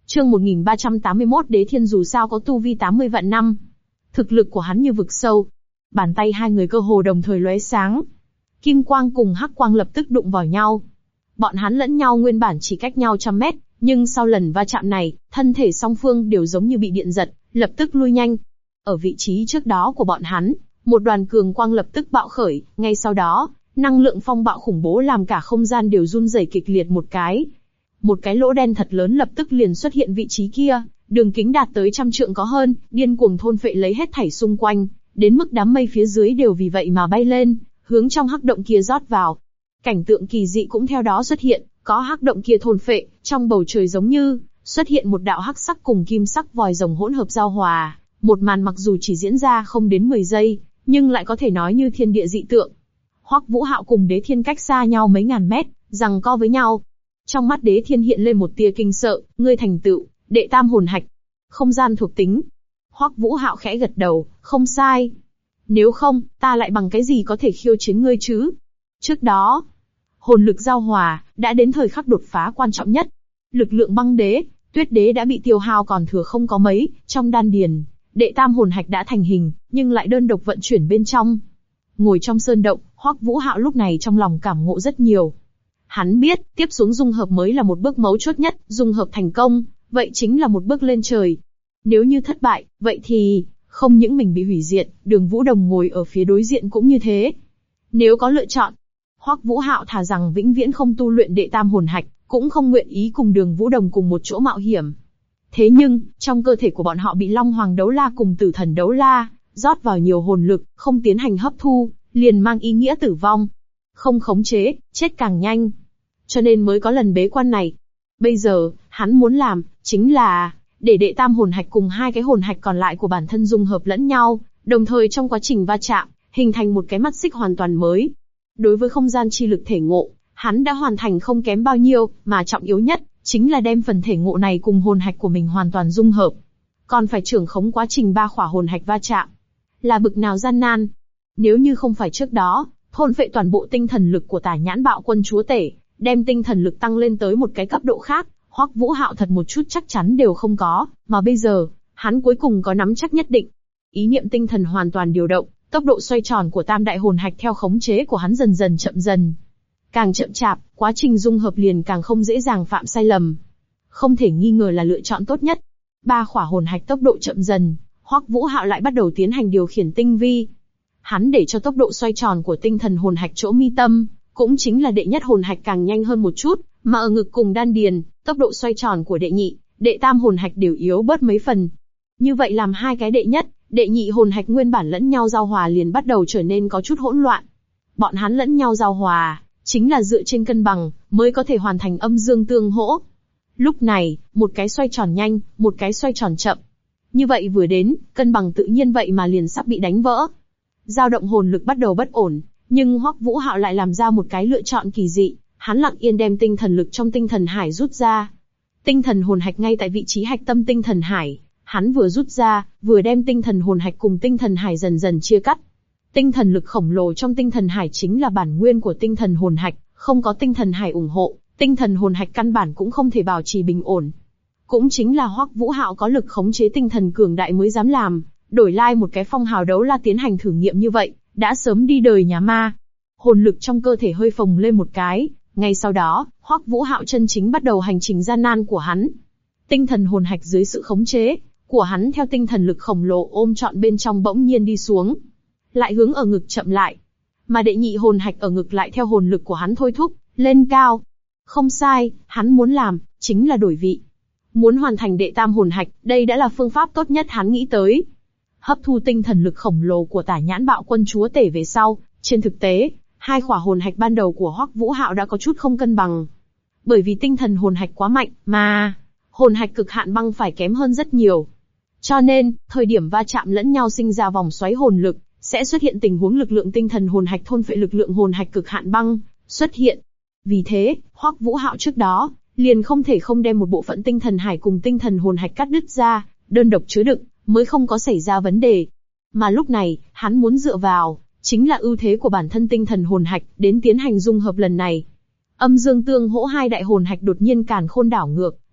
Chương 1381 Đế Thiên dù sao có tu vi 80 vạn năm. Thực lực của hắn như vực sâu. Bàn tay hai người cơ hồ đồng thời lóe sáng. Kim quang cùng hắc quang lập tức đụng vào nhau. Bọn hắn lẫn nhau nguyên bản chỉ cách nhau trăm mét, nhưng sau lần va chạm này, thân thể song phương đều giống như bị điện giật, lập tức lui nhanh. Ở vị trí trước đó của bọn hắn, một đoàn cường quang lập tức bạo khởi, ngay sau đó, năng lượng phong bạo khủng bố làm cả không gian đều run rẩy kịch liệt một cái. Một cái lỗ đen thật lớn lập tức liền xuất hiện vị trí kia, đường kính đạt tới 100 trượng có hơn, điên cuồng thôn phệ lấy hết thảy xung quanh, đến mức đám mây phía dưới đều vì vậy mà bay lên, hướng trong hắc động kia rót vào. Cảnh tượng kỳ dị cũng theo đó xuất hiện, có hắc động kia thôn phệ, trong bầu trời giống như xuất hiện một đạo hắc sắc cùng kim sắc vòi rồng hỗn hợp giao hòa, một màn mặc dù chỉ diễn ra không đến 10 giây, nhưng lại có thể nói như thiên địa dị tượng. Hoắc Vũ Hạo cùng Đế Thiên cách xa nhau mấy ngàn mét, giằng co với nhau. Trong mắt Đế Thiên hiện lên một tia kinh sợ, ngươi thành tựu đệ tam hồn hạch, không gian thuộc tính. Hoắc Vũ Hạo khẽ gật đầu, không sai. Nếu không, ta lại bằng cái gì có thể khiêu chiến ngươi chứ? Trước đó, hồn lực giao hòa, đã đến thời khắc đột phá quan trọng nhất. Lực lượng băng đế, tuyết đế đã bị tiêu hao còn thừa không có mấy, trong đan điền, đệ tam hồn hạch đã thành hình, nhưng lại đơn độc vận chuyển bên trong. Ngồi trong sơn động, Hoắc Vũ Hạo lúc này trong lòng cảm ngộ rất nhiều. Hắn biết, tiếp xuống dung hợp mới là một bước mấu chốt nhất, dung hợp thành công, vậy chính là một bước lên trời. Nếu như thất bại, vậy thì, không những mình bị hủy diệt, Đường Vũ Đồng ngồi ở phía đối diện cũng như thế. Nếu có lựa chọn, Hoắc Vũ Hạo thà rằng vĩnh viễn không tu luyện đệ tam hồn hạch, cũng không nguyện ý cùng Đường Vũ Đồng cùng một chỗ mạo hiểm. Thế nhưng, trong cơ thể của bọn họ bị Long Hoàng Đấu La cùng Tử Thần Đấu La rót vào nhiều hồn lực, không tiến hành hấp thu, liền mang ý nghĩa tử vong. Không khống chế, chết càng nhanh. Cho nên mới có lần bế quan này. Bây giờ, hắn muốn làm, chính là để đệ tam hồn hạch cùng hai cái hồn hạch còn lại của bản thân dung hợp lẫn nhau, đồng thời trong quá trình va chạm, hình thành một cái mắt xích hoàn toàn mới. Đối với không gian chi lực thể ngộ, hắn đã hoàn thành không kém bao nhiêu, mà trọng yếu nhất, chính là đem phần thể ngộ này cùng hồn hạch của mình hoàn toàn dung hợp. Còn phải trưởng khống quá trình ba khỏa hồn hạch va chạm. Là bực nào gian nan. Nếu như không phải trước đó, thôn phệ toàn bộ tinh thần lực của Tả Nhãn Bạo Quân chúa tể, đem tinh thần lực tăng lên tới một cái cấp độ khác, Hoắc Vũ Hạo thật một chút chắc chắn đều không có, mà bây giờ, hắn cuối cùng có nắm chắc nhất định. Ý niệm tinh thần hoàn toàn điều động, tốc độ xoay tròn của tam đại hồn hạch theo khống chế của hắn dần dần chậm dần. Càng chậm chạp, quá trình dung hợp liền càng không dễ dàng phạm sai lầm. Không thể nghi ngờ là lựa chọn tốt nhất. Ba khỏa hồn hạch tốc độ chậm dần, Hoắc Vũ Hạo lại bắt đầu tiến hành điều khiển tinh vi. Hắn để cho tốc độ xoay tròn của tinh thần hồn hạch chỗ mi tâm, cũng chính là đệ nhất hồn hạch càng nhanh hơn một chút, mà ở ngực cùng đan điền, tốc độ xoay tròn của đệ nhị, đệ tam hồn hạch đều yếu bớt mấy phần. Như vậy làm hai cái đệ nhất, đệ nhị hồn hạch nguyên bản lẫn nhau giao hòa liền bắt đầu trở nên có chút hỗn loạn. Bọn hắn lẫn nhau giao hòa, chính là dựa trên cân bằng, mới có thể hoàn thành âm dương tương hỗ. Lúc này, một cái xoay tròn nhanh, một cái xoay tròn chậm. Như vậy vừa đến, cân bằng tự nhiên vậy mà liền sắp bị đánh vỡ. Dao động hồn lực bắt đầu bất ổn, nhưng Hoắc Vũ Hạo lại làm ra một cái lựa chọn kỳ dị, hắn lặng yên đem tinh thần lực trong tinh thần hải rút ra. Tinh thần hồn hạch ngay tại vị trí hạch tâm tinh thần hải, hắn vừa rút ra, vừa đem tinh thần hồn hạch cùng tinh thần hải dần dần chia cắt. Tinh thần lực khổng lồ trong tinh thần hải chính là bản nguyên của tinh thần hồn hạch, không có tinh thần hải ủng hộ, tinh thần hồn hạch căn bản cũng không thể bảo trì bình ổn. Cũng chính là Hoắc Vũ Hạo có lực khống chế tinh thần cường đại mới dám làm, đổi lai một cái Phong Hào Đấu La tiến hành thử nghiệm như vậy, đã sớm đi đời nhà ma. Hồn lực trong cơ thể hơi phồng lên một cái, ngay sau đó, Hoắc Vũ Hạo chân chính bắt đầu hành trình gian nan của hắn. Tinh thần hồn hạch dưới sự khống chế của hắn theo tinh thần lực khổng lồ ôm trọn bên trong bỗng nhiên đi xuống, lại hướng ở ngực chậm lại, mà đệ nhị hồn hạch ở ngực lại theo hồn lực của hắn thôi thúc lên cao. Không sai, hắn muốn làm chính là đổi vị, muốn hoàn thành đệ tam hồn hạch, đây đã là phương pháp tốt nhất hắn nghĩ tới. Hấp thu tinh thần lực khổng lồ của Tả Nhãn Bạo Quân chúa tể về sau, trên thực tế, hai khỏa hồn hạch ban đầu của Hoắc Vũ Hạo đã có chút không cân bằng. Bởi vì tinh thần hồn hạch quá mạnh, mà hồn hạch cực hạn băng phải kém hơn rất nhiều. Cho nên, thời điểm va chạm lẫn nhau sinh ra vòng xoáy hồn lực, sẽ xuất hiện tình huống lực lượng tinh thần hồn hạch thôn phệ lực lượng hồn hạch cực hạn băng xuất hiện. Vì thế, Hoắc Vũ Hạo trước đó liền không thể không đem một bộ phận tinh thần hải cùng tinh thần hồn hạch cắt đứt ra, đơn độc chứa đựng, mới không có xảy ra vấn đề. Mà lúc này, hắn muốn dựa vào chính là ưu thế của bản thân tinh thần hồn hạch đến tiến hành dung hợp lần này. Âm dương tương hỗ hai đại hồn hạch đột nhiên càn khôn đảo ngược,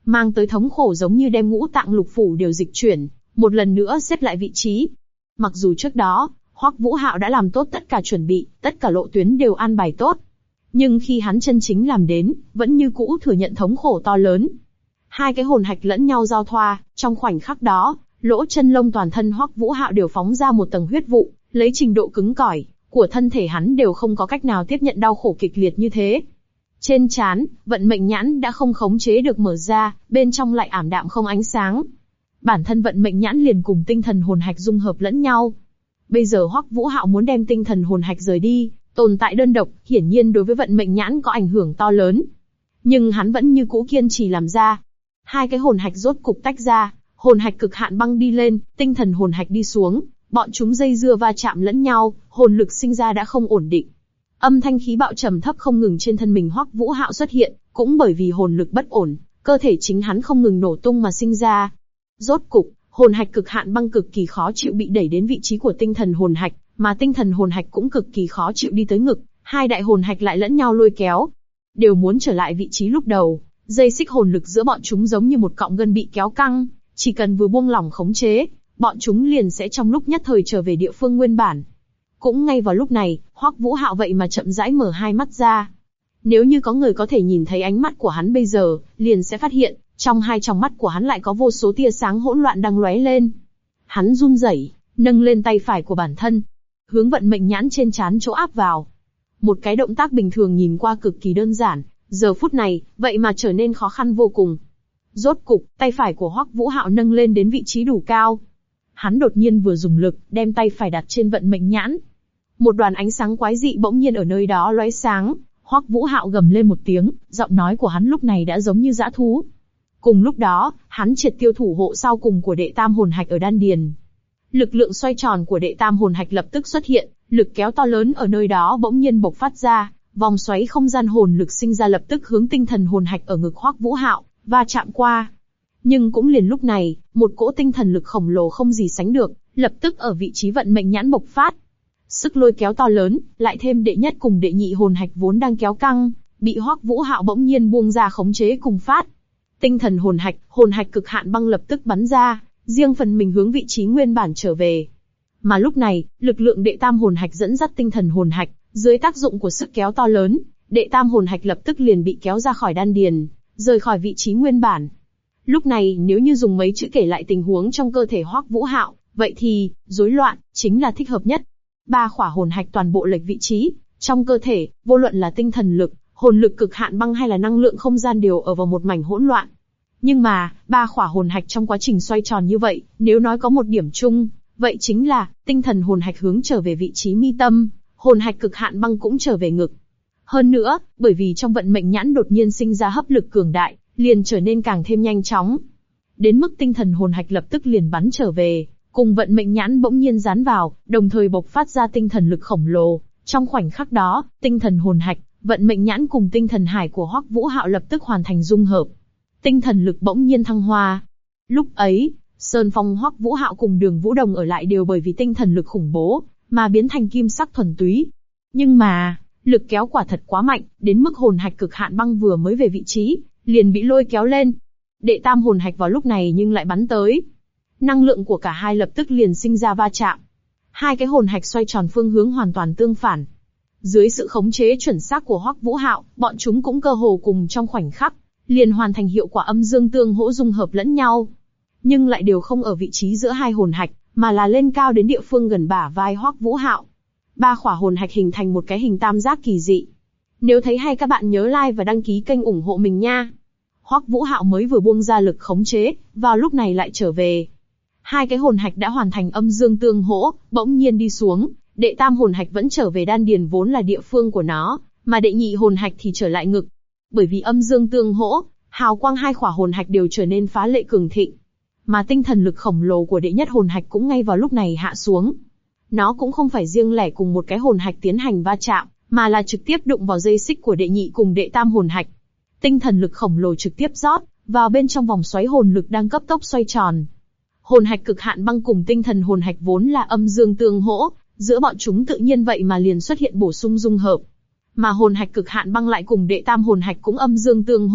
mang tới thống khổ giống như đem ngũ tạng lục phủ đều dịch chuyển, một lần nữa xếp lại vị trí. Mặc dù trước đó, Hoắc Vũ Hạo đã làm tốt tất cả chuẩn bị, tất cả lộ tuyến đều an bài tốt. Nhưng khi hắn chân chính làm đến, vẫn như cũ thừa nhận thống khổ to lớn. Hai cái hồn hạch lẫn nhau giao thoa, trong khoảnh khắc đó, lỗ chân lông toàn thân Hoắc Vũ Hạo đều phóng ra một tầng huyết vụ, lấy trình độ cứng cỏi của thân thể hắn đều không có cách nào tiếp nhận đau khổ kịch liệt như thế. Trên trán, vận mệnh nhãn đã không khống chế được mở ra, bên trong lại ảm đạm không ánh sáng. Bản thân vận mệnh nhãn liền cùng tinh thần hồn hạch dung hợp lẫn nhau. Bây giờ Hoắc Vũ Hạo muốn đem tinh thần hồn hạch rời đi, tồn tại đơn độc, hiển nhiên đối với vận mệnh nhãn có ảnh hưởng to lớn. Nhưng hắn vẫn như cũ kiên trì làm ra. Hai cái hồn hạch rốt cục tách ra, hồn hạch cực hạn băng đi lên, tinh thần hồn hạch đi xuống, bọn chúng dây dưa va chạm lẫn nhau, hồn lực sinh ra đã không ổn định. Âm thanh khí bạo trầm thấp không ngừng trên thân mình Hoắc Vũ Hạo xuất hiện, cũng bởi vì hồn lực bất ổn, cơ thể chính hắn không ngừng nổ tung mà sinh ra. Rốt cục, hồn hạch cực hạn băng cực kỳ khó chịu bị đẩy đến vị trí của tinh thần hồn hạch, mà tinh thần hồn hạch cũng cực kỳ khó chịu đi tới ngực, hai đại hồn hạch lại lẫn nhau lôi kéo, đều muốn trở lại vị trí lúc đầu. Dây xích hồn lực giữa bọn chúng giống như một cọng gân bị kéo căng, chỉ cần vừa buông lỏng khống chế, bọn chúng liền sẽ trong lúc nhất thời trở về địa phương nguyên bản. Cũng ngay vào lúc này, Hoắc Vũ Hạo vậy mà chậm rãi mở hai mắt ra. Nếu như có người có thể nhìn thấy ánh mắt của hắn bây giờ, liền sẽ phát hiện, trong hai tròng mắt của hắn lại có vô số tia sáng hỗn loạn đang lóe lên. Hắn run rẩy, nâng lên tay phải của bản thân, hướng vận mệnh nhãn trên trán chỗ áp vào. Một cái động tác bình thường nhìn qua cực kỳ đơn giản, giờ phút này, vậy mà trở nên khó khăn vô cùng. Rốt cục, tay phải của Hoắc Vũ Hạo nâng lên đến vị trí đủ cao. Hắn đột nhiên vừa dùng lực, đem tay phải đặt trên vận mệnh nhãn. Một đoàn ánh sáng quái dị bỗng nhiên ở nơi đó lóe sáng, Hoắc Vũ Hạo gầm lên một tiếng, giọng nói của hắn lúc này đã giống như dã thú. Cùng lúc đó, hắn triệt tiêu thủ hộ sau cùng của đệ tam hồn hạch ở đan điền. Lực lượng xoay tròn của đệ tam hồn hạch lập tức xuất hiện, lực kéo to lớn ở nơi đó bỗng nhiên bộc phát ra, vòng xoáy không gian hồn lực sinh ra lập tức hướng tinh thần hồn hạch ở ngực Hoắc Vũ Hạo va chạm qua. Nhưng cũng liền lúc này, một cỗ tinh thần lực khổng lồ không gì sánh được, lập tức ở vị trí vận mệnh nhãn bộc phát. Sức lôi kéo to lớn, lại thêm đệ nhất cùng đệ nhị hồn hạch vốn đang kéo căng, bị Hoắc Vũ Hạo bỗng nhiên buông ra khống chế cùng phát. Tinh thần hồn hạch cực hạn băng lập tức bắn ra, riêng phần mình hướng vị trí nguyên bản trở về. Mà lúc này, lực lượng đệ tam hồn hạch dẫn dắt tinh thần hồn hạch, dưới tác dụng của sức kéo to lớn, đệ tam hồn hạch lập tức liền bị kéo ra khỏi đan điền, rời khỏi vị trí nguyên bản. Lúc này nếu như dùng mấy chữ kể lại tình huống trong cơ thể Hoắc Vũ Hạo, vậy thì, rối loạn, chính là thích hợp nhất. Ba khỏa hồn hạch toàn bộ lệch vị trí, trong cơ thể, vô luận là tinh thần lực, hồn lực cực hạn băng hay là năng lượng không gian đều ở vào một mảnh hỗn loạn. Nhưng mà, ba khỏa hồn hạch trong quá trình xoay tròn như vậy, nếu nói có một điểm chung, vậy chính là, tinh thần hồn hạch hướng trở về vị trí mi tâm, hồn hạch cực hạn băng cũng trở về ngực. Hơn nữa, bởi vì trong vận mệnh nhãn đột nhiên sinh ra hấp lực cường đại, liền trở nên càng thêm nhanh chóng. Đến mức tinh thần hồn hạch lập tức liền bắn trở về, cùng vận mệnh nhãn bỗng nhiên dán vào, đồng thời bộc phát ra tinh thần lực khổng lồ. Trong khoảnh khắc đó, tinh thần hồn hạch, vận mệnh nhãn cùng tinh thần hải của Hoắc Vũ Hạo lập tức hoàn thành dung hợp. Tinh thần lực bỗng nhiên thăng hoa. Lúc ấy, Sơn Phong Hoắc Vũ Hạo cùng Đường Vũ Đồng ở lại đều bởi vì tinh thần lực khủng bố, mà biến thành kim sắc thuần túy. Nhưng mà, lực kéo quả thật quá mạnh, đến mức hồn hạch cực hạn băng vừa mới về vị trí, liền bị lôi kéo lên. Đệ tam hồn hạch vào lúc này nhưng lại bắn tới. Năng lượng của cả hai lập tức liền sinh ra va chạm. Hai cái hồn hạch xoay tròn phương hướng hoàn toàn tương phản. Dưới sự khống chế chuẩn xác của Hoắc Vũ Hạo, bọn chúng cũng cơ hồ cùng trong khoảnh khắc, liền hoàn thành hiệu quả âm dương tương hỗ dung hợp lẫn nhau. Nhưng lại đều không ở vị trí giữa hai hồn hạch, mà là lên cao đến địa phương gần bả vai Hoắc Vũ Hạo. Ba khỏa hồn hạch hình thành một cái hình tam giác kỳ dị. Nếu thấy hay các bạn nhớ like và đăng ký kênh ủng hộ mình nha. Hoắc Vũ Hạo mới vừa buông ra lực khống chế, vào lúc này lại trở về. Hai cái hồn hạch đã hoàn thành âm dương tương hỗ, bỗng nhiên đi xuống, đệ tam hồn hạch vẫn trở về đan điền vốn là địa phương của nó, mà đệ nhị hồn hạch thì trở lại ngực. Bởi vì âm dương tương hỗ, hào quang hai khỏa hồn hạch đều trở nên phá lệ cường thịnh. Mà tinh thần lực khổng lồ của đệ nhất hồn hạch cũng ngay vào lúc này hạ xuống. Nó cũng không phải riêng lẻ cùng một cái hồn hạch tiến hành va chạm, mà là trực tiếp đụng vào dây xích của đệ nhị cùng đệ tam hồn hạch. Tinh thần lực khổng lồ trực tiếp rót vào bên trong vòng xoáy hồn lực đang cấp tốc xoay tròn. Hồn hạch cực hạn băng cùng tinh thần hồn hạch vốn là âm dương tương hỗ, giữa bọn chúng tự nhiên vậy mà liền xuất hiện bổ sung dung hợp. Mà hồn hạch cực hạn băng lại cùng đệ tam hồn hạch cũng âm dương tương hỗ,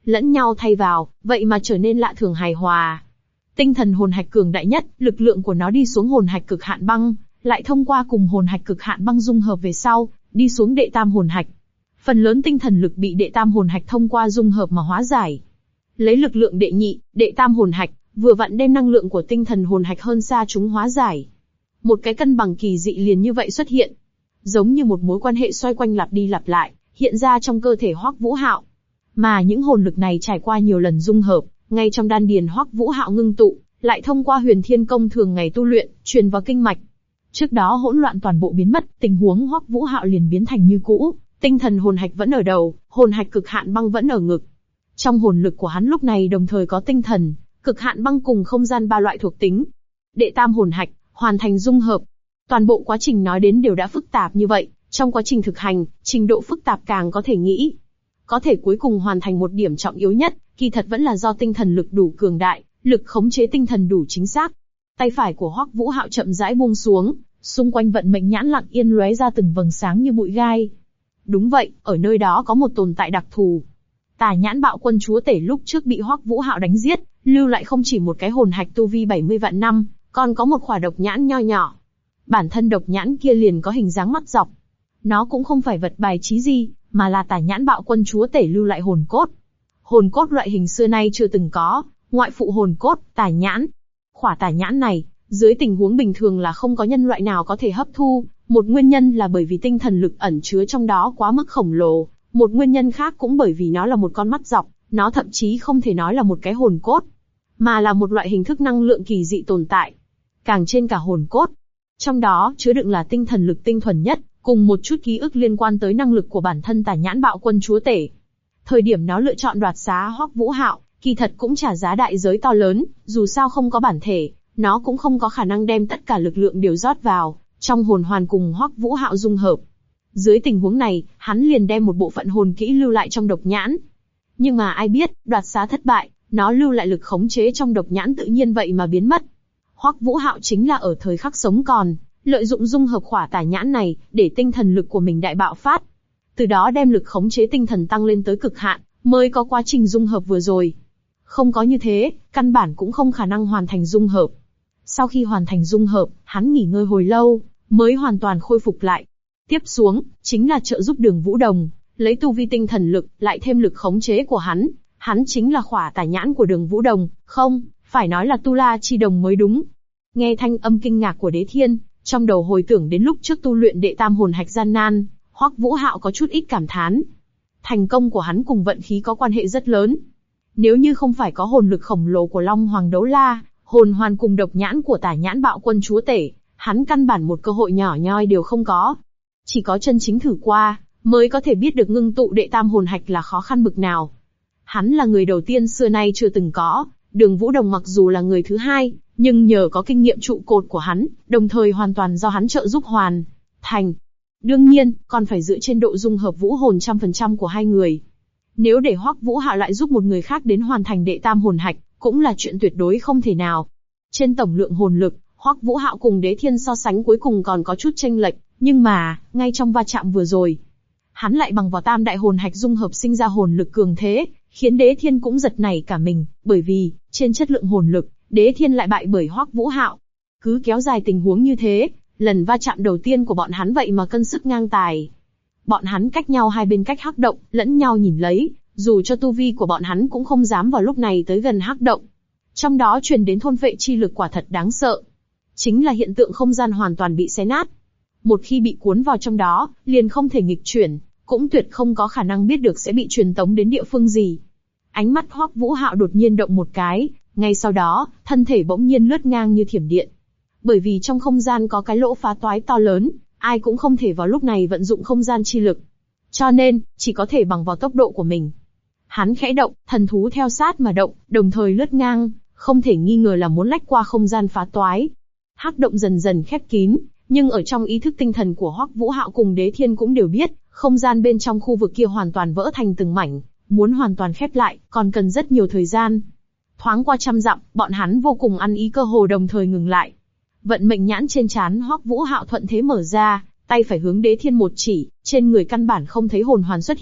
lẫn nhau thay vào, vậy mà trở nên lạ thường hài hòa. Tinh thần hồn hạch cường đại nhất, lực lượng của nó đi xuống hồn hạch cực hạn băng, lại thông qua cùng hồn hạch cực hạn băng dung hợp về sau, đi xuống đệ tam hồn hạch. Phần lớn tinh thần lực bị đệ tam hồn hạch thông qua dung hợp mà hóa giải. Lấy lực lượng đệ nhị, đệ tam hồn hạch, vừa vặn đem năng lượng của tinh thần hồn hạch hơn xa chúng hóa giải. Một cái cân bằng kỳ dị liền như vậy xuất hiện. Giống như một mối quan hệ xoay quanh lặp đi lặp lại, hiện ra trong cơ thể Hoắc Vũ Hạo. Mà những hồn lực này trải qua nhiều lần dung hợp, ngay trong đan điền Hoắc Vũ Hạo ngưng tụ, lại thông qua Huyền Thiên Công thường ngày tu luyện, truyền vào kinh mạch. Trước đó hỗn loạn toàn bộ biến mất, tình huống Hoắc Vũ Hạo liền biến thành như cũ, tinh thần hồn hạch vẫn ở đầu, hồn hạch cực hạn băng vẫn ở ngực. Trong hồn lực của hắn lúc này đồng thời có tinh thần, cực hạn băng cùng không gian ba loại thuộc tính. Đệ tam hồn hạch, hoàn thành dung hợp. Toàn bộ quá trình nói đến đều đã phức tạp như vậy, trong quá trình thực hành, trình độ phức tạp càng có thể nghĩ. Có thể cuối cùng hoàn thành một điểm trọng yếu nhất, kỳ thật vẫn là do tinh thần lực đủ cường đại, lực khống chế tinh thần đủ chính xác. Tay phải của Hoắc Vũ Hạo chậm rãi buông xuống, xung quanh vận mệnh nhãn lặng yên lóe ra từng vầng sáng như bụi gai. Đúng vậy, ở nơi đó có một tồn tại đặc thù. Tà Nhãn Bạo Quân Chúa Tể lúc trước bị Hoắc Vũ Hạo đánh giết, lưu lại không chỉ một cái hồn hạch tu vi 70 vạn năm, còn có một khỏa độc nhãn nho nhỏ. Bản thân độc nhãn kia liền có hình dáng mắt dọc. Nó cũng không phải vật bài trí gì, mà là Tà Nhãn Bạo Quân Chúa Tể lưu lại hồn cốt. Hồn cốt loại hình xưa nay chưa từng có, ngoại phụ hồn cốt, tà nhãn. Khỏa tà nhãn này, dưới tình huống bình thường là không có nhân loại nào có thể hấp thu, một nguyên nhân là bởi vì tinh thần lực ẩn chứa trong đó quá mức khổng lồ, một nguyên nhân khác cũng bởi vì nó là một con mắt dọc, nó thậm chí không thể nói là một cái hồn cốt, mà là một loại hình thức năng lượng kỳ dị tồn tại. Càng trên cả hồn cốt, trong đó chứa đựng là tinh thần lực tinh thuần nhất, cùng một chút ký ức liên quan tới năng lực của bản thân Tà Nhãn Bạo Quân Chúa Tể. Thời điểm nó lựa chọn đoạt xá Hoắc Vũ Hạo, kỳ thật cũng trả giá đại giới to lớn, dù sao không có bản thể, nó cũng không có khả năng đem tất cả lực lượng đều rót vào trong hồn hoàn cùng Hoắc Vũ Hạo dung hợp. Dưới tình huống này, hắn liền đem một bộ phận hồn kỹ lưu lại trong độc nhãn. Nhưng mà ai biết, đoạt xá thất bại, nó lưu lại lực khống chế trong độc nhãn tự nhiên vậy mà biến mất. Hoắc Vũ Hạo chính là ở thời khắc sống còn, lợi dụng dung hợp khỏa tà nhãn này, để tinh thần lực của mình đại bạo phát. Từ đó đem lực khống chế tinh thần tăng lên tới cực hạn, mới có quá trình dung hợp vừa rồi. Không có như thế, căn bản cũng không khả năng hoàn thành dung hợp. Sau khi hoàn thành dung hợp, hắn nghỉ ngơi hồi lâu, mới hoàn toàn khôi phục lại. Tiếp xuống, chính là trợ giúp Đường Vũ Đồng, lấy tu vi tinh thần lực, lại thêm lực khống chế của hắn. Hắn chính là khỏa tà nhãn của Đường Vũ Đồng, không, phải nói là Tu La Chi Đồng mới đúng. Nghe thanh âm kinh ngạc của Đế Thiên, trong đầu hồi tưởng đến lúc trước tu luyện đệ tam hồn hạch gian nan, Hoắc Vũ Hạo có chút ít cảm thán. Thành công của hắn cùng vận khí có quan hệ rất lớn. Nếu như không phải có hồn lực khổng lồ của Long Hoàng Đấu La, hồn hoàn cùng độc nhãn của Tà Nhãn Bạo Quân Chúa Tể, hắn căn bản một cơ hội nhỏ nhoi đều không có. Chỉ có chân chính thử qua, mới có thể biết được ngưng tụ đệ tam hồn hạch là khó khăn bực nào. Hắn là người đầu tiên xưa nay chưa từng có, Đường Vũ Đồng mặc dù là người thứ hai, nhưng nhờ có kinh nghiệm trụ cột của hắn, đồng thời hoàn toàn do hắn trợ giúp hoàn thành. Đương nhiên, còn phải dựa trên độ dung hợp vũ hồn 100% của hai người. Nếu để Hoắc Vũ Hạo lại giúp một người khác đến hoàn thành đệ tam hồn hạch, cũng là chuyện tuyệt đối không thể nào. Trên tổng lượng hồn lực, Hoắc Vũ Hạo cùng Đế Thiên so sánh cuối cùng còn có chút chênh lệch, nhưng mà, ngay trong va chạm vừa rồi, hắn lại bằng vào tam đại hồn hạch dung hợp sinh ra hồn lực cường thế, khiến Đế Thiên cũng giật nảy cả mình, bởi vì, trên chất lượng hồn lực, Đế Thiên lại bại bởi Hoắc Vũ Hạo. Cứ kéo dài tình huống như thế, lần va chạm đầu tiên của bọn hắn vậy mà cân sức ngang tài. Bọn hắn cách nhau hai bên cách hắc động, lẫn nhau nhìn lấy, dù cho tu vi của bọn hắn cũng không dám vào lúc này tới gần hắc động. Trong đó truyền đến thôn phệ chi lực quả thật đáng sợ. Chính là hiện tượng không gian hoàn toàn bị xé nát. Một khi bị cuốn vào trong đó, liền không thể nghịch chuyển, cũng tuyệt không có khả năng biết được sẽ bị truyền tống đến địa phương gì. Ánh mắt Hoắc Vũ Hạo đột nhiên động một cái, ngay sau đó, thân thể bỗng nhiên lướt ngang như thiểm điện. Bởi vì trong không gian có cái lỗ phá toái to lớn, ai cũng không thể vào lúc này vận dụng không gian chi lực. Cho nên, chỉ có thể bằng vào tốc độ của mình. Hắn khẽ động, thần thú theo sát mà động, đồng thời lướt ngang, không thể nghi ngờ là muốn lách qua không gian phá toái. Hắc động dần dần khép kín, nhưng ở trong ý thức tinh thần của Hoắc Vũ Hạo cùng Đế Thiên cũng đều biết, không gian bên trong khu vực kia hoàn toàn vỡ thành từng mảnh, muốn hoàn toàn khép lại, còn cần rất nhiều thời gian. Thoáng qua 100 dặm, bọn hắn vô cùng ăn ý cơ hồ đồng thời ngừng lại. Vận mệnh nhãn trên trán Hoắc Vũ Hạo thuận thế mở ra, tay phải hướng Đế Thiên một chỉ, trên người căn bản không thấy hồn hoàn xuất hiện,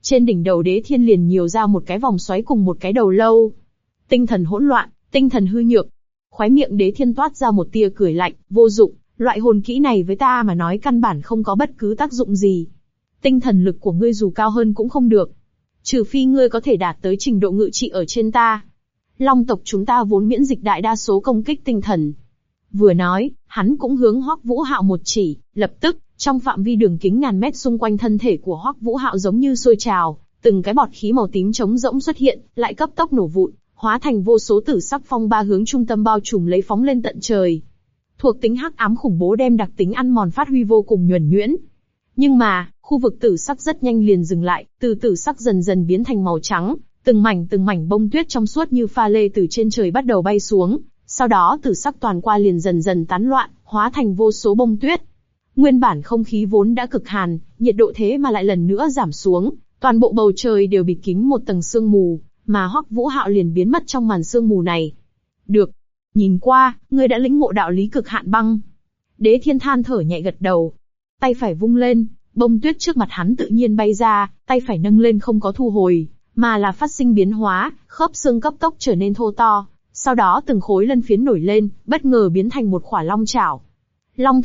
Trên đỉnh đầu Đế Thiên liền nhiều ra một cái vòng xoáy cùng một cái đầu lâu. Tinh thần hỗn loạn, tinh thần hư nhược. Khóe miệng Đế Thiên toát ra một tia cười lạnh, vô dụng, loại hồn kỹ này với ta mà nói căn bản không có bất cứ tác dụng gì. Tinh thần lực của ngươi dù cao hơn cũng không được. Trừ phi ngươi có thể đạt tới trình độ ngự trị ở trên ta. Long tộc chúng ta vốn miễn dịch đại đa số công kích tinh thần. Vừa nói, hắn cũng hướng Hoắc Vũ Hạo một chỉ, lập tức, trong phạm vi đường kính ngàn mét xung quanh thân thể của Hoắc Vũ Hạo giống như sôi trào, từng cái bọt khí màu tím trống rỗng xuất hiện, lại cấp tốc nổ vụn, hóa thành vô số tử sắc phong ba hướng trung tâm bao trùm lấy phóng lên tận trời. Thuộc tính hắc ám khủng bố đem đặc tính ăn mòn phát huy vô cùng nhuần nhuyễn. Nhưng mà, khu vực tử sắc rất nhanh liền dừng lại, từ tử sắc dần dần biến thành màu trắng, từng mảnh bông tuyết trong suốt như pha lê từ trên trời bắt đầu bay xuống, sau đó tử sắc toàn qua liền dần dần tán loạn, hóa thành vô số bông tuyết. Nguyên bản không khí vốn đã cực hàn, nhiệt độ thế mà lại lần nữa giảm xuống, toàn bộ bầu trời đều bịt kín một tầng sương mù, mà Hoắc Vũ Hạo liền biến mất trong màn sương mù này. Được, nhìn qua, ngươi đã lĩnh ngộ đạo lý cực hạn băng. Đế Thiên than thở nhẹ gật đầu, tay phải vung lên, bông tuyết trước mặt hắn tự nhiên bay ra, tay phải nâng lên không có thu hồi, mà là phát sinh biến hóa, khớp xương cấp tốc trở nên thô to, sau đó từng khối lân phiến nổi lên, bất ngờ biến thành một khỏa long chảo. Long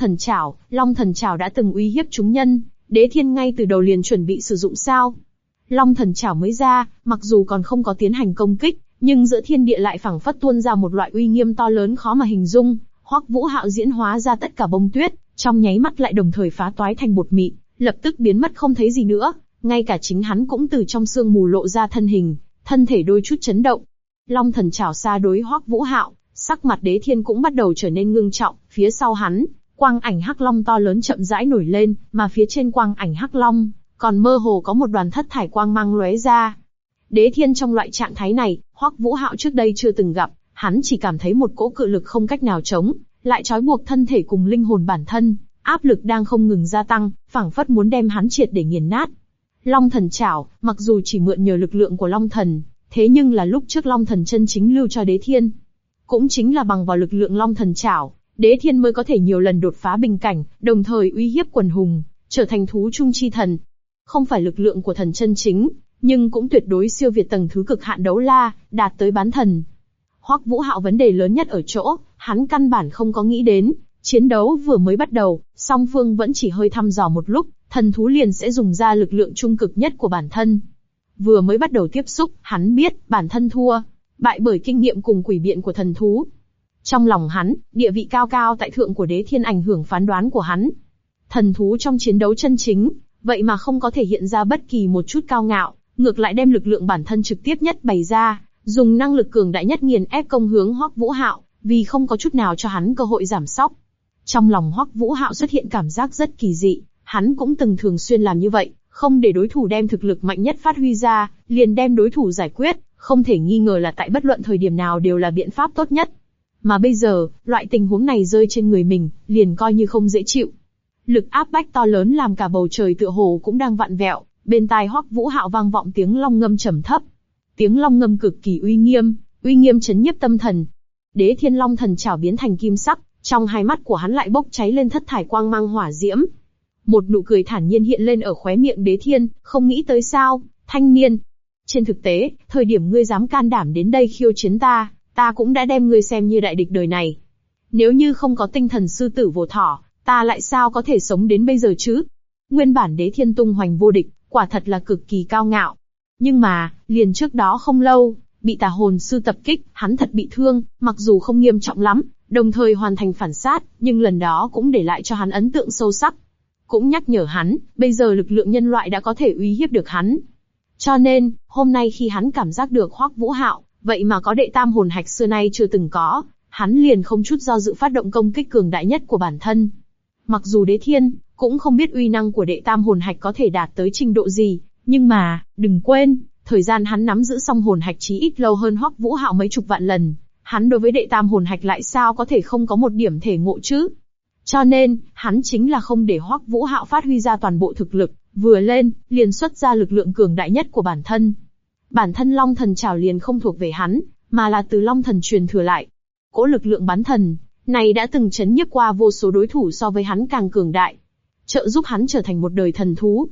thần chảo đã từng uy hiếp chúng nhân, Đế Thiên ngay từ đầu liền chuẩn bị sử dụng sao? Long thần chảo mới ra, mặc dù còn không có tiến hành công kích, nhưng giữa thiên địa lại phảng phất tuôn ra một loại uy nghiêm to lớn khó mà hình dung. Hoắc Vũ Hạo diễn hóa ra tất cả bông tuyết, trong nháy mắt lại đồng thời phá toái thành bột mịn, lập tức biến mất không thấy gì nữa. Ngay cả chính hắn cũng từ trong sương mù lộ ra thân hình, thân thể đôi chút chấn động. Long thần chảo xa đối Hoắc Vũ Hạo, sắc mặt Đế Thiên cũng bắt đầu trở nên ngưng trọng. Phía sau hắn, quang ảnh hắc long to lớn chậm rãi nổi lên, mà phía trên quang ảnh hắc long còn mơ hồ có một đoàn thất thải quang mang lóe ra. Đế Thiên trong loại trạng thái này, Hoắc Vũ Hạo trước đây chưa từng gặp, hắn chỉ cảm thấy một cỗ cự lực không cách nào chống, lại trói buộc thân thể cùng linh hồn bản thân, áp lực đang không ngừng gia tăng, phảng phất muốn đem hắn triệt để nghiền nát. Long thần chảo, mặc dù chỉ mượn nhờ lực lượng của Long thần, thế nhưng là lúc trước Long thần chân chính lưu cho Đế Thiên. Cũng chính là bằng vào lực lượng Long thần chảo, Đế Thiên mới có thể nhiều lần đột phá bình cảnh, đồng thời uy hiếp quần hùng, trở thành thú trung chi thần. Không phải lực lượng của thần chân chính, nhưng cũng tuyệt đối siêu việt tầng thứ cực hạn đấu la, đạt tới bán thần. Hoắc Vũ Hạo vấn đề lớn nhất ở chỗ, hắn căn bản không có nghĩ đến, chiến đấu vừa mới bắt đầu, song phương vẫn chỉ hơi thăm dò một lúc, thần thú liền sẽ dùng ra lực lượng trung cực nhất của bản thân. Vừa mới bắt đầu tiếp xúc, hắn biết bản thân thua, bại bởi kinh nghiệm cùng quỷ biện của thần thú. Trong lòng hắn, địa vị cao cao tại thượng của Đế Thiên ảnh hưởng phán đoán của hắn. Thần thú trong chiến đấu chân chính, vậy mà không có thể hiện ra bất kỳ một chút cao ngạo, ngược lại đem lực lượng bản thân trực tiếp nhất bày ra, dùng năng lực cường đại nhất nghiền ép công hướng Hoắc Vũ Hạo, vì không có chút nào cho hắn cơ hội giảm sóc. Trong lòng Hoắc Vũ Hạo xuất hiện cảm giác rất kỳ dị, hắn cũng từng thường xuyên làm như vậy, không để đối thủ đem thực lực mạnh nhất phát huy ra, liền đem đối thủ giải quyết, không thể nghi ngờ là tại bất luận thời điểm nào đều là biện pháp tốt nhất. Mà bây giờ, loại tình huống này rơi trên người mình, liền coi như không dễ chịu. Lực áp bách to lớn làm cả bầu trời tựa hồ cũng đang vặn vẹo, bên tai Hoắc Vũ Hạo vang vọng tiếng long ngâm trầm thấp. Tiếng long ngâm cực kỳ uy nghiêm chấn nhiếp tâm thần. Đế Thiên Long thần chảo biến thành kim sắc, trong hai mắt của hắn lại bốc cháy lên thất thải quang mang hỏa diễm. Một nụ cười thản nhiên hiện lên ở khóe miệng Đế Thiên, không nghĩ tới sao, thanh niên. Trên thực tế, thời điểm ngươi dám can đảm đến đây khiêu chiến ta, ta cũng đã đem ngươi xem như đại địch đời này. Nếu như không có tinh thần sư tử vô thỏ, ta lại sao có thể sống đến bây giờ chứ? Nguyên bản Đế Thiên tung hoành vô địch, quả thật là cực kỳ cao ngạo. Nhưng mà, liền trước đó không lâu, bị tà hồn sư tập kích, hắn thật bị thương, mặc dù không nghiêm trọng lắm, đồng thời hoàn thành phản sát, nhưng lần đó cũng để lại cho hắn ấn tượng sâu sắc. Cũng nhắc nhở hắn, bây giờ lực lượng nhân loại đã có thể uy hiếp được hắn. Cho nên, hôm nay khi hắn cảm giác được Hoắc Vũ Hạo, vậy mà có đệ tam hồn hạch xưa nay chưa từng có, hắn liền không chút do dự phát động công kích cường đại nhất của bản thân. Mặc dù Đế Thiên cũng không biết uy năng của đệ tam hồn hạch có thể đạt tới trình độ gì, nhưng mà, đừng quên, thời gian hắn nắm giữ song hồn hạch chí ít lâu hơn Hoắc Vũ Hạo mấy chục vạn lần, hắn đối với đệ tam hồn hạch lại sao có thể không có một điểm thể ngộ chứ? Cho nên, hắn chính là không để Hoắc Vũ Hạo phát huy ra toàn bộ thực lực, vừa lên, liền xuất ra lực lượng cường đại nhất của bản thân. Bản thân Long thần trảo liền không thuộc về hắn, mà là từ Long thần truyền thừa lại. Cỗ lực lượng bán thần này đã từng chấn nhiếp qua vô số đối thủ so với hắn càng cường đại, trợ giúp hắn trở thành một đời thần thú.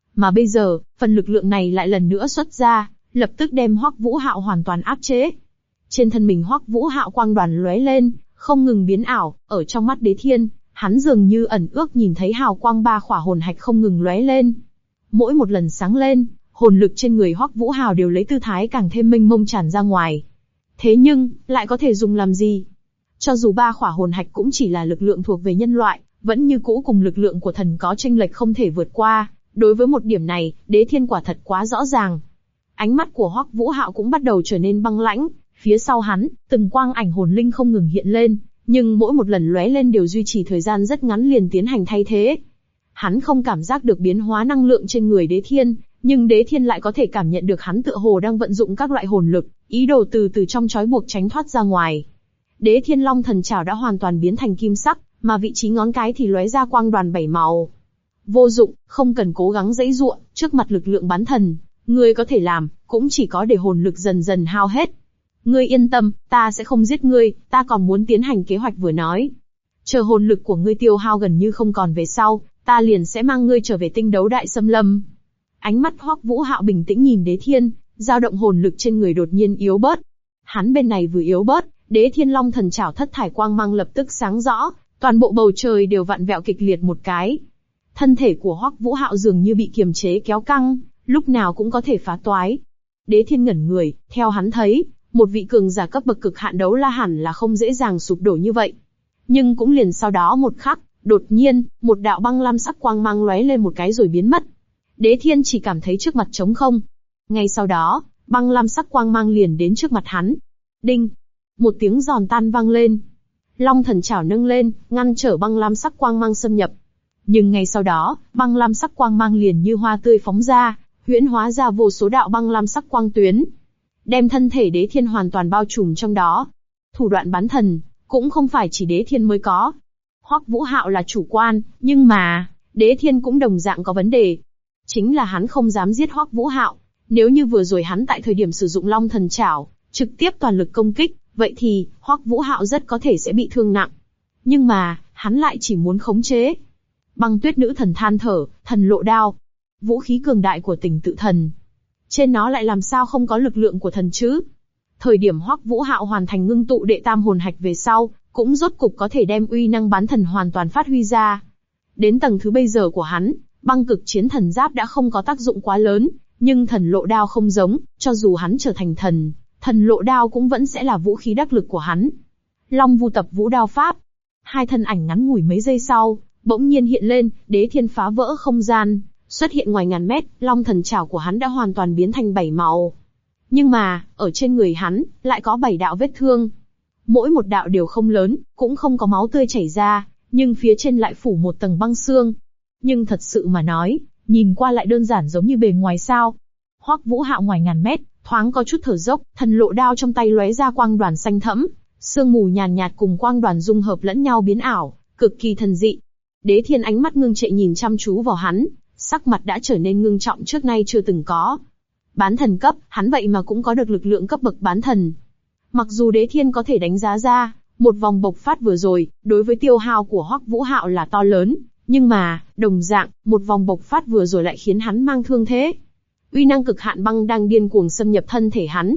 Mà bây giờ, phần lực lượng này lại lần nữa xuất ra, lập tức đem Hoắc Vũ Hạo hoàn toàn áp chế. Trên thân mình Hoắc Vũ Hạo quang đoàn lóe lên, không ngừng biến ảo, ở trong mắt Đế Thiên, hắn dường như ẩn ước nhìn thấy hào quang ba khỏa hồn hạch không ngừng lóe lên. Mỗi một lần sáng lên, hồn lực trên người Hoắc Vũ Hạo đều lấy tư thái càng thêm mênh mông tràn ra ngoài. Thế nhưng, lại có thể dùng làm gì? Cho dù ba khỏa hồn hạch cũng chỉ là lực lượng thuộc về nhân loại, vẫn như cũ cùng lực lượng của thần có chênh lệch không thể vượt qua. Đối với một điểm này, Đế Thiên quả thật quá rõ ràng. Ánh mắt của Hoắc Vũ Hạo cũng bắt đầu trở nên băng lãnh, phía sau hắn, từng quang ảnh hồn linh không ngừng hiện lên, nhưng mỗi một lần lóe lên đều duy trì thời gian rất ngắn liền tiến hành thay thế. Hắn không cảm giác được biến hóa năng lượng trên người Đế Thiên, nhưng Đế Thiên lại có thể cảm nhận được hắn tựa hồ đang vận dụng các loại hồn lực, ý đồ từ trong trói buộc tránh thoát ra ngoài. Đế Thiên Long Thần Trảo đã hoàn toàn biến thành kim sắc, mà vị trí ngón cái thì lóe ra quang đoàn 7 màu. Vô dụng, không cần cố gắng giãy giụa, trước mặt lực lượng bán thần, ngươi có thể làm, cũng chỉ có để hồn lực dần dần hao hết. Ngươi yên tâm, ta sẽ không giết ngươi, ta còn muốn tiến hành kế hoạch vừa nói. Chờ hồn lực của ngươi tiêu hao gần như không còn về sau, ta liền sẽ mang ngươi trở về tinh đấu đại xâm lâm. Ánh mắt Hoắc Vũ Hạo bình tĩnh nhìn Đế Thiên, dao động hồn lực trên người đột nhiên yếu bớt. Hắn bên này vừa yếu bớt, Đế Thiên Long Thần Trảo thất thải quang mang lập tức sáng rõ, toàn bộ bầu trời đều vặn vẹo kịch liệt một cái. Thân thể của Hoắc Vũ Hạo dường như bị kiềm chế kéo căng, lúc nào cũng có thể phá toái. Đế Thiên ngẩn người, theo hắn thấy, một vị cường giả cấp bậc cực hạn đấu la hẳn là không dễ dàng sụp đổ như vậy. Nhưng cũng liền sau đó một khắc, đột nhiên, một đạo băng lam sắc quang mang lóe lên một cái rồi biến mất. Đế Thiên chỉ cảm thấy trước mặt trống không. Ngay sau đó, băng lam sắc quang mang liền đến trước mặt hắn. Đinh! Một tiếng giòn tan vang lên. Long Thần Trảo nâng lên, ngăn trở băng lam sắc quang mang xâm nhập. Nhưng ngay sau đó, băng lam sắc quang mang liền như hoa tươi phóng ra, huyễn hóa ra vô số đạo băng lam sắc quang tuyến, đem thân thể Đế Thiên hoàn toàn bao trùm trong đó. Thủ đoạn bán thần, cũng không phải chỉ Đế Thiên mới có. Hoắc Vũ Hạo là chủ quan, nhưng mà, Đế Thiên cũng đồng dạng có vấn đề. Chính là hắn không dám giết Hoắc Vũ Hạo. Nếu như vừa rồi hắn tại thời điểm sử dụng Long Thần Trảo, trực tiếp toàn lực công kích, vậy thì, Hoắc Vũ Hạo rất có thể sẽ bị thương nặng. Nhưng mà, hắn lại chỉ muốn khống chế. Băng Tuyết Nữ Thần than thở, thần lộ đao. Vũ khí cường đại của Tình Tự Thần. Trên nó lại làm sao không có lực lượng của thần chứ? Thời điểm Hoắc Vũ Hạo hoàn thành ngưng tụ đệ tam hồn hạch về sau, cũng rốt cục có thể đem uy năng bán thần hoàn toàn phát huy ra. Đến tầng thứ bây giờ của hắn, băng cực chiến thần giáp đã không có tác dụng quá lớn, nhưng thần lộ đao không giống, cho dù hắn trở thành thần, thần lộ đao cũng vẫn sẽ là vũ khí đắc lực của hắn. Long Vu Tập Vũ Đao Pháp. Hai thân ảnh ngắn ngủi mấy giây sau, bỗng nhiên hiện lên, Đế Thiên phá vỡ không gian, xuất hiện ngoài ngàn mét, Long Thần Trảo của hắn đã hoàn toàn biến thành 7 màu. Nhưng mà, ở trên người hắn, lại có 7 đạo vết thương. Mỗi một đạo đều không lớn, cũng không có máu tươi chảy ra, nhưng phía trên lại phủ một tầng băng xương. Nhưng thật sự mà nói, nhìn qua lại đơn giản giống như bề ngoài sao. Hoắc Vũ Hạo ngoài ngàn mét, thoáng có chút thở dốc, thần lộ đao trong tay lóe ra quang đoàn xanh thẫm, sương mù nhàn nhạt cùng quang đoàn dung hợp lẫn nhau biến ảo, cực kỳ thần dị. Đế Thiên ánh mắt ngưng trệ nhìn chăm chú vào hắn, sắc mặt đã trở nên ngưng trọng trước nay chưa từng có. Bán thần cấp, hắn vậy mà cũng có được lực lượng cấp bậc bán thần. Mặc dù Đế Thiên có thể đánh giá ra, một vòng bộc phát vừa rồi, đối với tiêu hao của Hoắc Vũ Hạo là to lớn, nhưng mà, đồng dạng, một vòng bộc phát vừa rồi lại khiến hắn mang thương thế. Uy năng cực hạn băng đang điên cuồng xâm nhập thân thể hắn.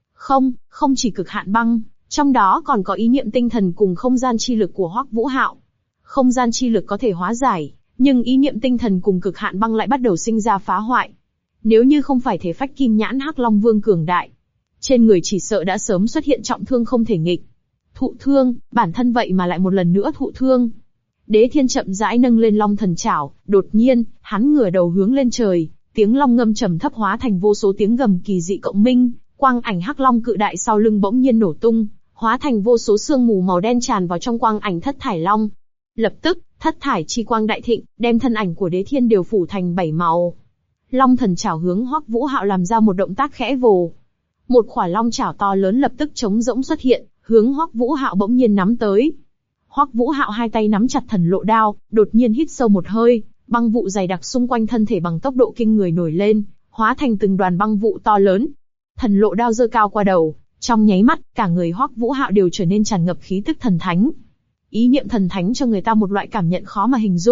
Không chỉ cực hạn băng, trong đó còn có ý niệm tinh thần cùng không gian chi lực của Hoắc Vũ Hạo. Không gian chi lực có thể hóa giải, nhưng ý niệm tinh thần cùng cực hạn băng lại bắt đầu sinh ra phá hoại. Nếu như không phải thể phách kim nhãn Hắc Long Vương cường đại, trên người chỉ sợ đã sớm xuất hiện trọng thương không thể nghịch. Thụ thương, bản thân vậy mà lại một lần nữa thụ thương. Đế Thiên chậm rãi nâng lên Long Thần Trảo, đột nhiên, hắn ngửa đầu hướng lên trời, tiếng long ngâm trầm thấp hóa thành vô số tiếng gầm kỳ dị cộng minh, quang ảnh Hắc Long cự đại sau lưng bỗng nhiên nổ tung, hóa thành vô số sương mù màu đen tràn vào trong quang ảnh thất thải long. Lập tức, thất thải chi quang đại thịnh, đem thân ảnh của Đế Thiên đều phủ thành 7 màu. Long Thần Trảo hướng Hoắc Vũ Hạo làm ra một động tác khẽ vồ. Một khỏa long chảo to lớn lập tức trống rỗng xuất hiện, hướng Hoắc Vũ Hạo bỗng nhiên nắm tới. Hoắc Vũ Hạo hai tay nắm chặt thần lộ đao, đột nhiên hít sâu một hơi, băng vụ dày đặc xung quanh thân thể bằng tốc độ kinh người nổi lên, hóa thành từng đoàn băng vụ to lớn. Thần lộ đao giơ cao qua đầu, trong nháy mắt, cả người Hoắc Vũ Hạo đều trở nên tràn ngập khí tức thần thánh. Ý niệm thần thánh cho người ta một loại cảm nhận khó mà hình dung,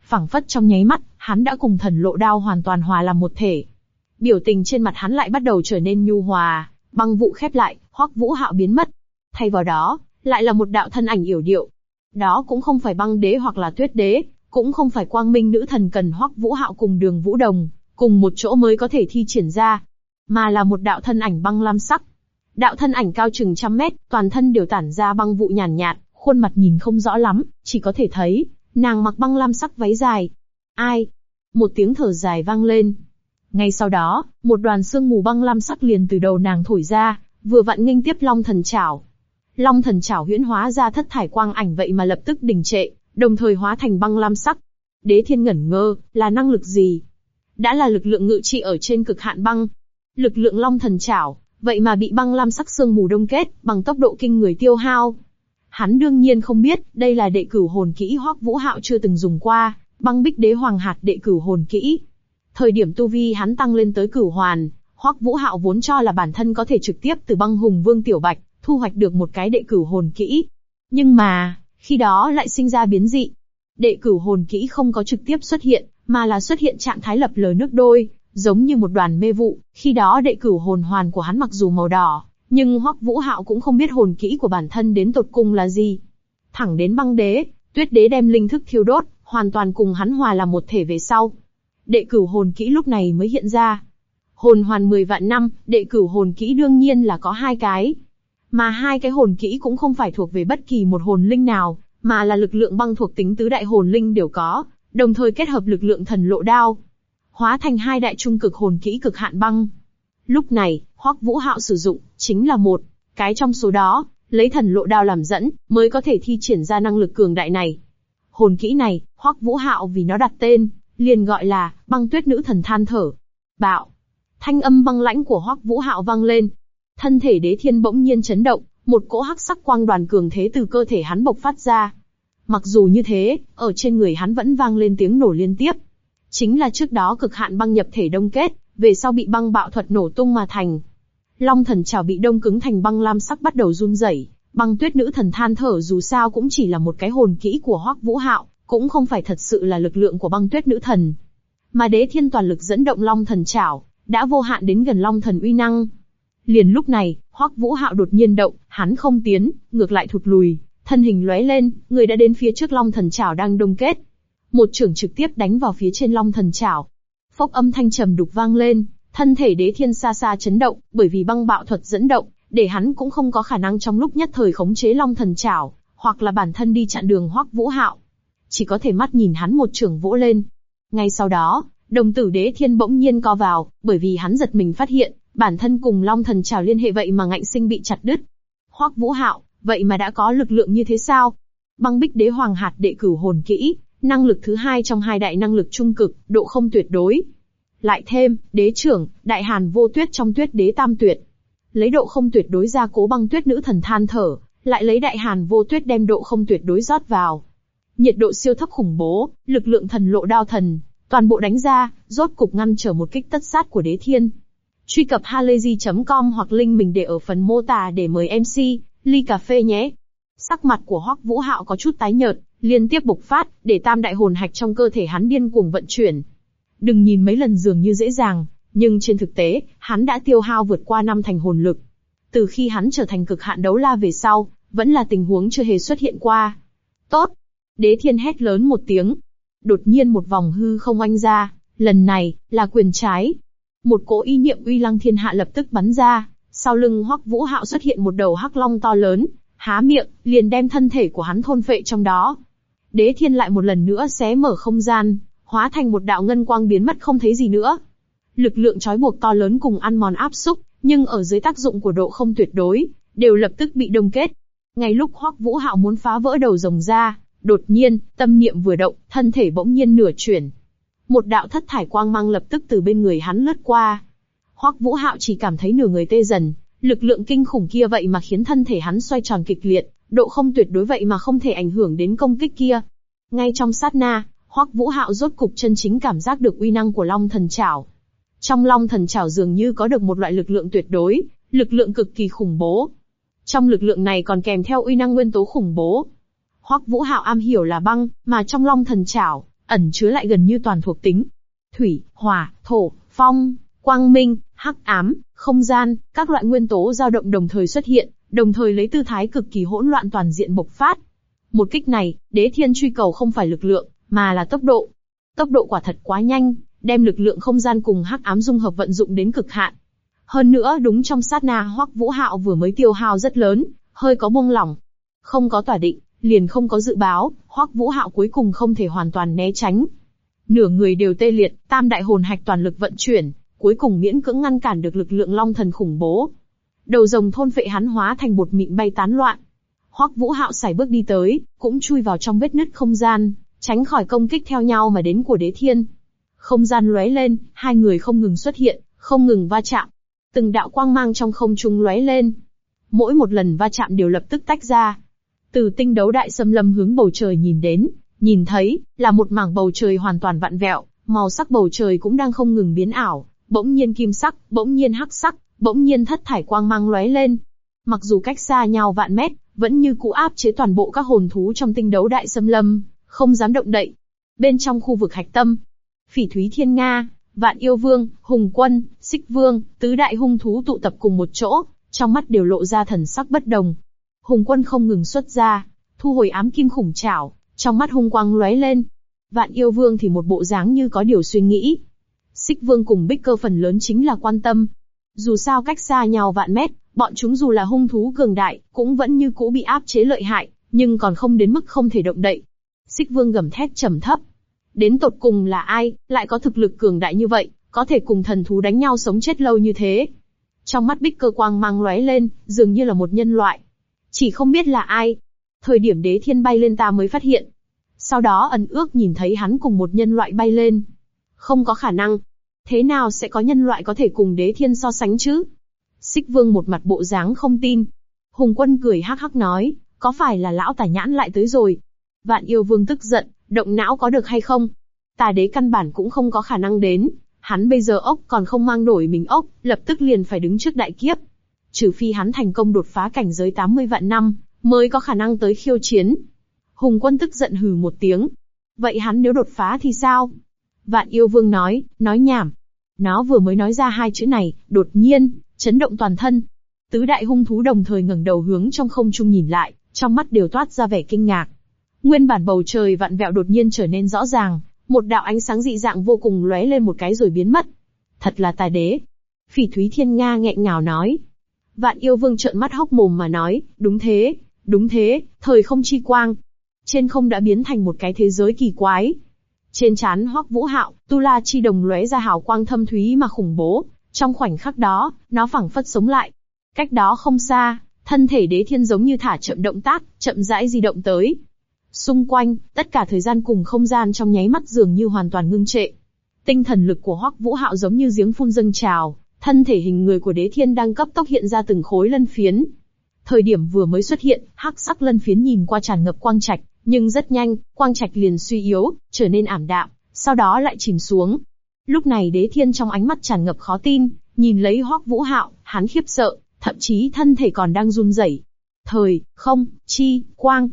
phảng phất trong nháy mắt, hắn đã cùng thần lộ đao hoàn toàn hòa làm một thể. Biểu tình trên mặt hắn lại bắt đầu trở nên nhu hòa, băng vụ khép lại, Hoắc Vũ Hạo biến mất. Thay vào đó, lại là một đạo thân ảnh yểu điệu. Đó cũng không phải băng đế hoặc là tuyết đế, cũng không phải quang minh nữ thần cần Hoắc Vũ Hạo cùng Đường Vũ Đồng, cùng một chỗ mới có thể thi triển ra, mà là một đạo thân ảnh băng lam sắc. Đạo thân ảnh cao chừng 100 mét, toàn thân đều tản ra băng vụ nhàn nhạt, khuôn mặt nhìn không rõ lắm, chỉ có thể thấy, nàng mặc băng lam sắc váy dài. Ai? Một tiếng thở dài vang lên. Ngay sau đó, một đoàn sương mù băng lam sắc liền từ đầu nàng thổi ra, vừa vặn nghênh tiếp Long Thần Chảo. Long Thần Chảo huyễn hóa ra thất thải quang ảnh vậy mà lập tức đình trệ, đồng thời hóa thành băng lam sắc. Đế Thiên ngẩn ngơ, là năng lực gì? Đã là lực lượng ngự trị ở trên cực hạn băng. Lực lượng Long Thần Chảo, vậy mà bị băng lam sắc sương mù đông kết, bằng tốc độ kinh người tiêu hao. Hắn đương nhiên không biết, đây là đệ cửu hồn kỹ Hoắc Vũ Hạo chưa từng dùng qua, băng bích đế hoàng hạt đệ cửu hồn kỹ. Thời điểm tu vi hắn tăng lên tới cửu hoàn, Hoắc Vũ Hạo vốn cho là bản thân có thể trực tiếp từ băng hùng vương Tiểu Bạch, thu hoạch được một cái đệ cửu hồn kỹ. Nhưng mà, khi đó lại sinh ra biến dị. Đệ cửu hồn kỹ không có trực tiếp xuất hiện, mà là xuất hiện trạng thái lập lờ nước đôi, giống như một đoàn mê vụ. Khi đó đệ cửu hồn hoàn của hắn mặc dù màu đỏ, nhưng Hoắc Vũ Hạo cũng không biết hồn kỹ của bản thân đến tột cùng là gì. Thẳng đến băng đế, tuyết đế đem linh thức thiêu đốt, hoàn toàn cùng hắn hòa làm một thể về sau. Đệ cửu hồn kỹ lúc này mới hiện ra. Hồn hoàn 10 vạn năm, đệ cửu hồn kỹ đương nhiên là có 2 cái. Mà 2 cái hồn kỹ cũng không phải thuộc về bất kỳ một hồn linh nào, mà là lực lượng băng thuộc tính tứ đại hồn linh đều có, đồng thời kết hợp lực lượng thần lộ đao, hóa thành 2 đại trung cực hồn kỹ cực hạn băng. Lúc này, Hoắc Vũ Hạo sử dụng, chính là một cái trong số đó, lấy thần lộ đao làm dẫn, mới có thể thi triển ra năng lực cường đại này. Hồn kỹ này, Hoắc Vũ Hạo vì nó đặt tên, liền gọi là băng tuyết nữ thần than thở. Bạo! Thanh âm băng lãnh của Hoắc Vũ Hạo vang lên. Thân thể Đế Thiên bỗng nhiên chấn động, một cỗ hắc sắc quang đoàn cường thế từ cơ thể hắn bộc phát ra. Mặc dù như thế, ở trên người hắn vẫn vang lên tiếng nổ liên tiếp. Chính là trước đó cực hạn băng nhập thể đông kết, về sau bị băng bạo thuật nổ tung mà thành. Long Thần Chảo bị đông cứng thành băng lam sắc bắt đầu run rẩy. Băng tuyết nữ thần than thở dù sao cũng chỉ là một cái hồn kỹ của Hoắc Vũ Hạo, cũng không phải thật sự là lực lượng của băng tuyết nữ thần. Mà Đế Thiên toàn lực dẫn động Long Thần Chảo, đã vô hạn đến gần Long Thần uy năng. Liền lúc này, Hoắc Vũ Hạo đột nhiên động, hắn không tiến, ngược lại thụt lùi, thân hình lóe lên, người đã đến phía trước Long Thần Chảo đang đông kết. Một chưởng trực tiếp đánh vào phía trên Long Thần Chảo. Phốc âm thanh trầm đục vang lên, thân thể Đế Thiên xa xa chấn động, bởi vì băng bạo thuật dẫn động, để hắn cũng không có khả năng trong lúc nhất thời khống chế Long Thần Chảo, hoặc là bản thân đi chặn đường Hoắc Vũ Hạo. Chỉ có thể mắt nhìn hắn một chưởng vỗ lên. Ngay sau đó, đồng tử Đế Thiên bỗng nhiên co vào, bởi vì hắn giật mình phát hiện, bản thân cùng Long Thần Chảo liên hệ vậy mà ngạnh sinh bị chặt đứt. Hoắc Vũ Hạo, vậy mà đã có lực lượng như thế sao? Băng bích đế hoàng hạt đệ cửu hồn kỹ, năng lực thứ 2 trong 2 đại năng lực trung cực, độ không tuyệt đối. Lại thêm, đế trưởng, đại hàn vô tuyết trong tuyết đế tam tuyệt. Lấy độ không tuyệt đối ra cố băng tuyết nữ thần than thở, lại lấy đại hàn vô tuyết đem độ không tuyệt đối rót vào. Nhiệt độ siêu thấp khủng bố, lực lượng thần lộ đao thần, toàn bộ đánh ra, rốt cục ngăn trở một kích tất sát của Đế Thiên. Truy cập halayzi.com hoặc link mình để ở phần mô tả để mời MC, ly cà phê nhé. Sắc mặt của Hoắc Vũ Hạo có chút tái nhợt, liên tiếp bộc phát, để tam đại hồn hạch trong cơ thể hắn điên cuồng vận chuyển. Đừng nhìn mấy lần dường như dễ dàng, nhưng trên thực tế, hắn đã tiêu hao vượt qua 5 thành hồn lực. Từ khi hắn trở thành cực hạn đấu la về sau, vẫn là tình huống chưa hề xuất hiện qua. Tốt! Đế Thiên hét lớn một tiếng. Đột nhiên một vòng hư không oanh ra, lần này, là quyền trái. Một cỗ ý niệm uy lăng thiên hạ lập tức bắn ra, sau lưng Hoắc Vũ Hạo xuất hiện một đầu hắc long to lớn, há miệng, liền đem thân thể của hắn thôn phệ trong đó. Đế Thiên lại một lần nữa xé mở không gian, hóa thành một đạo ngân quang biến mất không thấy gì nữa. Lực lượng trói buộc to lớn cùng ăn mòn áp xúc, nhưng ở dưới tác dụng của độ không tuyệt đối, đều lập tức bị đông kết. Ngay lúc Hoắc Vũ Hạo muốn phá vỡ đầu rồng ra, đột nhiên, tâm niệm vừa động, thân thể bỗng nhiên nửa chuyển. Một đạo thất thải quang mang lập tức từ bên người hắn lướt qua. Hoắc Vũ Hạo chỉ cảm thấy nửa người tê dần, lực lượng kinh khủng kia vậy mà khiến thân thể hắn xoay tròn kịch liệt, độ không tuyệt đối vậy mà không thể ảnh hưởng đến công kích kia. Ngay trong sát na, Hoắc Vũ Hạo rốt cục chân chính cảm giác được uy năng của Long Thần Chảo. Trong Long Thần Chảo dường như có được một loại lực lượng tuyệt đối, lực lượng cực kỳ khủng bố. Trong lực lượng này còn kèm theo uy năng nguyên tố khủng bố. Hoắc Vũ Hạo am hiểu là băng, mà trong Long Thần Chảo, ẩn chứa lại gần như toàn thuộc tính. Thủy, hỏa, thổ, phong, quang minh, hắc ám, không gian, các loại nguyên tố dao động đồng thời xuất hiện, đồng thời lấy tư thái cực kỳ hỗn loạn toàn diện bộc phát. Một kích này, Đế Thiên truy cầu không phải lực lượng, mà là tốc độ. Tốc độ quả thật quá nhanh, đem lực lượng không gian cùng hắc ám dung hợp vận dụng đến cực hạn. Hơn nữa đúng trong sát na Hoắc Vũ Hạo vừa mới tiêu hao rất lớn, hơi có buông lỏng. Không có tỏa định, liền không có dự báo, Hoắc Vũ Hạo cuối cùng không thể hoàn toàn né tránh. Nửa người đều tê liệt, tam đại hồn hạch toàn lực vận chuyển, cuối cùng miễn cưỡng ngăn cản được lực lượng long thần khủng bố. Đầu rồng thôn phệ hắn hóa thành bột mịn bay tán loạn. Hoắc Vũ Hạo sải bước đi tới, cũng chui vào trong vết nứt không gian, tránh khỏi công kích theo nhau mà đến của Đế Thiên. Không gian lóe lên, hai người không ngừng xuất hiện, không ngừng va chạm. Từng đạo quang mang trong không trung lóe lên. Mỗi một lần va chạm đều lập tức tách ra. Từ tinh đấu đại xâm lâm hướng bầu trời nhìn đến, nhìn thấy, là một mảng bầu trời hoàn toàn vặn vẹo, màu sắc bầu trời cũng đang không ngừng biến ảo, bỗng nhiên kim sắc, bỗng nhiên hắc sắc, bỗng nhiên thất thải quang mang lóe lên. Mặc dù cách xa nhau vạn mét, vẫn như cũ áp chế toàn bộ các hồn thú trong tinh đấu đại xâm lâm, không dám động đậy. Bên trong khu vực hạch tâm, Phỉ Thúy Thiên Nga, Vạn Yêu Vương, Hùng Quân, Xích Vương, tứ đại hung thú tụ tập cùng một chỗ, trong mắt đều lộ ra thần sắc bất đồng. Hùng Quân không ngừng xuất ra, thu hồi ám kim khủng trảo, trong mắt hung quang lóe lên. Vạn Yêu Vương thì một bộ dáng như có điều suy nghĩ. Xích Vương cùng Bích Cơ phần lớn chính là quan tâm. Dù sao cách xa nhau vạn mét, bọn chúng dù là hung thú cường đại, cũng vẫn như cũ bị áp chế lợi hại, nhưng còn không đến mức không thể động đậy. Xích Vương gầm thét trầm thấp. Đến tột cùng là ai, lại có thực lực cường đại như vậy, có thể cùng thần thú đánh nhau sống chết lâu như thế? Trong mắt Bích Cơ quang mang lóe lên, dường như là một nhân loại. Chỉ không biết là ai. Thời điểm Đế Thiên bay lên ta mới phát hiện. Sau đó ẩn ước nhìn thấy hắn cùng một nhân loại bay lên. Không có khả năng. Thế nào sẽ có nhân loại có thể cùng Đế Thiên so sánh chứ? Xích Vương một mặt bộ dáng không tin. Hùng Quân cười hắc hắc nói, có phải là lão tà nhãn lại tới rồi? Vạn Yêu Vương tức giận, động não có được hay không? Tà đế căn bản cũng không có khả năng đến. Hắn bây giờ ốc còn không mang nổi mình ốc, lập tức liền phải đứng trước đại kiếp. Trừ phi hắn thành công đột phá cảnh giới 80 vạn năm, mới có khả năng tới khiêu chiến. Hùng Quân tức giận hừ một tiếng. Vậy hắn nếu đột phá thì sao? Vạn Yêu Vương nói nhảm. Nó vừa mới nói ra hai chữ này, đột nhiên, chấn động toàn thân. Tứ đại hung thú đồng thời ngẩng đầu hướng trong không trung nhìn lại, trong mắt đều toát ra vẻ kinh ngạc. Nguyên bản bầu trời vặn vẹo đột nhiên trở nên rõ ràng, một đạo ánh sáng dị dạng vô cùng lóe lên một cái rồi biến mất. Thật là tà đế. Phỉ Thúy Thiên Nga nghẹn ngào nói. Vạn Yêu Vương trợn mắt hốc mồm mà nói, đúng thế, thời không chi quang. Trên không đã biến thành một cái thế giới kỳ quái. Trên trán Hoắc Vũ Hạo, tu la chi đồng lóe ra hào quang thâm thúy mà khủng bố, trong khoảnh khắc đó, nó phảng phất sống lại. Cách đó không xa, thân thể Đế Thiên giống như thả chậm động tác, chậm rãi di động tới. Xung quanh, tất cả thời gian cùng không gian trong nháy mắt dường như hoàn toàn ngưng trệ. Tinh thần lực của Hoắc Vũ Hạo giống như giếng phun dâng trào, thân thể hình người của Đế Thiên đang cấp tốc hiện ra từng khối lân phiến. Thời điểm vừa mới xuất hiện, hắc sắc lân phiến nhìn qua tràn ngập quang trạch, nhưng rất nhanh, quang trạch liền suy yếu, trở nên ảm đạm, sau đó lại chìm xuống. Lúc này Đế Thiên trong ánh mắt tràn ngập khó tin, nhìn lấy Hoắc Vũ Hạo, hắn khiếp sợ, thậm chí thân thể còn đang run rẩy. Thời không chi quang,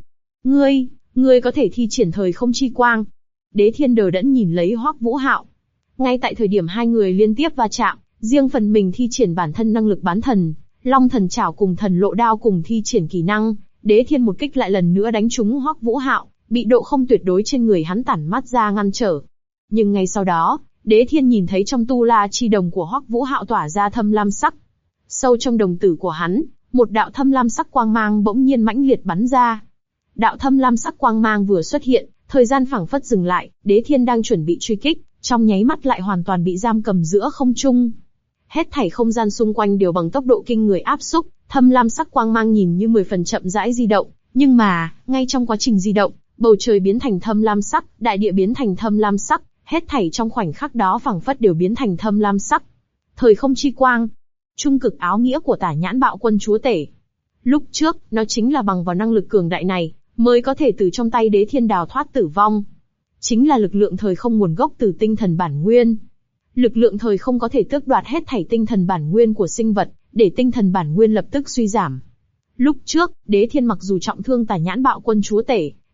ngươi có thể thi triển thời không chi quang? Đế Thiên đờ đẫn nhìn lấy Hoắc Vũ Hạo. Ngay tại thời điểm hai người liên tiếp va chạm, riêng phần mình thi triển bản thân năng lực bán thần, Long Thần Chảo cùng Thần Lộ Đao cùng thi triển kỹ năng, Đế Thiên một kích lại lần nữa đánh trúng Hoắc Vũ Hạo, bị độ không tuyệt đối trên người hắn tản mát ra ngăn trở. Nhưng ngay sau đó, Đế Thiên nhìn thấy trong tu la chi đồng của Hoắc Vũ Hạo tỏa ra thâm lam sắc. Sâu trong đồng tử của hắn, một đạo thâm lam sắc quang mang bỗng nhiên mãnh liệt bắn ra. Đạo thâm lam sắc quang mang vừa xuất hiện, thời gian phảng phất dừng lại, Đế Thiên đang chuẩn bị truy kích, trong nháy mắt lại hoàn toàn bị giam cầm giữa không trung. Hết thảy không gian xung quanh đều bằng tốc độ kinh người áp xúc, thâm lam sắc quang mang nhìn như 10 phần chậm rãi di động, nhưng mà, ngay trong quá trình di động, bầu trời biến thành thâm lam sắc, đại địa biến thành thâm lam sắc, hết thảy trong khoảnh khắc đó phảng phất đều biến thành thâm lam sắc. Thời không chi quang, trung cực áo nghĩa của Tả Nhãn Bạo Quân chúa tể. Lúc trước, nó chính là bằng vào năng lực cường đại này, mới có thể từ trong tay Đế Thiên đào thoát tử vong. Chính là lực lượng thời không nguồn gốc từ tinh thần bản nguyên. Lực lượng thời không có thể tước đoạt hết thảy tinh thần bản nguyên của sinh vật, để tinh thần bản nguyên lập tức suy giảm. Lúc trước, Đế Thiên mặc dù trọng thương Tả Nhãn Bạo Quân chúa tể,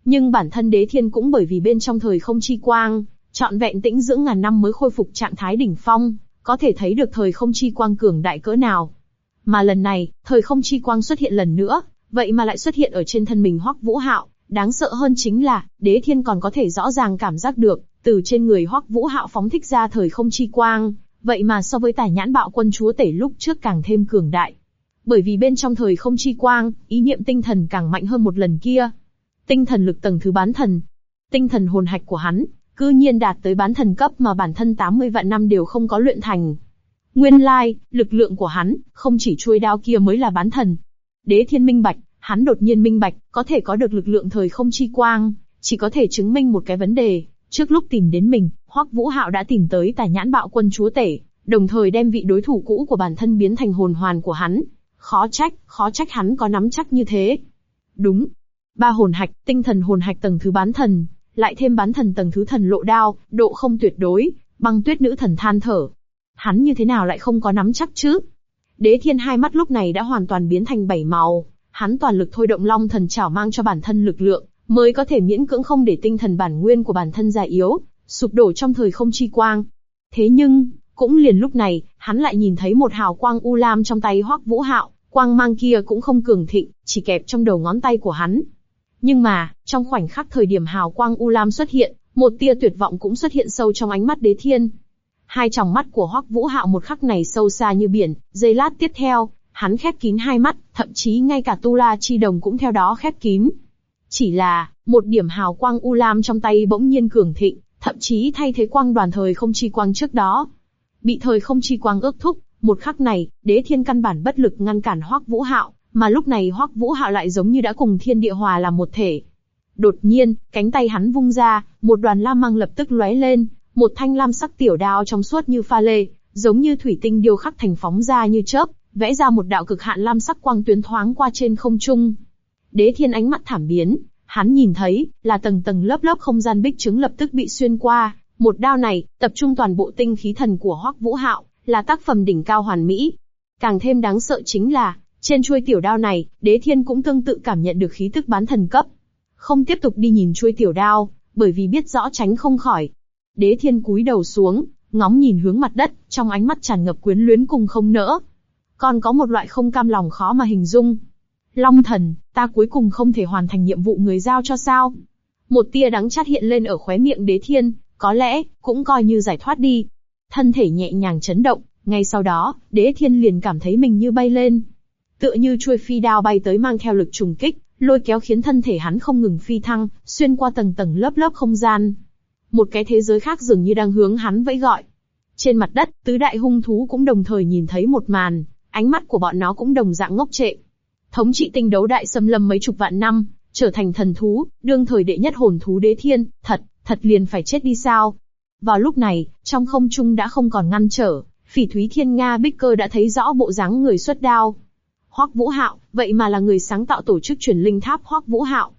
Nhưng bản thân Đế Thiên cũng bởi vì bên trong thời không chi quang, trọn vẹn tĩnh dưỡng ngàn năm mới khôi phục trạng thái đỉnh phong, có thể thấy được thời không chi quang cường đại cỡ nào. Mà lần này, thời không chi quang xuất hiện lần nữa, vậy mà lại xuất hiện ở trên thân mình Hoắc Vũ Hạo, đáng sợ hơn chính là, Đế Thiên còn có thể rõ ràng cảm giác được, từ trên người Hoắc Vũ Hạo phóng thích ra thời không chi quang, vậy mà so với Tà Nhãn Bạo Quân chúa tể lúc trước càng thêm cường đại. Bởi vì bên trong thời không chi quang, ý niệm tinh thần càng mạnh hơn một lần kia. Tinh thần lực tầng thứ bán thần. Tinh thần hồn hạch của hắn, cư nhiên đạt tới bán thần cấp mà bản thân 80 vạn năm đều không có luyện thành. Nguyên lai, lực lượng của hắn, không chỉ chuôi đao kia mới là bán thần. Đế Thiên minh bạch, hắn đột nhiên minh bạch, có thể có được lực lượng thời không chi quang, chỉ có thể chứng minh một cái vấn đề. Trước lúc tìm đến mình, Hoắc Vũ Hạo đã tìm tới Tà Nhãn Bạo Quân chúa tể, đồng thời đem vị đối thủ cũ của bản thân biến thành hồn hoàn của hắn. Khó trách hắn có nắm chắc như thế. Đúng. 3 hồn hạch, tinh thần hồn hạch tầng thứ bán thần, lại thêm bán thần tầng thứ thần lộ đao, độ không tuyệt đối, Băng Tuyết nữ thần than thở. Hắn như thế nào lại không có nắm chắc chứ? Đế Thiên hai mắt lúc này đã hoàn toàn biến thành 7 màu, hắn toàn lực thôi động Long Thần Chảo mang cho bản thân lực lượng, mới có thể miễn cưỡng không để tinh thần bản nguyên của bản thân già yếu, sụp đổ trong thời không chi quang. Thế nhưng, cũng liền lúc này, hắn lại nhìn thấy một hào quang u lam trong tay Hoắc Vũ Hạo, quang mang kia cũng không cường thịnh, chỉ kẹp trong đầu ngón tay của hắn. Nhưng mà, trong khoảnh khắc thời điểm hào quang u lam xuất hiện, một tia tuyệt vọng cũng xuất hiện sâu trong ánh mắt Đế Thiên. Hai tròng mắt của Hoắc Vũ Hạo một khắc này sâu xa như biển, giây lát tiếp theo, hắn khép kín hai mắt, thậm chí ngay cả tu la chi đồng cũng theo đó khép kín. Chỉ là, một điểm hào quang u lam trong tay bỗng nhiên cường thịnh, thậm chí thay thế quang đoàn thời không chi quang trước đó. Bị thời không chi quang ước thúc, một khắc này, Đế Thiên căn bản bất lực ngăn cản Hoắc Vũ Hạo, mà lúc này Hoắc Vũ Hạo lại giống như đã cùng thiên địa hòa làm một thể. Đột nhiên, cánh tay hắn vung ra, một đoàn lam mang lập tức lóe lên, một thanh lam sắc tiểu đao trong suốt như pha lê, giống như thủy tinh điêu khắc thành phóng ra như chớp, vẽ ra một đạo cực hạn lam sắc quang tuyến thoáng qua trên không trung. Đế Thiên ánh mắt thảm biến, hắn nhìn thấy, là tầng tầng lớp lớp không gian bích trướng lập tức bị xuyên qua, một đao này, tập trung toàn bộ tinh khí thần của Hoắc Vũ Hạo, là tác phẩm đỉnh cao hoàn mỹ. Càng thêm đáng sợ chính là, trên chuôi tiểu đao này, Đế Thiên cũng tương tự cảm nhận được khí tức bán thần cấp. Không tiếp tục đi nhìn chuôi tiểu đao, bởi vì biết rõ tránh không khỏi. Đế Thiên cúi đầu xuống, ngóng nhìn hướng mặt đất, trong ánh mắt tràn ngập quyến luyến cùng không nỡ. Còn có một loại không cam lòng khó mà hình dung. Long thần, ta cuối cùng không thể hoàn thành nhiệm vụ người giao cho sao? Một tia đắng chát hiện lên ở khóe miệng Đế Thiên, có lẽ, cũng coi như giải thoát đi. Thân thể nhẹ nhàng chấn động, ngay sau đó, Đế Thiên liền cảm thấy mình như bay lên. Tựa như chuôi phi đao bay tới mang theo lực trùng kích, lôi kéo khiến thân thể hắn không ngừng phi thăng, xuyên qua tầng tầng lớp lớp không gian. Một cái thế giới khác dường như đang hướng hắn vẫy gọi. Trên mặt đất, tứ đại hung thú cũng đồng thời nhìn thấy một màn, ánh mắt của bọn nó cũng đồng dạng ngốc trệ. Thống trị tinh đấu đại xâm lâm mấy chục vạn năm, trở thành thần thú, đương thời đệ nhất hồn thú Đế Thiên, thật liền phải chết đi sao? Vào lúc này, trong không trung đã không còn ngăn trở, Phỉ Thúy Thiên Nga Bích Cơ đã thấy rõ bộ dáng người xuất đao. Hoắc Vũ Hạo, vậy mà là người sáng tạo tổ chức truyền linh tháp Hoắc Vũ Hạo.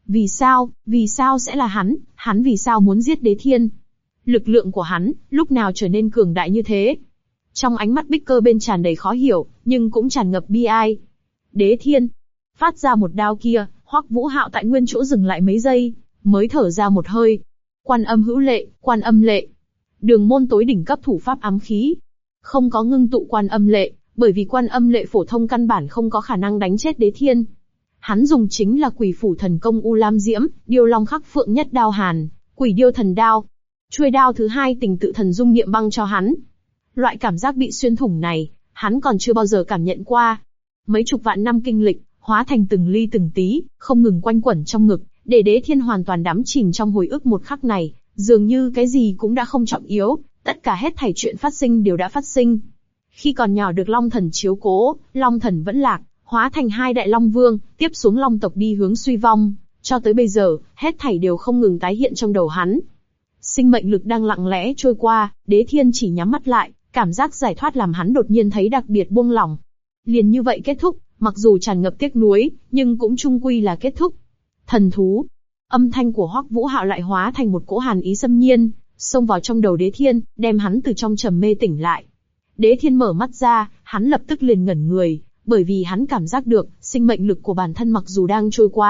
Vì sao sẽ là hắn vì sao muốn giết Đế Thiên? Lực lượng của hắn, lúc nào trở nên cường đại như thế? Trong ánh mắt Bích Cơ bên tràn đầy khó hiểu, nhưng cũng tràn ngập bi ai. Đế Thiên, phát ra một đao kia, Hoắc Vũ Hạo tại nguyên chỗ dừng lại mấy giây, mới thở ra một hơi. Quan âm hữu lệ, quan âm lệ. Đường môn tối đỉnh cấp thủ pháp ám khí. Không có ngưng tụ quan âm lệ, bởi vì quan âm lệ phổ thông căn bản không có khả năng đánh chết Đế Thiên. Hắn dùng chính là quỷ phủ thần công U Lam Diễm, điêu long khắc phượng nhất đao hàn, quỷ điêu thần đao. Chuôi đao thứ hai tình tự thần dung niệm băng cho hắn. Loại cảm giác bị xuyên thủng này, hắn còn chưa bao giờ cảm nhận qua. Mấy chục vạn năm kinh lịch, hóa thành từng ly từng tí, không ngừng quanh quẩn trong ngực, để Đế Thiên hoàn toàn đắm chìm trong hồi ức một khắc này, dường như cái gì cũng đã không trọng yếu, tất cả hết thảy chuyện phát sinh đều đã phát sinh. Khi còn nhỏ được Long Thần chiếu cố, Long Thần vẫn lạc, hóa thành hai đại Long Vương, tiếp xuống Long tộc đi hướng suy vong, cho tới bây giờ, hết thảy đều không ngừng tái hiện trong đầu hắn. Sinh mệnh lực đang lặng lẽ trôi qua, Đế Thiên chỉ nhắm mắt lại, cảm giác giải thoát làm hắn đột nhiên thấy đặc biệt buông lỏng. Liền như vậy kết thúc, mặc dù tràn ngập tiếc nuối, nhưng cũng chung quy là kết thúc. Thần thú. Âm thanh của Hoắc Vũ Hạo lại hóa thành một cỗ hàn ý xâm nhiên, xông vào trong đầu Đế Thiên, đem hắn từ trong trầm mê tỉnh lại. Đế Thiên mở mắt ra, hắn lập tức liền ngẩn người, bởi vì hắn cảm giác được, sinh mệnh lực của bản thân mặc dù đang trôi qua,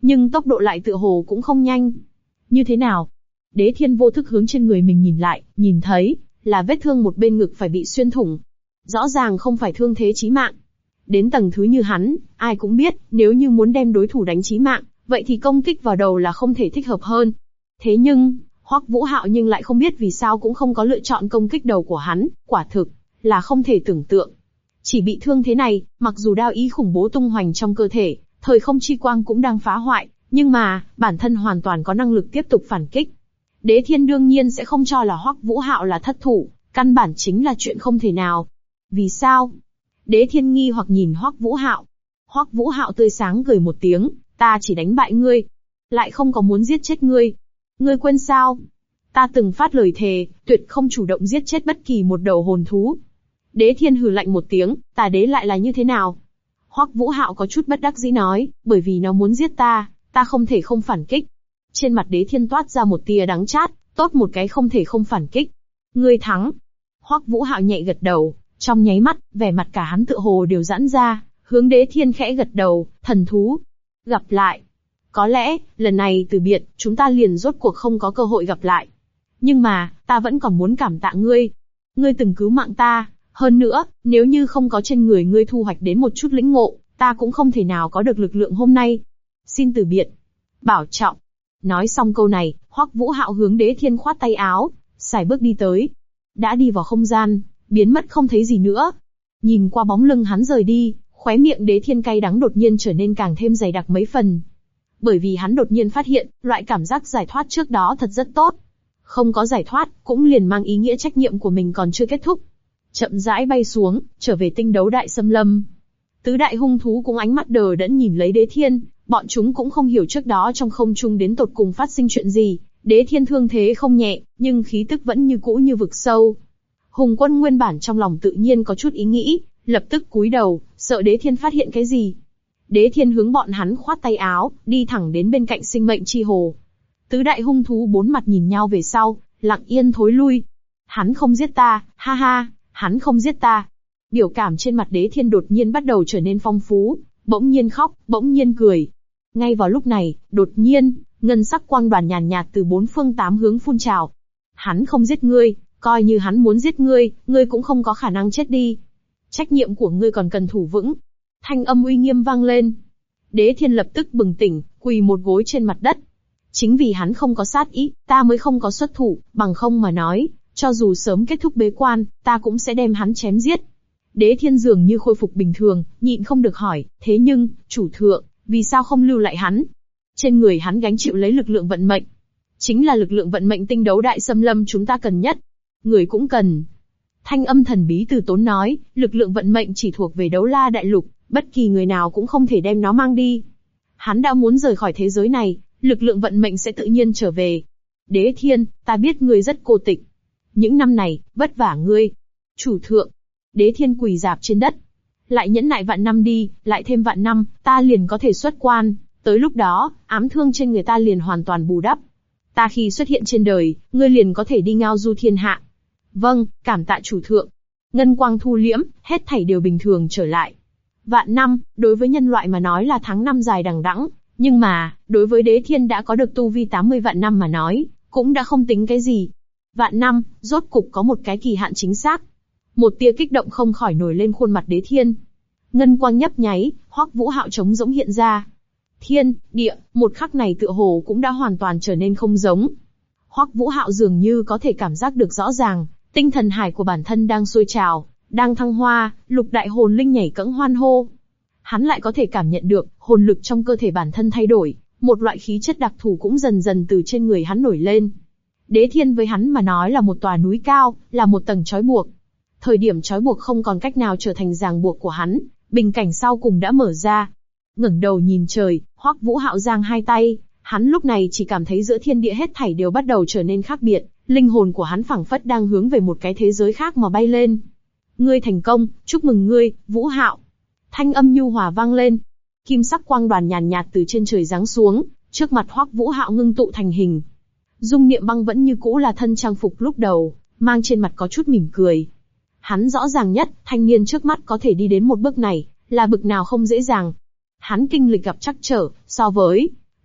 nhưng tốc độ lại tựa hồ cũng không nhanh. Như thế nào? Đế Thiên vô thức hướng trên người mình nhìn lại, nhìn thấy là vết thương một bên ngực phải bị xuyên thủng. Rõ ràng không phải thương thế chí mạng. Đến tầng thứ như hắn, ai cũng biết, nếu như muốn đem đối thủ đánh chí mạng, vậy thì công kích vào đầu là không thể thích hợp hơn. Thế nhưng, Hoắc Vũ Hạo nhưng lại không biết vì sao cũng không có lựa chọn công kích đầu của hắn, quả thực là không thể tưởng tượng. Chỉ bị thương thế này, mặc dù đao ý khủng bố tung hoành trong cơ thể, thời không chi quang cũng đang phá hoại, nhưng mà, bản thân hoàn toàn có năng lực tiếp tục phản kích. Đế Thiên đương nhiên sẽ không cho là Hoắc Vũ Hạo là thất thủ, căn bản chính là chuyện không thể nào. Vì sao? Đế Thiên nghi hoặc nhìn Hoắc Vũ Hạo. Hoắc Vũ Hạo tươi sáng cười một tiếng, ta chỉ đánh bại ngươi, lại không có muốn giết chết ngươi. Ngươi quên sao? Ta từng phát lời thề, tuyệt không chủ động giết chết bất kỳ một đầu hồn thú. Đế Thiên hừ lạnh một tiếng, ta đế lại là như thế nào? Hoắc Vũ Hạo có chút bất đắc dĩ nói, bởi vì nó muốn giết ta, ta không thể không phản kích. Trên mặt Đế Thiên toát ra một tia đắng chát, tốt một cái không thể không phản kích. Ngươi thắng. Hoắc Vũ Hạo nhẹ gật đầu, trong nháy mắt, vẻ mặt cả hắn tựa hồ đều giãn ra, hướng Đế Thiên khẽ gật đầu, thần thú. Gặp lại. Có lẽ, lần này từ biệt, chúng ta liền rốt cuộc không có cơ hội gặp lại. Nhưng mà, ta vẫn còn muốn cảm tạ ngươi. Ngươi từng cứu mạng ta, hơn nữa, nếu như không có trên người ngươi thu hoạch đến một chút lĩnh ngộ, ta cũng không thể nào có được lực lượng hôm nay. Xin từ biệt. Bảo trọng. Nói xong câu này, Hoắc Vũ Hạo hướng Đế Thiên khoát tay áo, sải bước đi tới. Đã đi vào không gian, biến mất không thấy gì nữa. Nhìn qua bóng lưng hắn rời đi, khóe miệng Đế Thiên cay đắng đột nhiên trở nên càng thêm dày đặc mấy phần. Bởi vì hắn đột nhiên phát hiện, loại cảm giác giải thoát trước đó thật rất tốt. Không có giải thoát, cũng liền mang ý nghĩa trách nhiệm của mình còn chưa kết thúc. Chậm rãi bay xuống, trở về tinh đấu đại xâm lâm. Tứ đại hung thú cũng ánh mắt đờ đẫn nhìn lấy Đế Thiên, bọn chúng cũng không hiểu trước đó trong không trung đến tột cùng phát sinh chuyện gì. Đế Thiên thương thế không nhẹ, nhưng khí tức vẫn như cũ như vực sâu. Hùng Quân nguyên bản trong lòng tự nhiên có chút ý nghĩ, lập tức cúi đầu, sợ Đế Thiên phát hiện cái gì. Đế Thiên hướng bọn hắn khoát tay áo, đi thẳng đến bên cạnh sinh mệnh chi hồ. Tứ đại hung thú bốn mặt nhìn nhau về sau, lặng yên thối lui. Hắn không giết ta, ha ha, hắn không giết ta. Biểu cảm trên mặt Đế Thiên đột nhiên bắt đầu trở nên phong phú, bỗng nhiên khóc, bỗng nhiên cười. Ngay vào lúc này, đột nhiên, ngân sắc quang đoàn nhàn nhạt từ bốn phương tám hướng phun trào. Hắn không giết ngươi, coi như hắn muốn giết ngươi, ngươi cũng không có khả năng chết đi. Trách nhiệm của ngươi còn cần thủ vững. Thanh âm uy nghiêm vang lên. Đế Thiên lập tức bừng tỉnh, quỳ một gối trên mặt đất. Chính vì hắn không có sát ý, ta mới không có xuất thủ, bằng không mà nói, cho dù sớm kết thúc bế quan, ta cũng sẽ đem hắn chém giết. Đế Thiên dường như khôi phục bình thường, nhịn không được hỏi, thế nhưng, chủ thượng, vì sao không lưu lại hắn? Trên người hắn gánh chịu lấy lực lượng vận mệnh. Chính là lực lượng vận mệnh tinh đấu đại xâm lâm chúng ta cần nhất. Người cũng cần. Thanh âm thần bí từ tốn nói, lực lượng vận mệnh chỉ thuộc về đấu la đại lục, bất kỳ người nào cũng không thể đem nó mang đi. Hắn đã muốn rời khỏi thế giới này, lực lượng vận mệnh sẽ tự nhiên trở về. Đế Thiên, ta biết ngươi rất cô tịch. Những năm này, vất vả ngươi. Chủ thượng. Đế Thiên quỳ rạp trên đất. Lại nhẫn nại vạn năm đi, lại thêm vạn năm, ta liền có thể xuất quan. Tới lúc đó, ám thương trên người ta liền hoàn toàn bù đắp. Ta khi xuất hiện trên đời, ngươi liền có thể đi ngao du thiên hạ. Vâng, cảm tạ chủ thượng. Ngân quang thu liễm, hết thảy đều bình thường trở lại. Vạn năm, đối với nhân loại mà nói là tháng năm dài đằng đẵng, nhưng mà, đối với Đế Thiên đã có được tu vi 80 vạn năm mà nói, cũng đã không tính cái gì. Vạn năm, rốt cục có một cái kỳ hạn chính xác. Một tia kích động không khỏi nổi lên khuôn mặt Đế Thiên. Ngân quang nhấp nháy, Hoắc Vũ Hạo trống rỗng hiện ra. Thiên, địa, một khắc này tựa hồ cũng đã hoàn toàn trở nên không giống. Hoắc Vũ Hạo dường như có thể cảm giác được rõ ràng, tinh thần hải của bản thân đang sôi trào, đang thăng hoa, lục đại hồn linh nhảy cẫng hoan hô. Hắn lại có thể cảm nhận được, hồn lực trong cơ thể bản thân thay đổi, một loại khí chất đặc thù cũng dần dần từ trên người hắn nổi lên. Đế Thiên với hắn mà nói là một tòa núi cao, là một tầng trói buộc. Thời điểm trói buộc không còn cách nào trở thành ràng buộc của hắn, bình cảnh sau cùng đã mở ra. Ngẩng đầu nhìn trời, Hoắc Vũ Hạo giang hai tay, hắn lúc này chỉ cảm thấy giữa thiên địa hết thảy đều bắt đầu trở nên khác biệt, linh hồn của hắn phảng phất đang hướng về một cái thế giới khác mà bay lên. Ngươi thành công, chúc mừng ngươi, Vũ Hạo. Thanh âm nhu hòa vang lên. Kim sắc quang đoàn nhàn nhạt từ trên trời giáng xuống, trước mặt Hoắc Vũ Hạo ngưng tụ thành hình. Dung Niệm Băng vẫn như cũ là thân trang phục lúc đầu, mang trên mặt có chút mỉm cười. Hắn rõ ràng nhất, thanh niên trước mắt có thể đi đến một bước này, là bực nào không dễ dàng. Hắn kinh lịch gặp trắc trở, so với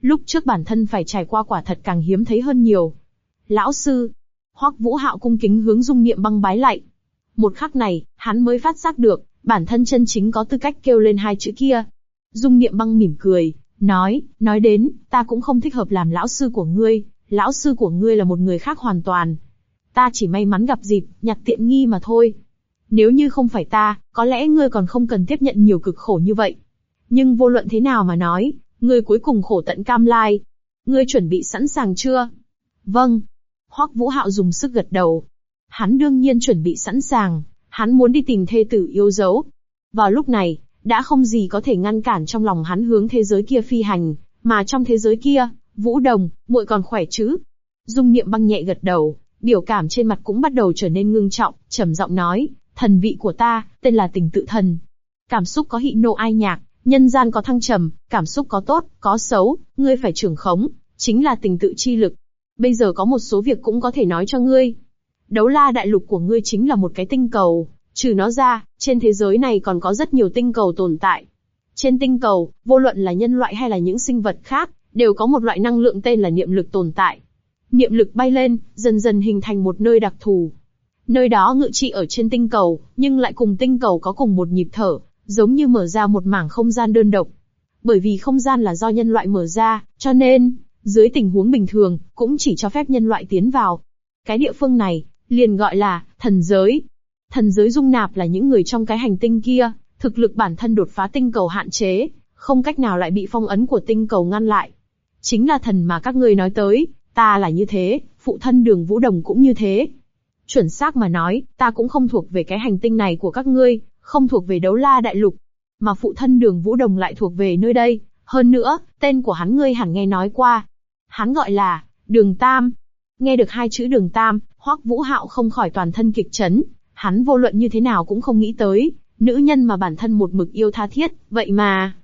Lúc trước bản thân phải trải qua quả thật càng hiếm thấy hơn nhiều. Lão sư. Hoắc Vũ Hạo cung kính hướng Dung Niệm Băng bái lạy. Một khắc này, hắn mới phát giác được, bản thân chân chính có tư cách kêu lên hai chữ kia. Dung Niệm Băng mỉm cười, nói đến, ta cũng không thích hợp làm lão sư của ngươi, lão sư của ngươi là một người khác hoàn toàn. Ta chỉ may mắn gặp dịp, nhặt tiện nghi mà thôi. Nếu như không phải ta, có lẽ ngươi còn không cần tiếp nhận nhiều cực khổ như vậy. Nhưng vô luận thế nào mà nói, ngươi cuối cùng khổ tận cam lai. Ngươi chuẩn bị sẵn sàng chưa? Vâng. Hoắc Vũ Hạo dùng sức gật đầu. Hắn đương nhiên chuẩn bị sẵn sàng, hắn muốn đi tìm thê tử yêu dấu. Vào lúc này, đã không gì có thể ngăn cản trong lòng hắn hướng thế giới kia phi hành, mà trong thế giới kia, Vũ Đồng, muội còn khỏe chứ? Dung Niệm Băng nhẹ gật đầu, biểu cảm trên mặt cũng bắt đầu trở nên ngưng trọng, trầm giọng nói, thần vị của ta, tên là Tình Tự Thần. Cảm xúc có hỉ nộ ai nhạc, nhân gian có thăng trầm, cảm xúc có tốt, có xấu, ngươi phải trưởng khống, chính là tình tự chi lực. Bây giờ có một số việc cũng có thể nói cho ngươi. Đấu La đại lục của ngươi chính là một cái tinh cầu, trừ nó ra, trên thế giới này còn có rất nhiều tinh cầu tồn tại. Trên tinh cầu, vô luận là nhân loại hay là những sinh vật khác, đều có một loại năng lượng tên là niệm lực tồn tại. Niệm lực bay lên, dần dần hình thành một nơi đặc thù. Nơi đó ngự trị ở trên tinh cầu, nhưng lại cùng tinh cầu có cùng một nhịp thở, giống như mở ra một mảng không gian đơn độc. Bởi vì không gian là do nhân loại mở ra, cho nên, dưới tình huống bình thường, cũng chỉ cho phép nhân loại tiến vào. Cái địa phương này, liền gọi là thần giới. Thần giới dung nạp là những người trong cái hành tinh kia, thực lực bản thân đột phá tinh cầu hạn chế, không cách nào lại bị phong ấn của tinh cầu ngăn lại. Chính là thần mà các ngươi nói tới, ta là như thế, phụ thân Đường Vũ Đồng cũng như thế. Chuẩn xác mà nói, ta cũng không thuộc về cái hành tinh này của các ngươi, không thuộc về Đấu La đại lục, mà phụ thân Đường Vũ Đồng lại thuộc về nơi đây. Hơn nữa, tên của hắn ngươi hẳn nghe nói qua. Hắn gọi là Đường Tam. Nghe được hai chữ Đường Tam, Hoắc Vũ Hạo không khỏi toàn thân kịch chấn. Hắn vô luận như thế nào cũng không nghĩ tới, nữ nhân mà bản thân một mực yêu tha thiết, vậy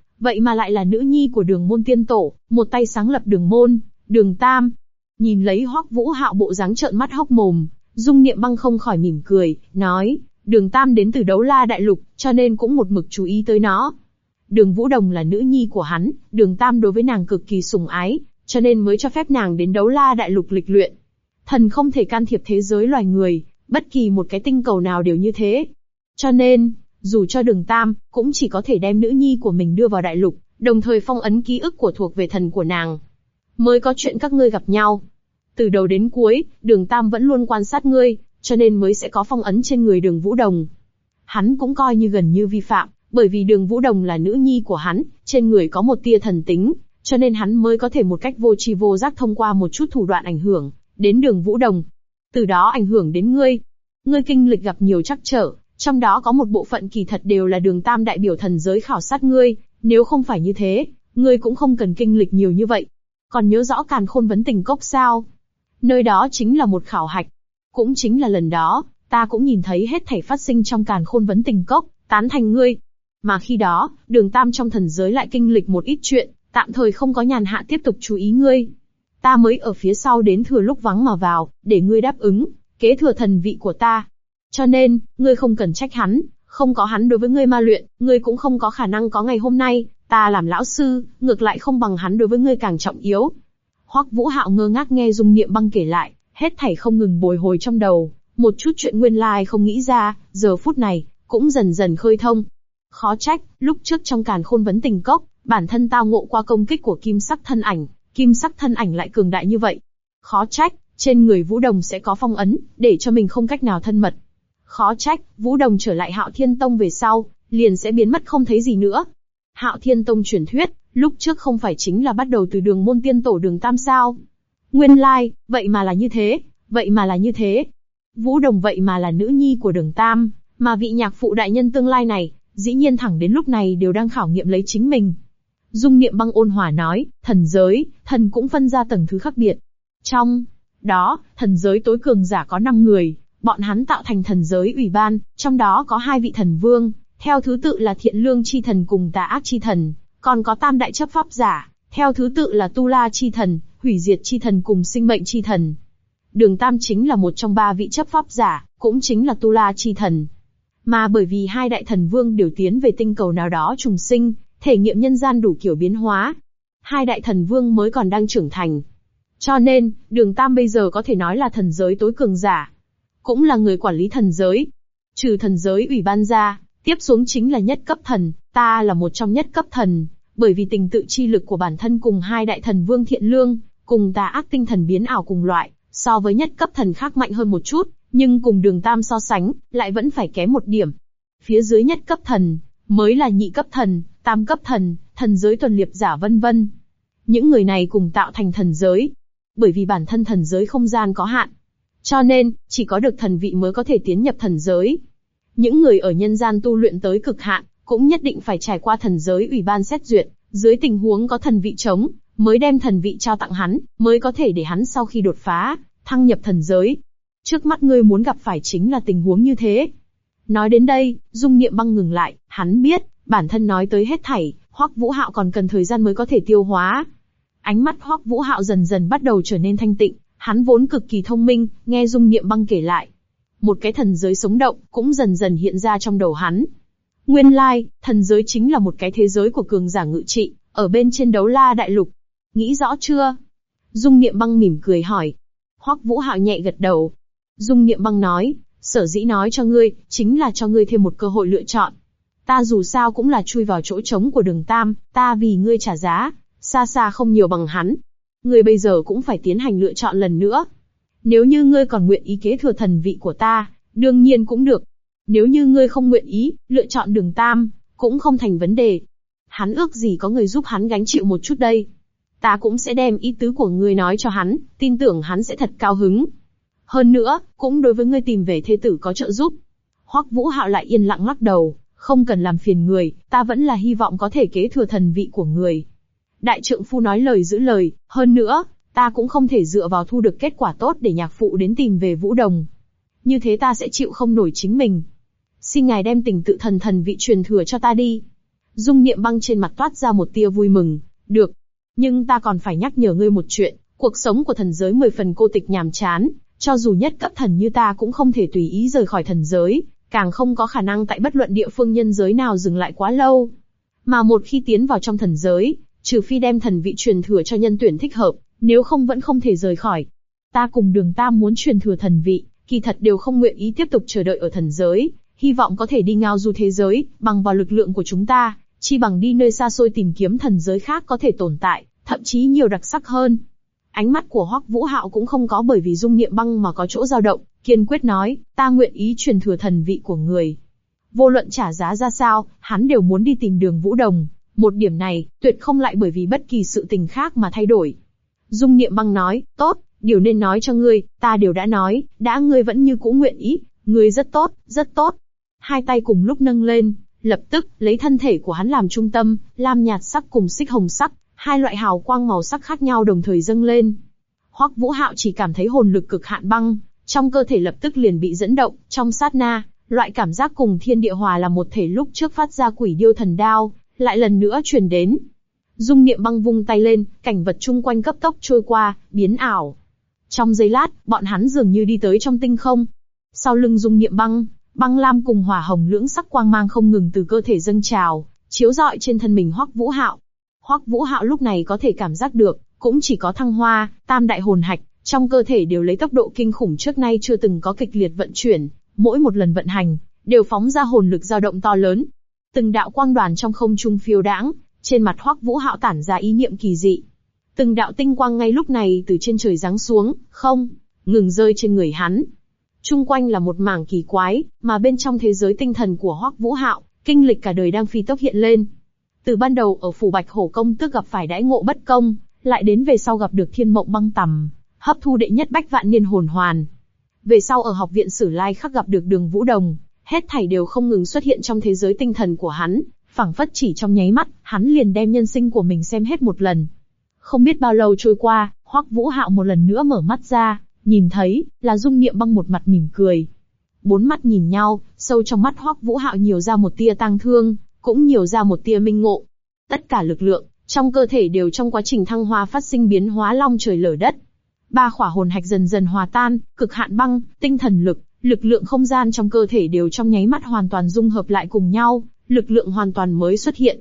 mà lại là nữ nhi của Đường Môn Tiên Tổ, một tay sáng lập Đường Môn, Đường Tam. Nhìn lấy Hoắc Vũ Hạo bộ dáng trợn mắt hốc mồm, Dung Niệm Băng không khỏi mỉm cười, nói, Đường Tam đến từ Đấu La đại lục, cho nên cũng một mực chú ý tới nó. Đường Vũ Đồng là nữ nhi của hắn, Đường Tam đối với nàng cực kỳ sủng ái, cho nên mới cho phép nàng đến Đấu La đại lục lịch luyện. Thần không thể can thiệp thế giới loài người, bất kỳ một cái tinh cầu nào đều như thế. Cho nên, dù cho Đường Tam, cũng chỉ có thể đem nữ nhi của mình đưa vào đại lục, đồng thời phong ấn ký ức của thuộc về thần của nàng. Mới có chuyện các ngươi gặp nhau. Từ đầu đến cuối, Đường Tam vẫn luôn quan sát ngươi, cho nên mới sẽ có phong ấn trên người Đường Vũ Đồng. Hắn cũng coi như gần như vi phạm, bởi vì Đường Vũ Đồng là nữ nhi của hắn, trên người có một tia thần tính, cho nên hắn mới có thể một cách vô tri vô giác thông qua một chút thủ đoạn ảnh hưởng đến Đường Vũ Đồng. Từ đó ảnh hưởng đến ngươi. Ngươi kinh lịch gặp nhiều trắc trở, trong đó có một bộ phận kỳ thật đều là Đường Tam đại biểu thần giới khảo sát ngươi, nếu không phải như thế, ngươi cũng không cần kinh lịch nhiều như vậy. Còn nhớ rõ Càn Khôn Vấn Tình Cốc sao? Nơi đó chính là một khảo hạch. Cũng chính là lần đó, ta cũng nhìn thấy hết thảy phát sinh trong Càn Khôn Vấn Tình Cốc, tán thành ngươi. Mà khi đó, Đường Tam trong thần giới lại kinh lịch một ít chuyện, tạm thời không có nhàn hạ tiếp tục chú ý ngươi. Ta mới ở phía sau đến thừa lúc vắng mà vào, để ngươi đáp ứng, kế thừa thần vị của ta. Cho nên, ngươi không cần trách hắn, không có hắn đối với ngươi ma luyện, ngươi cũng không có khả năng có ngày hôm nay. Ta làm lão sư, ngược lại không bằng hắn đối với ngươi càng trọng yếu. Hoắc Vũ Hạo ngơ ngác nghe Dung Niệm Băng kể lại, hết thảy không ngừng bồi hồi trong đầu, một chút chuyện nguyên lai không nghĩ ra, giờ phút này cũng dần dần khơi thông. Khó trách, lúc trước trong Càn Khôn Vấn Tình Cốc, bản thân tao ngộ qua công kích của Kim Sắc thân ảnh, Kim Sắc thân ảnh lại cường đại như vậy. Khó trách, trên người Vũ Đồng sẽ có phong ấn, để cho mình không cách nào thân mật. Khó trách, Vũ Đồng trở lại Hạo Thiên Tông về sau, liền sẽ biến mất không thấy gì nữa. Hạo Thiên Tông truyền thuyết, lúc trước không phải chính là bắt đầu từ Đường Môn Tiên Tổ Đường Tam sao? Nguyên lai, vậy mà là như thế, vậy mà là như thế. Vũ Đồng vậy mà là nữ nhi của Đường Tam, mà vị nhạc phụ đại nhân tương lai này, dĩ nhiên thẳng đến lúc này đều đang khảo nghiệm lấy chính mình. Dung Niệm Băng ôn hòa nói, thần giới, thần cũng phân ra tầng thứ khác biệt. Trong đó, thần giới tối cường giả có 5 người, bọn hắn tạo thành thần giới ủy ban, trong đó có 2 vị thần vương, theo thứ tự là Thiện Lương chi thần cùng Tà Ác chi thần, còn có tam đại chấp pháp giả, theo thứ tự là Tu La chi thần, Hủy Diệt chi thần cùng Sinh Mệnh chi thần. Đường Tam chính là một trong 3 vị chấp pháp giả, cũng chính là Tu La chi thần. Mà bởi vì 2 đại thần vương đều tiến về tinh cầu nào đó trùng sinh, thể nghiệm nhân gian đủ kiểu biến hóa. hai đại thần vương mới còn đang trưởng thành. Cho nên, Đường Tam bây giờ có thể nói là thần giới tối cường giả. Cũng là người quản lý thần giới. Trừ thần giới ủy ban ra, tiếp xuống chính là nhất cấp thần, ta là một trong nhất cấp thần, bởi vì tình tự chi lực của bản thân cùng hai đại thần vương thiện lương, cùng tà ác tinh thần biến ảo cùng loại, so với nhất cấp thần khác mạnh hơn một chút, nhưng cùng Đường Tam so sánh, lại vẫn phải kém một điểm. Phía dưới nhất cấp thần, mới là nhị cấp thần, tam cấp thần, thần giới tuần liệp giả vân vân. Những người này cùng tạo thành thần giới. Bởi vì bản thân thần giới không gian có hạn. Cho nên, chỉ có được thần vị mới có thể tiến nhập thần giới. Những người ở nhân gian tu luyện tới cực hạn, cũng nhất định phải trải qua thần giới ủy ban xét duyệt, dưới tình huống có thần vị trống, mới đem thần vị trao tặng hắn, mới có thể để hắn sau khi đột phá, thăng nhập thần giới. Trước mắt ngươi muốn gặp phải chính là tình huống như thế. Nói đến đây, Dung Niệm Băng ngừng lại, hắn biết, bản thân nói tới hết thảy, Hoắc Vũ Hạo còn cần thời gian mới có thể tiêu hóa. Ánh mắt Hoắc Vũ Hạo dần dần bắt đầu trở nên thanh tịnh, hắn vốn cực kỳ thông minh, nghe Dung Niệm Băng kể lại. Một cái thần giới sống động, cũng dần dần hiện ra trong đầu hắn. Nguyên lai, thần giới chính là một cái thế giới của cường giả ngự trị, ở bên trên Đấu La Đại Lục. Nghĩ rõ chưa? Dung Niệm Băng mỉm cười hỏi. Hoắc Vũ Hạo nhẹ gật đầu. Dung Niệm Băng nói, sở dĩ nói cho ngươi, chính là cho ngươi thêm một cơ hội lựa chọn. Ta dù sao cũng là chui vào chỗ trống của Đường Tam, ta vì ngươi trả giá, xa xa không nhiều bằng hắn. Ngươi bây giờ cũng phải tiến hành lựa chọn lần nữa. Nếu như ngươi còn nguyện ý kế thừa thần vị của ta, đương nhiên cũng được. Nếu như ngươi không nguyện ý, lựa chọn Đường Tam, cũng không thành vấn đề. Hắn ước gì có người giúp hắn gánh chịu một chút đây. Ta cũng sẽ đem ý tứ của ngươi nói cho hắn, tin tưởng hắn sẽ thật cao hứng. Hơn nữa, cũng đối với ngươi tìm về thê tử có trợ giúp. Hoắc Vũ Hạo lại yên lặng lắc đầu, không cần làm phiền người, ta vẫn là hy vọng có thể kế thừa thần vị của người. Đại trượng phu nói lời giữ lời, hơn nữa, ta cũng không thể dựa vào thu được kết quả tốt để nhạc phụ đến tìm về Vũ Đồng. Như thế ta sẽ chịu không nổi chính mình. Xin ngài đem tình tự thần vị truyền thừa cho ta đi. Dung Niệm Băng trên mặt toát ra một tia vui mừng, được. Nhưng ta còn phải nhắc nhở ngươi một chuyện, cuộc sống của thần giới 10 phần cô tịch nhàm chán, cho dù nhất cấp thần như ta cũng không thể tùy ý rời khỏi thần giới, càng không có khả năng tại bất luận địa phương nhân giới nào dừng lại quá lâu. Mà một khi tiến vào trong thần giới, trừ phi đem thần vị truyền thừa cho nhân tuyển thích hợp, nếu không vẫn không thể rời khỏi. Ta cùng Đường Tam muốn truyền thừa thần vị, kỳ thật đều không nguyện ý tiếp tục chờ đợi ở thần giới, hy vọng có thể đi ngao du thế giới, bằng vào lực lượng của chúng ta, chi bằng đi nơi xa xôi tìm kiếm thần giới khác có thể tồn tại, thậm chí nhiều đặc sắc hơn. Ánh mắt của Hoắc Vũ Hạo cũng không có bởi vì Dung Niệm Băng mà có chỗ dao động, kiên quyết nói, ta nguyện ý truyền thừa thần vị của người. Vô luận trả giá ra sao, hắn đều muốn đi tìm Đường Vũ Đồng, một điểm này, tuyệt không lại bởi vì bất kỳ sự tình khác mà thay đổi. Dung Niệm Băng nói, tốt, điều nên nói cho ngươi, ta đều đã nói, đã ngươi vẫn như cũ nguyện ý, ngươi rất tốt, rất tốt. Hai tay cùng lúc nâng lên, lập tức, lấy thân thể của hắn làm trung tâm, lam nhạt sắc cùng xích hồng sắc, hai loại hào quang màu sắc khác nhau đồng thời dâng lên. Hoắc Vũ Hạo chỉ cảm thấy hồn lực cực hạn băng, trong cơ thể lập tức liền bị dẫn động, trong sát na, loại cảm giác cùng thiên địa hòa là một thể lúc trước phát ra Quỷ Điêu Thần Đao, lại lần nữa truyền đến. Dung Niệm Băng vung tay lên, cảnh vật chung quanh cấp tốc trôi qua, biến ảo. Trong giây lát, bọn hắn dường như đi tới trong tinh không. Sau lưng Dung Niệm Băng, băng lam cùng hỏa hồng lưỡng sắc quang mang không ngừng từ cơ thể dâng trào, chiếu rọi trên thân mình Hoắc Vũ Hạo. Hoắc Vũ Hạo lúc này có thể cảm giác được, cũng chỉ có thăng hoa, tam đại hồn hạch, trong cơ thể đều lấy tốc độ kinh khủng trước nay chưa từng có kịch liệt vận chuyển, mỗi một lần vận hành, đều phóng ra hồn lực dao động to lớn. Từng đạo quang đoàn trong không trung phiêu đãng, trên mặt Hoắc Vũ Hạo tản ra ý niệm kỳ dị. Từng đạo tinh quang ngay lúc này từ trên trời giáng xuống, không ngừng rơi trên người hắn. Chung quanh là một mảng kỳ quái, mà bên trong thế giới tinh thần của Hoắc Vũ Hạo, kinh lịch cả đời đang phi tốc hiện lên. Từ ban đầu ở phủ Bạch Hổ công tước gặp phải đãi ngộ bất công, lại đến về sau gặp được Thiên Mộng Băng Tầm, hấp thu đệ nhất bách vạn niên hồn hoàn. Về sau ở học viện Sử Lai Khắc gặp được Đường Vũ Đồng, hết thảy đều không ngừng xuất hiện trong thế giới tinh thần của hắn, phảng phất chỉ trong nháy mắt, hắn liền đem nhân sinh của mình xem hết một lần. Không biết bao lâu trôi qua, Hoắc Vũ Hạo một lần nữa mở mắt ra, nhìn thấy là Dung Niệm Băng một mặt mỉm cười. Bốn mắt nhìn nhau, sâu trong mắt Hoắc Vũ Hạo nhiều ra một tia tang thương, cũng nhiều ra một tia minh ngộ. Tất cả lực lượng trong cơ thể đều trong quá trình thăng hoa phát sinh biến hóa long trời lở đất. Ba khỏa hồn hạch dần dần hòa tan, cực hạn băng, tinh thần lực, lực lượng không gian trong cơ thể đều trong nháy mắt hoàn toàn dung hợp lại cùng nhau, lực lượng hoàn toàn mới xuất hiện.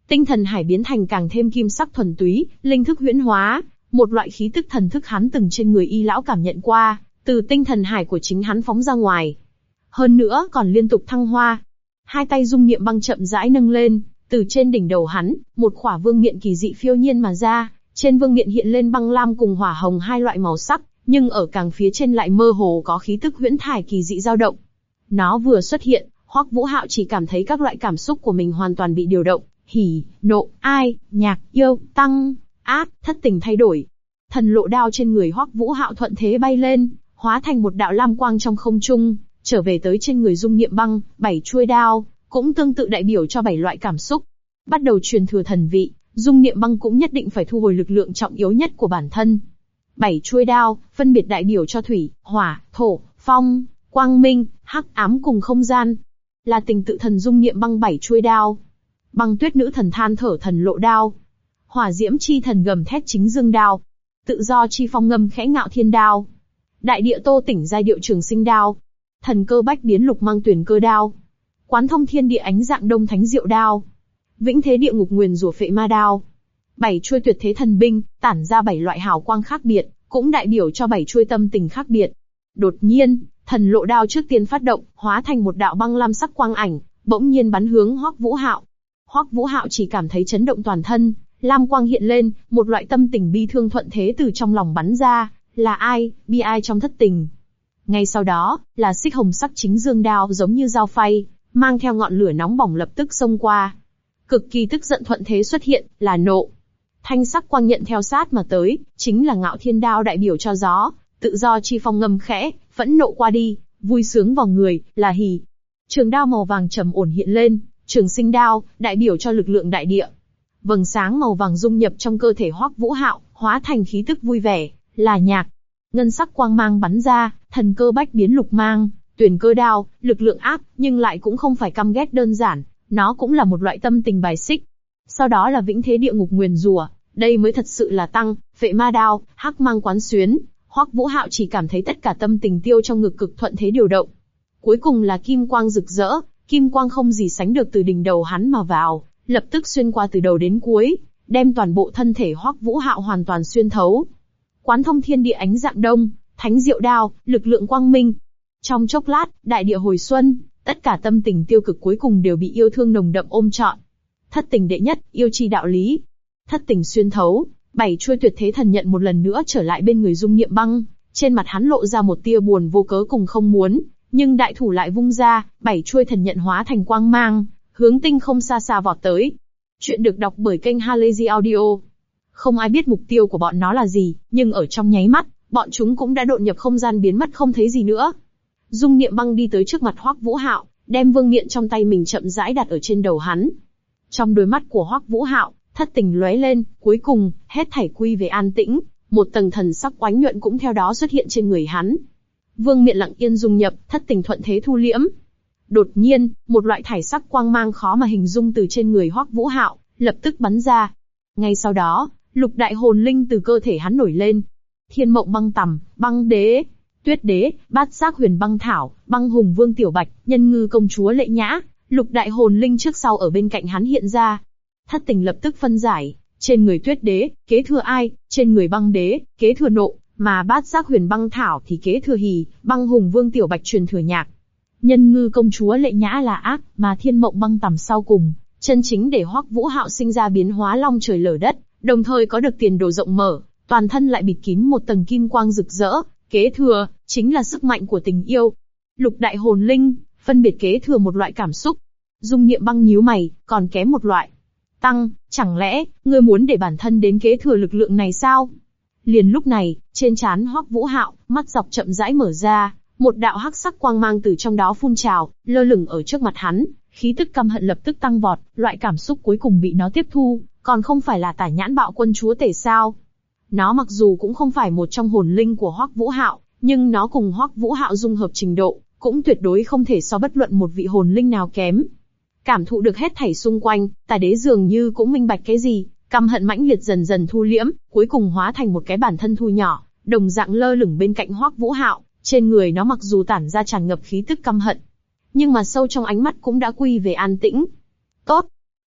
Tinh thần hải biến thành càng thêm kim sắc thuần túy, linh thức huyễn hóa, một loại khí tức thần thức hắn từng trên người y lão cảm nhận qua, từ tinh thần hải của chính hắn phóng ra ngoài. Hơn nữa còn liên tục thăng hoa. Hai tay dung niệm băng chậm rãi nâng lên, từ trên đỉnh đầu hắn, một khỏa vương miện kỳ dị phiêu nhiên mà ra, trên vương miện hiện lên băng lam cùng hỏa hồng hai loại màu sắc, nhưng ở càng phía trên lại mơ hồ có khí tức huyễn thải kỳ dị dao động. Nó vừa xuất hiện, Hoắc Vũ Hạo chỉ cảm thấy các loại cảm xúc của mình hoàn toàn bị điều động, hỉ, nộ, ai, nhạc, yêu, tăng, ác, thất tình thay đổi. Thần lộ đao trên người Hoắc Vũ Hạo thuận thế bay lên, hóa thành một đạo lam quang trong không trung, trở về tới trên người dung niệm băng, 7 chuôi đao, cũng tương tự đại biểu cho 7 loại cảm xúc. Bắt đầu truyền thừa thần vị, dung niệm băng cũng nhất định phải thu hồi lực lượng trọng yếu nhất của bản thân. 7 chuôi đao, phân biệt đại biểu cho thủy, hỏa, thổ, phong, quang minh, hắc ám cùng không gian. Là tình tự thần dung niệm băng 7 chuôi đao. Băng tuyết nữ thần than thở thần lộ đao. Hỏa diễm chi thần gầm thét chính dương đao. Tự do chi phong ngâm khẽ ngạo thiên đao. Đại địa tô tỉnh giai điệu trường sinh đao. Thần cơ bách biến lục mang tuyển cơ đao. Quán thông thiên địa ánh dạng đông thánh diệu đao. Vĩnh thế địa ngục nguyền rủa phệ ma đao. 7 chuôi tuyệt thế thần binh, tản ra 7 loại hào quang khác biệt, cũng đại biểu cho 7 chuôi tâm tình khác biệt. Đột nhiên, thần lộ đao trước tiên phát động, hóa thành một đạo băng lam sắc quang ảnh, bỗng nhiên bắn hướng Hoắc Vũ Hạo. Hoắc Vũ Hạo chỉ cảm thấy chấn động toàn thân, lam quang hiện lên, một loại tâm tình bi thương thuận thế từ trong lòng bắn ra, là ai, bi ai trong thất tình. Ngay sau đó, là xích hồng sắc chính dương đao giống như dao phay, mang theo ngọn lửa nóng bỏng lập tức xông qua. Cực kỳ tức giận thuận thế xuất hiện, là nộ. Thanh sắc quang nhận theo sát mà tới, chính là ngạo thiên đao đại biểu cho gió, tự do chi phong ngâm khẽ, phẫn nộ qua đi, vui sướng vào người, là hỉ. Trường đao màu vàng trầm ổn hiện lên, trường sinh đao, đại biểu cho lực lượng đại địa. Vầng sáng màu vàng dung nhập trong cơ thể Hoắc Vũ Hạo, hóa thành khí tức vui vẻ, là nhạc. Ngân sắc quang mang bắn ra, thần cơ bách biến lục mang, tuyển cơ đao, lực lượng áp, nhưng lại cũng không phải căm ghét đơn giản, nó cũng là một loại tâm tình bài xích. Sau đó là vĩnh thế địa ngục nguyền rủa, đây mới thật sự là tăng, phệ ma đao, hắc mang quán xuyến. Hoắc Vũ Hạo chỉ cảm thấy tất cả tâm tình tiêu trong ngực cực thuận thế điều động. Cuối cùng là kim quang rực rỡ, kim quang không gì sánh được từ đỉnh đầu hắn mà vào, lập tức xuyên qua từ đầu đến cuối, đem toàn bộ thân thể Hoắc Vũ Hạo hoàn toàn xuyên thấu. Quán thông thiên địa ánh dạng đông, thánh diệu đao, lực lượng quang minh. Trong chốc lát, đại địa hồi xuân, tất cả tâm tình tiêu cực cuối cùng đều bị yêu thương nồng đậm ôm trọn. Thất tình đệ nhất, yêu chi đạo lý. Thất tình xuyên thấu, 7 chuôi tuyệt thế thần nhận một lần nữa trở lại bên người dung niệm băng, trên mặt hắn lộ ra một tia buồn vô cớ cùng không muốn, nhưng đại thủ lại vung ra, 7 chuôi thần nhận hóa thành quang mang, hướng tinh không xa xa vọt tới. Chuyện được đọc bởi kênh Halazy Audio. Không ai biết mục tiêu của bọn nó là gì, nhưng ở trong nháy mắt, bọn chúng cũng đã độn nhập không gian biến mất không thấy gì nữa. Dung niệm băng đi tới trước mặt Hoắc Vũ Hạo, đem vương miện trong tay mình chậm rãi đặt ở trên đầu hắn. Trong đôi mắt của Hoắc Vũ Hạo, thất tình lóe lên, cuối cùng, hết thảy quy về an tĩnh, một tầng thần sắc oánh nhuận cũng theo đó xuất hiện trên người hắn. Vương miện lặng yên dung nhập, thất tình thuận thế thu liễm. Đột nhiên, một loại thải sắc quang mang khó mà hình dung từ trên người Hoắc Vũ Hạo, lập tức bắn ra. Ngay sau đó, lục đại hồn linh từ cơ thể hắn nổi lên. Thiên mộng băng tầm, băng đế, tuyết đế, bát giác huyền băng thảo, băng hùng vương tiểu bạch, nhân ngư công chúa lệ nhã, lục đại hồn linh trước sau ở bên cạnh hắn hiện ra. Thất tình lập tức phân giải, trên người tuyết đế, kế thừa ai, trên người băng đế, kế thừa nộ, mà bát giác huyền băng thảo thì kế thừa hỉ, băng hùng vương tiểu bạch truyền thừa nhạc. Nhân ngư công chúa lệ nhã là ác, mà thiên mộng băng tầm sau cùng, chân chính để Hoắc Vũ Hạo sinh ra biến hóa long trời lở đất, đồng thời có được tiền đồ rộng mở, toàn thân lại bịt kín một tầng kim quang rực rỡ, kế thừa, chính là sức mạnh của tình yêu. Lục đại hồn linh, phân biệt kế thừa một loại cảm xúc. Dung niệm băng nhíu mày, còn kém một loại. Tăng, chẳng lẽ, ngươi muốn để bản thân đến kế thừa lực lượng này sao? Liền lúc này, trên trán Hoắc Vũ Hạo, mắt dọc chậm rãi mở ra, một đạo hắc sắc quang mang từ trong đó phun trào, lơ lửng ở trước mặt hắn, khí tức căm hận lập tức tăng vọt, loại cảm xúc cuối cùng bị nó tiếp thu, còn không phải là Tả Nhãn Bạo Quân chúa tể sao? Nó mặc dù cũng không phải một trong hồn linh của Hoắc Vũ Hạo, nhưng nó cùng Hoắc Vũ Hạo dung hợp trình độ, cũng tuyệt đối không thể so bất luận một vị hồn linh nào kém. Cảm thụ được hết thảy xung quanh, Tà Đế dường như cũng minh bạch cái gì, căm hận mãnh liệt dần dần thu liễm, cuối cùng hóa thành một cái bản thân thu nhỏ, đồng dạng lơ lửng bên cạnh Hoắc Vũ Hạo, trên người nó mặc dù tản ra tràn ngập khí tức căm hận, nhưng mà sâu trong ánh mắt cũng đã quy về an tĩnh. Tốt.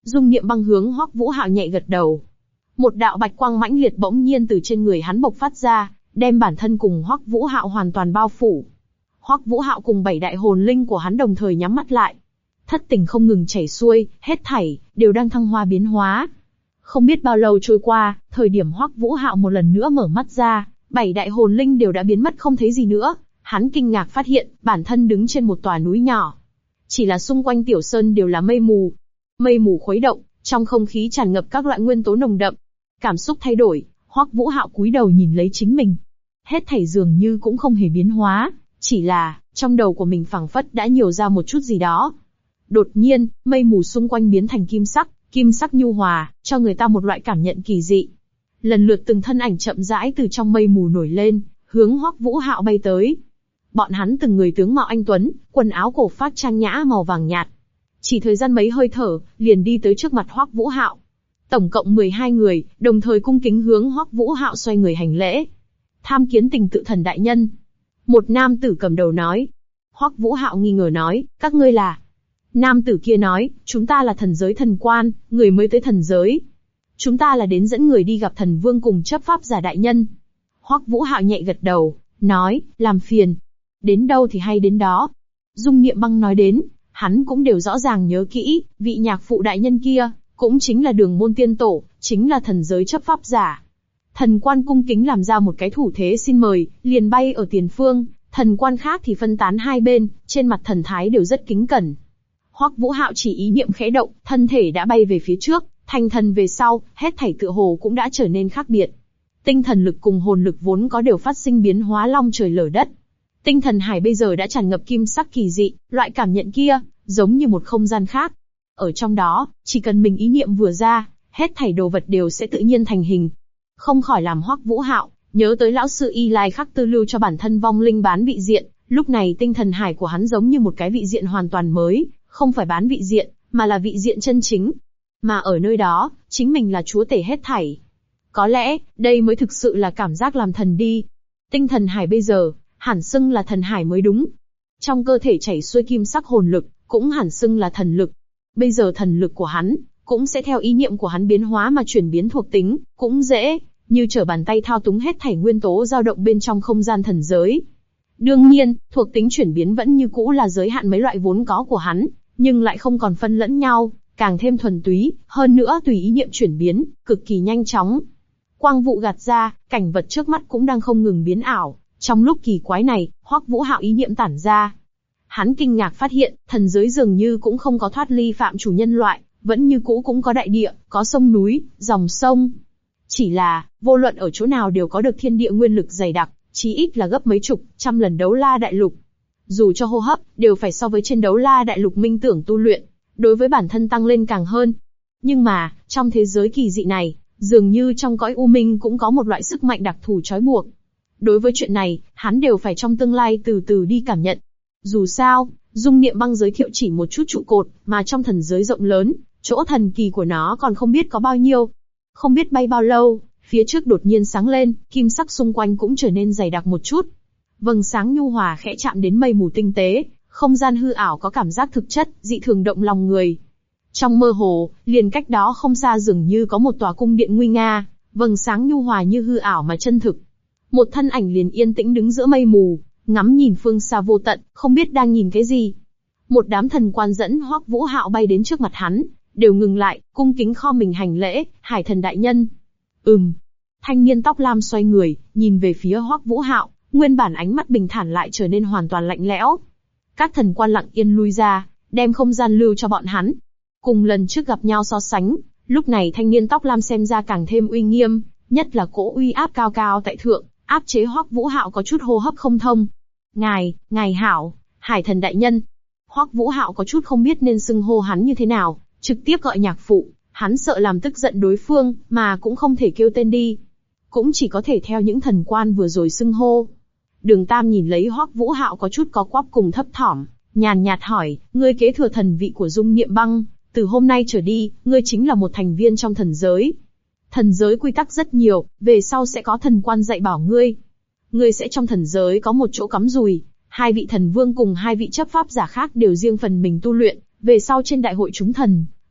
Dung Niệm Băng hướng Hoắc Vũ Hạo nhẹ gật đầu. Một đạo bạch quang mãnh liệt bỗng nhiên từ trên người hắn bộc phát ra, đem bản thân cùng Hoắc Vũ Hạo hoàn toàn bao phủ. Hoắc Vũ Hạo cùng 7 đại hồn linh của hắn đồng thời nhắm mắt lại. Thất tình không ngừng chảy xuôi, hết thảy đều đang thăng hoa biến hóa. Không biết bao lâu trôi qua, thời điểm Hoắc Vũ Hạo một lần nữa mở mắt ra, 7 đại hồn linh đều đã biến mất không thấy gì nữa. Hắn kinh ngạc phát hiện, bản thân đứng trên một tòa núi nhỏ. Chỉ là xung quanh tiểu sơn đều là mây mù. Mây mù khuấy động, trong không khí tràn ngập các loại nguyên tố nồng đậm. Cảm xúc thay đổi, Hoắc Vũ Hạo cúi đầu nhìn lấy chính mình. Hết thảy dường như cũng không hề biến hóa, chỉ là, trong đầu của mình phảng phất đã nhiều ra một chút gì đó. Đột nhiên, mây mù xung quanh biến thành kim sắc nhu hòa, cho người ta một loại cảm nhận kỳ dị. Lần lượt từng thân ảnh chậm rãi từ trong mây mù nổi lên, hướng Hoắc Vũ Hạo bay tới. Bọn hắn từng người tướng mạo anh tuấn, quần áo cổ phác trang nhã màu vàng nhạt. Chỉ thời gian mấy hơi thở, liền đi tới trước mặt Hoắc Vũ Hạo. Tổng cộng 12 người, đồng thời cung kính hướng Hoắc Vũ Hạo xoay người hành lễ. Tham kiến Tình Tự Thần đại nhân. Một nam tử cầm đầu nói. Hoắc Vũ Hạo nghi ngờ nói, các ngươi là? Nam tử kia nói, chúng ta là thần giới thần quan, người mới tới thần giới. Chúng ta là đến dẫn người đi gặp thần vương cùng chấp pháp giả đại nhân. Hoắc Vũ Hạo nhẹ gật đầu, nói, làm phiền. Đến đâu thì hay đến đó. Dung Niệm Băng nói đến, hắn cũng đều rõ ràng nhớ kỹ, vị nhạc phụ đại nhân kia, cũng chính là Đường Môn Tiên Tổ, chính là thần giới chấp pháp giả. Thần quan cung kính làm ra một cái thủ thế xin mời, liền bay ở tiền phương, thần quan khác thì phân tán hai bên, trên mặt thần thái đều rất kính cẩn. Hoắc Vũ Hạo chỉ ý niệm khẽ động, thân thể đã bay về phía trước, thành thần về sau, hết thảy tựa hồ cũng đã trở nên khác biệt. Tinh thần lực cùng hồn lực vốn có đều phát sinh biến hóa long trời lở đất. Tinh thần hải bây giờ đã tràn ngập kim sắc kỳ dị, loại cảm nhận kia, giống như một không gian khác. Ở trong đó, chỉ cần mình ý niệm vừa ra, hết thảy đồ vật đều sẽ tự nhiên thành hình. Không khỏi làm Hoắc Vũ Hạo nhớ tới lão sư Y Lai khắc tư lưu cho bản thân vong linh bán vị diện, lúc này tinh thần hải của hắn giống như một cái vị diện hoàn toàn mới, không phải bán vị diện, mà là vị diện chân chính. Mà ở nơi đó, chính mình là chúa tể hết thảy. Có lẽ, đây mới thực sự là cảm giác làm thần đi. Tinh thần hải bây giờ, hẳn xưng là thần hải mới đúng. Trong cơ thể chảy xuôi kim sắc hồn lực, cũng hẳn xưng là thần lực. Bây giờ thần lực của hắn, cũng sẽ theo ý niệm của hắn biến hóa mà chuyển biến thuộc tính, cũng dễ, như trở bàn tay thao túng hết thảy nguyên tố dao động bên trong không gian thần giới. Đương nhiên, thuộc tính chuyển biến vẫn như cũ là giới hạn mấy loại vốn có của hắn, nhưng lại không còn phân lẫn nhau, càng thêm thuần túy, hơn nữa tùy ý niệm chuyển biến, cực kỳ nhanh chóng. Quang vụ gạt ra, cảnh vật trước mắt cũng đang không ngừng biến ảo. Trong lúc kỳ quái này, Hoắc Vũ Hạo ý niệm tản ra. Hắn kinh ngạc phát hiện, thần giới dường như cũng không có thoát ly phạm chủ nhân loại, vẫn như cũ cũng có đại địa, có sông núi, dòng sông. Chỉ là, vô luận ở chỗ nào đều có được thiên địa nguyên lực dày đặc, chí ít là gấp mấy chục, trăm lần Đấu La Đại Lục. Dù cho hô hấp, đều phải so với trên Đấu La Đại Lục minh tưởng tu luyện, đối với bản thân tăng lên càng hơn. Nhưng mà, trong thế giới kỳ dị này, dường như trong cõi u minh cũng có một loại sức mạnh đặc thù trói buộc. Đối với chuyện này, hắn đều phải trong tương lai từ từ đi cảm nhận. Dù sao, Dung Niệm Băng giới thiệu chỉ một chút trụ cột, mà trong thần giới rộng lớn, chỗ thần kỳ của nó còn không biết có bao nhiêu. Không biết bay bao lâu, phía trước đột nhiên sáng lên, kim sắc xung quanh cũng trở nên dày đặc một chút. Vầng sáng nhu hòa khẽ chạm đến mây mù tinh tế, không gian hư ảo có cảm giác thực chất, dị thường động lòng người. Trong mơ hồ, liền cách đó không xa dường như có một tòa cung điện nguy nga, vầng sáng nhu hòa như hư ảo mà chân thực. Một thân ảnh liền yên tĩnh đứng giữa mây mù, ngắm nhìn phương xa vô tận, không biết đang nhìn cái gì. Một đám thần quan dẫn Hoắc Vũ Hạo bay đến trước mặt hắn, đều ngừng lại, cung kính kho mình hành lễ, Hải Thần đại nhân. Thanh niên tóc lam xoay người, nhìn về phía Hoắc Vũ Hạo, nguyên bản ánh mắt bình thản lại trở nên hoàn toàn lạnh lẽo. Các thần quan lặng yên lui ra, đem không gian lưu cho bọn hắn. Cùng lần trước gặp nhau so sánh, lúc này thanh niên tóc lam xem ra càng thêm uy nghiêm, nhất là cỗ uy áp cao cao tại thượng, áp chế Hoắc Vũ Hạo có chút hô hấp không thông. Ngài hảo, Hải Thần đại nhân. Hoắc Vũ Hạo có chút không biết nên xưng hô hắn như thế nào, trực tiếp gọi nhạc phụ, hắn sợ làm tức giận đối phương, mà cũng không thể kêu tên đi. Cũng chỉ có thể theo những thần quan vừa rồi xưng hô. Đường Tam nhìn lấy Hoắc Vũ Hạo có chút có quắp cùng thấp thỏm, nhàn nhạt hỏi, ngươi kế thừa thần vị của Dung Niệm Băng, từ hôm nay trở đi, ngươi chính là một thành viên trong thần giới. Thần giới quy tắc rất nhiều, về sau sẽ có thần quan dạy bảo ngươi. Ngươi sẽ trong thần giới có một chỗ cắm rùi, hai vị thần vương cùng hai vị chấp pháp giả khác đều riêng phần mình tu luyện, về sau trên đại hội chúng thần,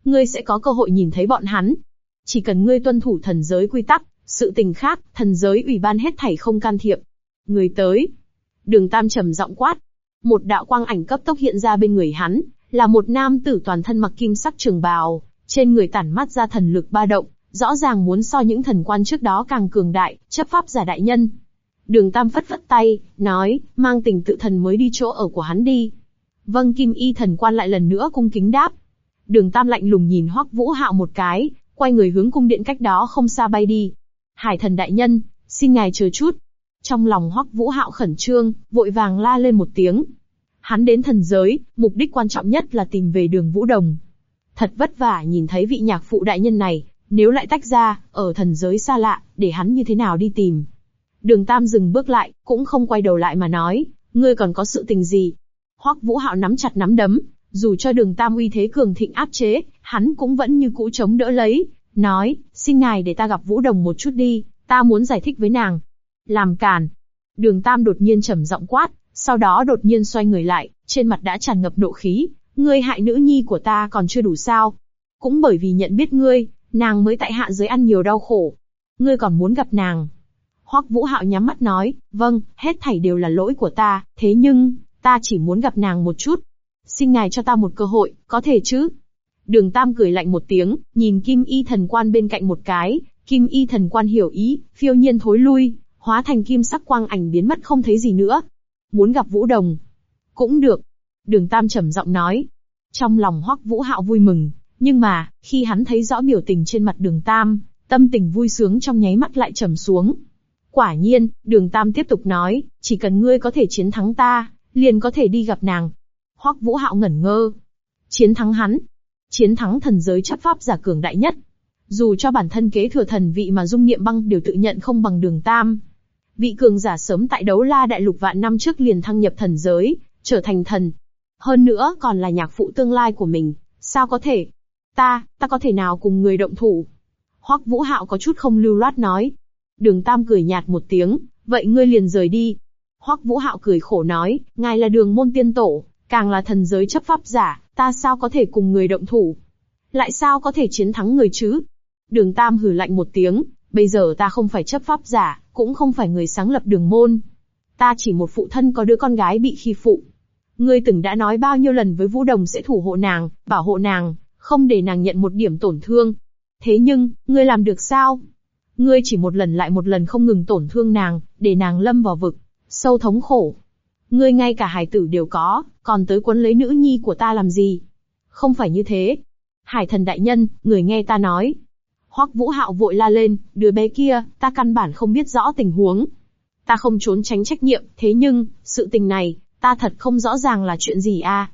ngươi sẽ có cơ hội nhìn thấy bọn hắn. Chỉ cần ngươi tuân thủ thần giới quy tắc, sự tình khác, thần giới ủy ban hết thảy không can thiệp. Người tới. Đường Tam trầm giọng quát. Một đạo quang ảnh cấp tốc hiện ra bên người hắn, là một nam tử toàn thân mặc kim sắc trường bào, trên người tản mát ra thần lực ba động, rõ ràng muốn so những thần quan trước đó càng cường đại, chấp pháp giả đại nhân. Đường Tam phất phất tay, nói, mang tình tự thần mới đi chỗ ở của hắn đi. Vâng, Kim Y thần quan lại lần nữa cung kính đáp. Đường Tam lạnh lùng nhìn Hoắc Vũ Hạo một cái, quay người hướng cung điện cách đó không xa bay đi. Hải thần đại nhân, xin ngài chờ chút. Trong lòng Hoắc Vũ Hạo khẩn trương, vội vàng la lên một tiếng. Hắn đến thần giới, mục đích quan trọng nhất là tìm về Đường Vũ Đồng. Thật vất vả nhìn thấy vị nhạc phụ đại nhân này, nếu lại tách ra, ở thần giới xa lạ, để hắn như thế nào đi tìm. Đường Tam dừng bước lại, cũng không quay đầu lại mà nói, ngươi còn có sự tình gì? Hoắc Vũ Hạo nắm chặt nắm đấm, dù cho Đường Tam uy thế cường thịnh áp chế, hắn cũng vẫn như cũ chống đỡ lấy, nói, xin ngài để ta gặp Vũ Đồng một chút đi, ta muốn giải thích với nàng. Làm càn. Đường Tam đột nhiên trầm giọng quát, sau đó đột nhiên xoay người lại, trên mặt đã tràn ngập nộ khí, ngươi hại nữ nhi của ta còn chưa đủ sao? Cũng bởi vì nhận biết ngươi, nàng mới tại hạ giới ăn nhiều đau khổ. Ngươi còn muốn gặp nàng? Hoắc Vũ Hạo nhắm mắt nói, vâng, hết thảy đều là lỗi của ta, thế nhưng, ta chỉ muốn gặp nàng một chút. Xin ngài cho ta một cơ hội, có thể chứ? Đường Tam cười lạnh một tiếng, nhìn Kim Y thần quan bên cạnh một cái, Kim Y thần quan hiểu ý, phiêu nhiên thối lui, hóa thành kim sắc quang ảnh biến mất không thấy gì nữa. Muốn gặp Vũ Đồng? Cũng được. Đường Tam trầm giọng nói. Trong lòng Hoắc Vũ Hạo vui mừng, nhưng mà, khi hắn thấy rõ biểu tình trên mặt Đường Tam, tâm tình vui sướng trong nháy mắt lại trầm xuống. Quả nhiên, Đường Tam tiếp tục nói, chỉ cần ngươi có thể chiến thắng ta, liền có thể đi gặp nàng. Hoắc Vũ Hạo ngẩn ngơ. Chiến thắng hắn? Chiến thắng thần giới chấp pháp giả cường đại nhất. Dù cho bản thân kế thừa thần vị mà Dung Niệm Băng đều tự nhận không bằng Đường Tam. Vị cường giả sớm tại Đấu La Đại Lục vạn năm trước liền thăng nhập thần giới, trở thành thần. Hơn nữa còn là nhạc phụ tương lai của mình, sao có thể? Ta có thể nào cùng người động thủ? Hoắc Vũ Hạo có chút không lưu loát nói. Đường Tam cười nhạt một tiếng, vậy ngươi liền rời đi. Hoắc Vũ Hạo cười khổ nói, ngài là Đường môn tiên tổ, càng là thần giới chấp pháp giả, ta sao có thể cùng người động thủ? Lại sao có thể chiến thắng người chứ? Đường Tam hừ lạnh một tiếng, bây giờ ta không phải chấp pháp giả, cũng không phải người sáng lập Đường môn. Ta chỉ một phụ thân có đứa con gái bị khi phụ. Ngươi từng đã nói bao nhiêu lần với Vũ Đồng sẽ thủ hộ nàng, bảo hộ nàng, không để nàng nhận một điểm tổn thương. Thế nhưng, ngươi làm được sao? Ngươi chỉ một lần lại một lần không ngừng tổn thương nàng, để nàng lâm vào vực sâu thống khổ. Ngươi ngay cả hài tử đều có, còn tới quấn lấy nữ nhi của ta làm gì? Không phải như thế. Hải thần đại nhân, người nghe ta nói. Hoắc Vũ Hạo vội la lên, đứa bé kia, ta căn bản không biết rõ tình huống. Ta không trốn tránh trách nhiệm, thế nhưng, sự tình này, ta thật không rõ ràng là chuyện gì à.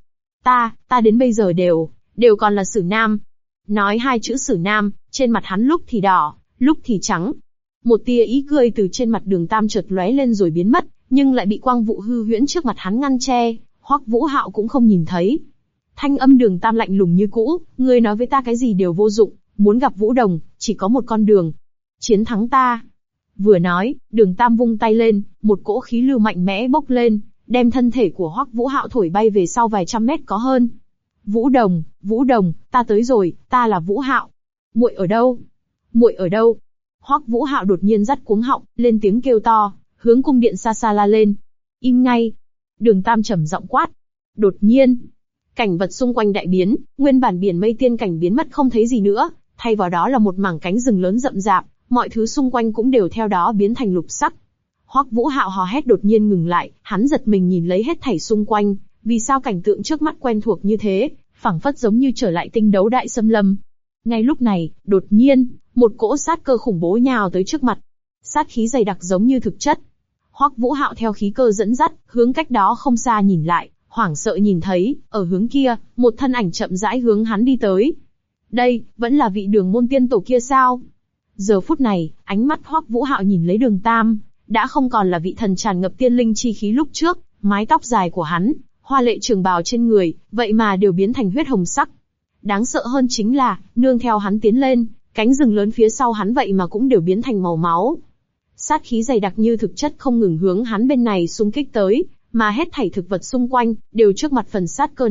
Ta đến bây giờ đều còn là Sử Nam. Nói hai chữ Sử Nam, trên mặt hắn lúc thì đỏ, lúc thì trắng. Một tia ý cười từ trên mặt Đường Tam chợt lóe lên rồi biến mất, nhưng lại bị quang vụ hư huyễn trước mặt hắn ngăn che, Hoắc Vũ Hạo cũng không nhìn thấy. Thanh âm Đường Tam lạnh lùng như cũ, ngươi nói với ta cái gì đều vô dụng, muốn gặp Vũ Đồng, chỉ có một con đường. Chiến thắng ta. Vừa nói, Đường Tam vung tay lên, một cỗ khí lưu mạnh mẽ bốc lên, đem thân thể của Hoắc Vũ Hạo thổi bay về sau vài trăm mét có hơn. Vũ Đồng, ta tới rồi, ta là Vũ Hạo. Muội ở đâu? Muội ở đâu? Hoắc Vũ Hạo đột nhiên dắt cuống họng, lên tiếng kêu to, hướng cung điện xa xa la lên. Im ngay. Đường Tam trầm giọng quát. Đột nhiên, cảnh vật xung quanh đại biến, nguyên bản biển mây tiên cảnh biến mất không thấy gì nữa, thay vào đó là một mảng cánh rừng lớn rậm rạp, mọi thứ xung quanh cũng đều theo đó biến thành lục sắc. Hoắc Vũ Hạo hò hét đột nhiên ngừng lại, hắn giật mình nhìn lấy hết thảy xung quanh, vì sao cảnh tượng trước mắt quen thuộc như thế, phảng phất giống như trở lại tinh đấu đại xâm lâm. Ngay lúc này, đột nhiên, một cỗ sát cơ khủng bố nhào tới trước mặt. Sát khí dày đặc giống như thực chất. Hoắc Vũ Hạo theo khí cơ dẫn dắt, hướng cách đó không xa nhìn lại, hoảng sợ nhìn thấy, ở hướng kia, một thân ảnh chậm rãi hướng hắn đi tới. Đây, vẫn là vị Đường môn tiên tổ kia sao? Giờ phút này, ánh mắt Hoắc Vũ Hạo nhìn lấy Đường Tam, đã không còn là vị thần tràn ngập tiên linh chi khí lúc trước, mái tóc dài của hắn, hoa lệ trường bào trên người, vậy mà đều biến thành huyết hồng sắc. Đáng sợ hơn chính là, nương theo hắn tiến lên, cánh rừng lớn phía sau hắn vậy mà cũng đều biến thành màu máu. Sát khí dày đặc như thực chất không ngừng hướng hắn bên này xung kích tới, mà hết thảy thực vật xung quanh, đều trước mặt phần sát cơ này,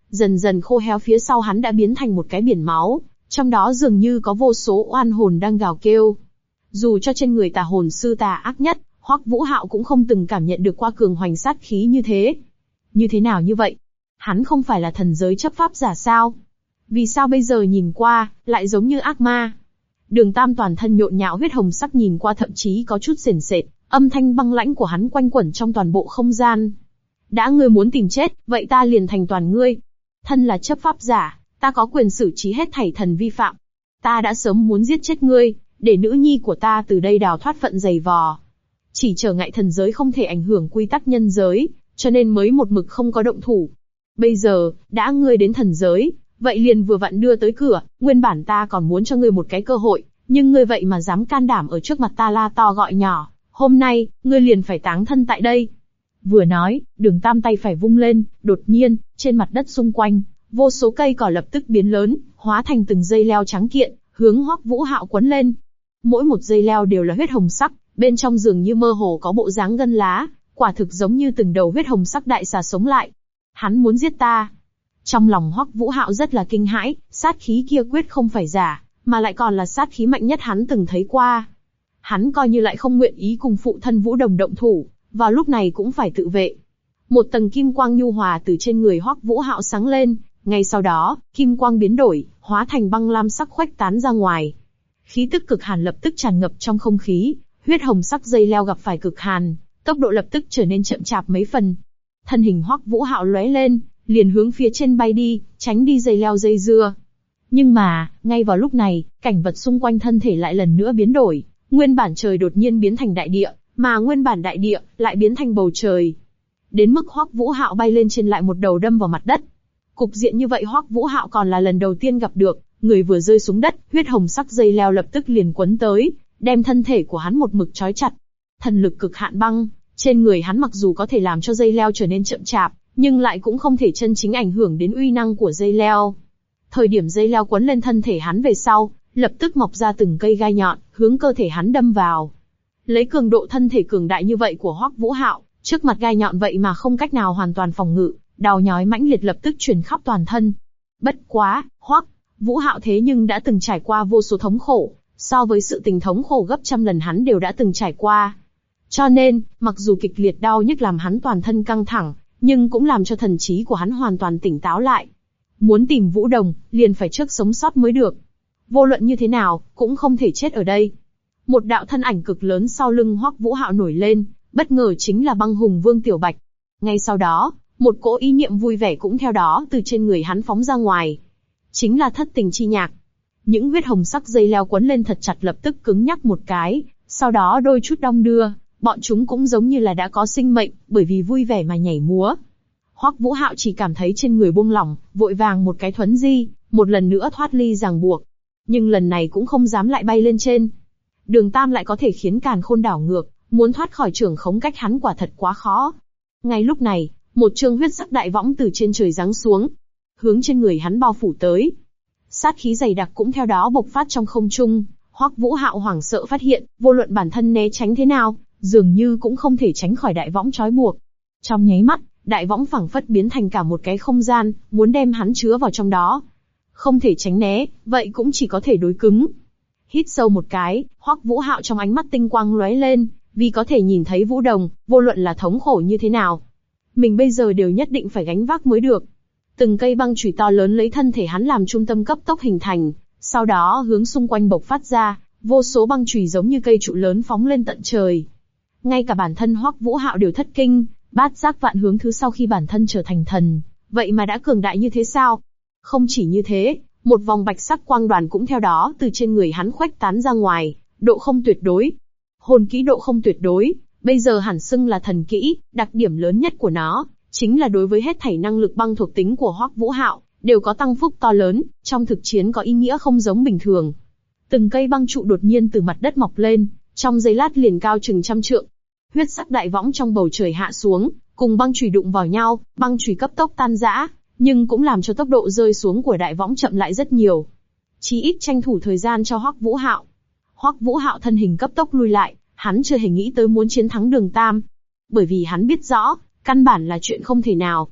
dần dần khô héo phía sau hắn đã biến thành một cái biển máu, trong đó dường như có vô số oan hồn đang gào kêu. Dù cho trên người tà hồn sư tà ác nhất, Hoắc Vũ Hạo cũng không từng cảm nhận được qua cường hoành sát khí như thế. Như thế nào như vậy? Hắn không phải là thần giới chấp pháp giả sao? Vì sao bây giờ nhìn qua, lại giống như ác ma? Đường Tam toàn thân nhộn nhạo huyết hồng sắc nhìn qua thậm chí có chút sền sệt, âm thanh băng lãnh của hắn quanh quẩn trong toàn bộ không gian. Đã ngươi muốn tìm chết, vậy ta liền thành toàn ngươi. Thân là chấp pháp giả, ta có quyền xử trí hết thảy thần vi phạm. Ta đã sớm muốn giết chết ngươi, để nữ nhi của ta từ đây đào thoát phận giày vò. Chỉ trở ngại thần giới không thể ảnh hưởng quy tắc nhân giới, cho nên mới một mực không có động thủ. Bây giờ, đã ngươi đến thần giới, vậy liền vừa vặn đưa tới cửa, nguyên bản ta còn muốn cho ngươi một cái cơ hội, nhưng ngươi vậy mà dám can đảm ở trước mặt ta la to gọi nhỏ, hôm nay, ngươi liền phải táng thân tại đây. Vừa nói, Đường Tam tay phải vung lên, đột nhiên, trên mặt đất xung quanh, vô số cây cỏ lập tức biến lớn, hóa thành từng dây leo trắng kiện, hướng Hoắc Vũ Hạo quấn lên. Mỗi một dây leo đều là huyết hồng sắc, bên trong dường như mơ hồ có bộ dáng gân lá, quả thực giống như từng đầu huyết hồng sắc đại xà sống lại. Hắn muốn giết ta. Trong lòng Hoắc Vũ Hạo rất là kinh hãi, sát khí kia quyết không phải giả, mà lại còn là sát khí mạnh nhất hắn từng thấy qua. Hắn coi như lại không nguyện ý cùng phụ thân Vũ Đồng động thủ, vào lúc này cũng phải tự vệ. Một tầng kim quang nhu hòa từ trên người Hoắc Vũ Hạo sáng lên, ngay sau đó, kim quang biến đổi, hóa thành băng lam sắc khuếch tán ra ngoài. Khí tức cực hàn lập tức tràn ngập trong không khí, huyết hồng sắc dây leo gặp phải cực hàn, tốc độ lập tức trở nên chậm chạp mấy phần. Thân hình Hoắc Vũ Hạo lóe lên, liền hướng phía trên bay đi, tránh đi dây leo dây dưa. Nhưng mà, ngay vào lúc này, cảnh vật xung quanh thân thể lại lần nữa biến đổi, nguyên bản trời đột nhiên biến thành đại địa, mà nguyên bản đại địa lại biến thành bầu trời. Đến mức Hoắc Vũ Hạo bay lên trên lại một đầu đâm vào mặt đất. Cục diện như vậy Hoắc Vũ Hạo còn là lần đầu tiên gặp được, người vừa rơi xuống đất, huyết hồng sắc dây leo lập tức liền quấn tới, đem thân thể của hắn một mực trói chặt. Thần lực cực hạn băng, trên người hắn mặc dù có thể làm cho dây leo trở nên chậm chạp, nhưng lại cũng không thể chân chính ảnh hưởng đến uy năng của dây leo. Thời điểm dây leo quấn lên thân thể hắn về sau, lập tức mọc ra từng cây gai nhọn, hướng cơ thể hắn đâm vào. Lấy cường độ thân thể cường đại như vậy của Hoắc Vũ Hạo, trước mặt gai nhọn vậy mà không cách nào hoàn toàn phòng ngự, đau nhói mãnh liệt lập tức truyền khắp toàn thân. Bất quá, Hoắc Vũ Hạo thế nhưng đã từng trải qua vô số thống khổ, so với sự tình thống khổ gấp trăm lần hắn đều đã từng trải qua. Cho nên, mặc dù kịch liệt đau nhức làm hắn toàn thân căng thẳng, nhưng cũng làm cho thần trí của hắn hoàn toàn tỉnh táo lại. Muốn tìm Vũ Đồng, liền phải trước sống sót mới được. Vô luận như thế nào, cũng không thể chết ở đây. Một đạo thân ảnh cực lớn sau lưng Hoắc Vũ Hạo nổi lên, bất ngờ chính là Băng Hùng Vương Tiểu Bạch. Ngay sau đó, một cỗ ý niệm vui vẻ cũng theo đó từ trên người hắn phóng ra ngoài. Chính là thất tình chi nhạc. Những huyết hồng sắc dây leo quấn lên thật chặt lập tức cứng nhắc một cái, sau đó đôi chút đong đưa, bọn chúng cũng giống như là đã có sinh mệnh, bởi vì vui vẻ mà nhảy múa. Hoắc Vũ Hạo chỉ cảm thấy trên người buông lỏng, vội vàng một cái thuấn di, một lần nữa thoát ly ràng buộc. Nhưng lần này cũng không dám lại bay lên trên. Đường Tam lại có thể khiến càn khôn đảo ngược, muốn thoát khỏi trưởng khống cách hắn quả thật quá khó. Ngay lúc này, một chương huyết sắc đại võng từ trên trời giáng xuống, hướng trên người hắn bao phủ tới. Sát khí dày đặc cũng theo đó bộc phát trong không trung. Hoắc Vũ Hạo hoảng sợ phát hiện, vô luận bản thân né tránh thế nào, dường như cũng không thể tránh khỏi đại võng trói buộc. Trong nháy mắt, đại võng phảng phất biến thành cả một cái không gian, muốn đem hắn chứa vào trong đó. Không thể tránh né, vậy cũng chỉ có thể đối cứng. Hít sâu một cái, Hoắc Vũ Hạo trong ánh mắt tinh quang lóe lên, vì có thể nhìn thấy Vũ Đồng, vô luận là thống khổ như thế nào, mình bây giờ đều nhất định phải gánh vác mới được. Từng cây băng chùy to lớn lấy thân thể hắn làm trung tâm cấp tốc hình thành, sau đó hướng xung quanh bộc phát ra, vô số băng chùy giống như cây trụ lớn phóng lên tận trời. Ngay cả bản thân Hoắc Vũ Hạo đều thất kinh, bát giác vạn hướng thứ sau khi bản thân trở thành thần, vậy mà đã cường đại như thế sao? Không chỉ như thế, một vòng bạch sắc quang đoàn cũng theo đó từ trên người hắn khuếch tán ra ngoài, độ không tuyệt đối. Hồn kỹ độ không tuyệt đối, bây giờ hẳn xưng là thần kỹ, đặc điểm lớn nhất của nó chính là đối với hết thảy năng lực băng thuộc tính của Hoắc Vũ Hạo đều có tăng phúc to lớn, trong thực chiến có ý nghĩa không giống bình thường. Từng cây băng trụ đột nhiên từ mặt đất mọc lên, trong giây lát liền cao chừng trăm trượng. Huyết sắc đại võng trong bầu trời hạ xuống, cùng băng chùy đụng vào nhau, băng chùy cấp tốc tan rã, nhưng cũng làm cho tốc độ rơi xuống của đại võng chậm lại rất nhiều. Chí ít tranh thủ thời gian cho Hoắc Vũ Hạo. Hoắc Vũ Hạo thân hình cấp tốc lui lại, hắn chưa hề nghĩ tới muốn chiến thắng Đường Tam, bởi vì hắn biết rõ, căn bản là chuyện không thể nào.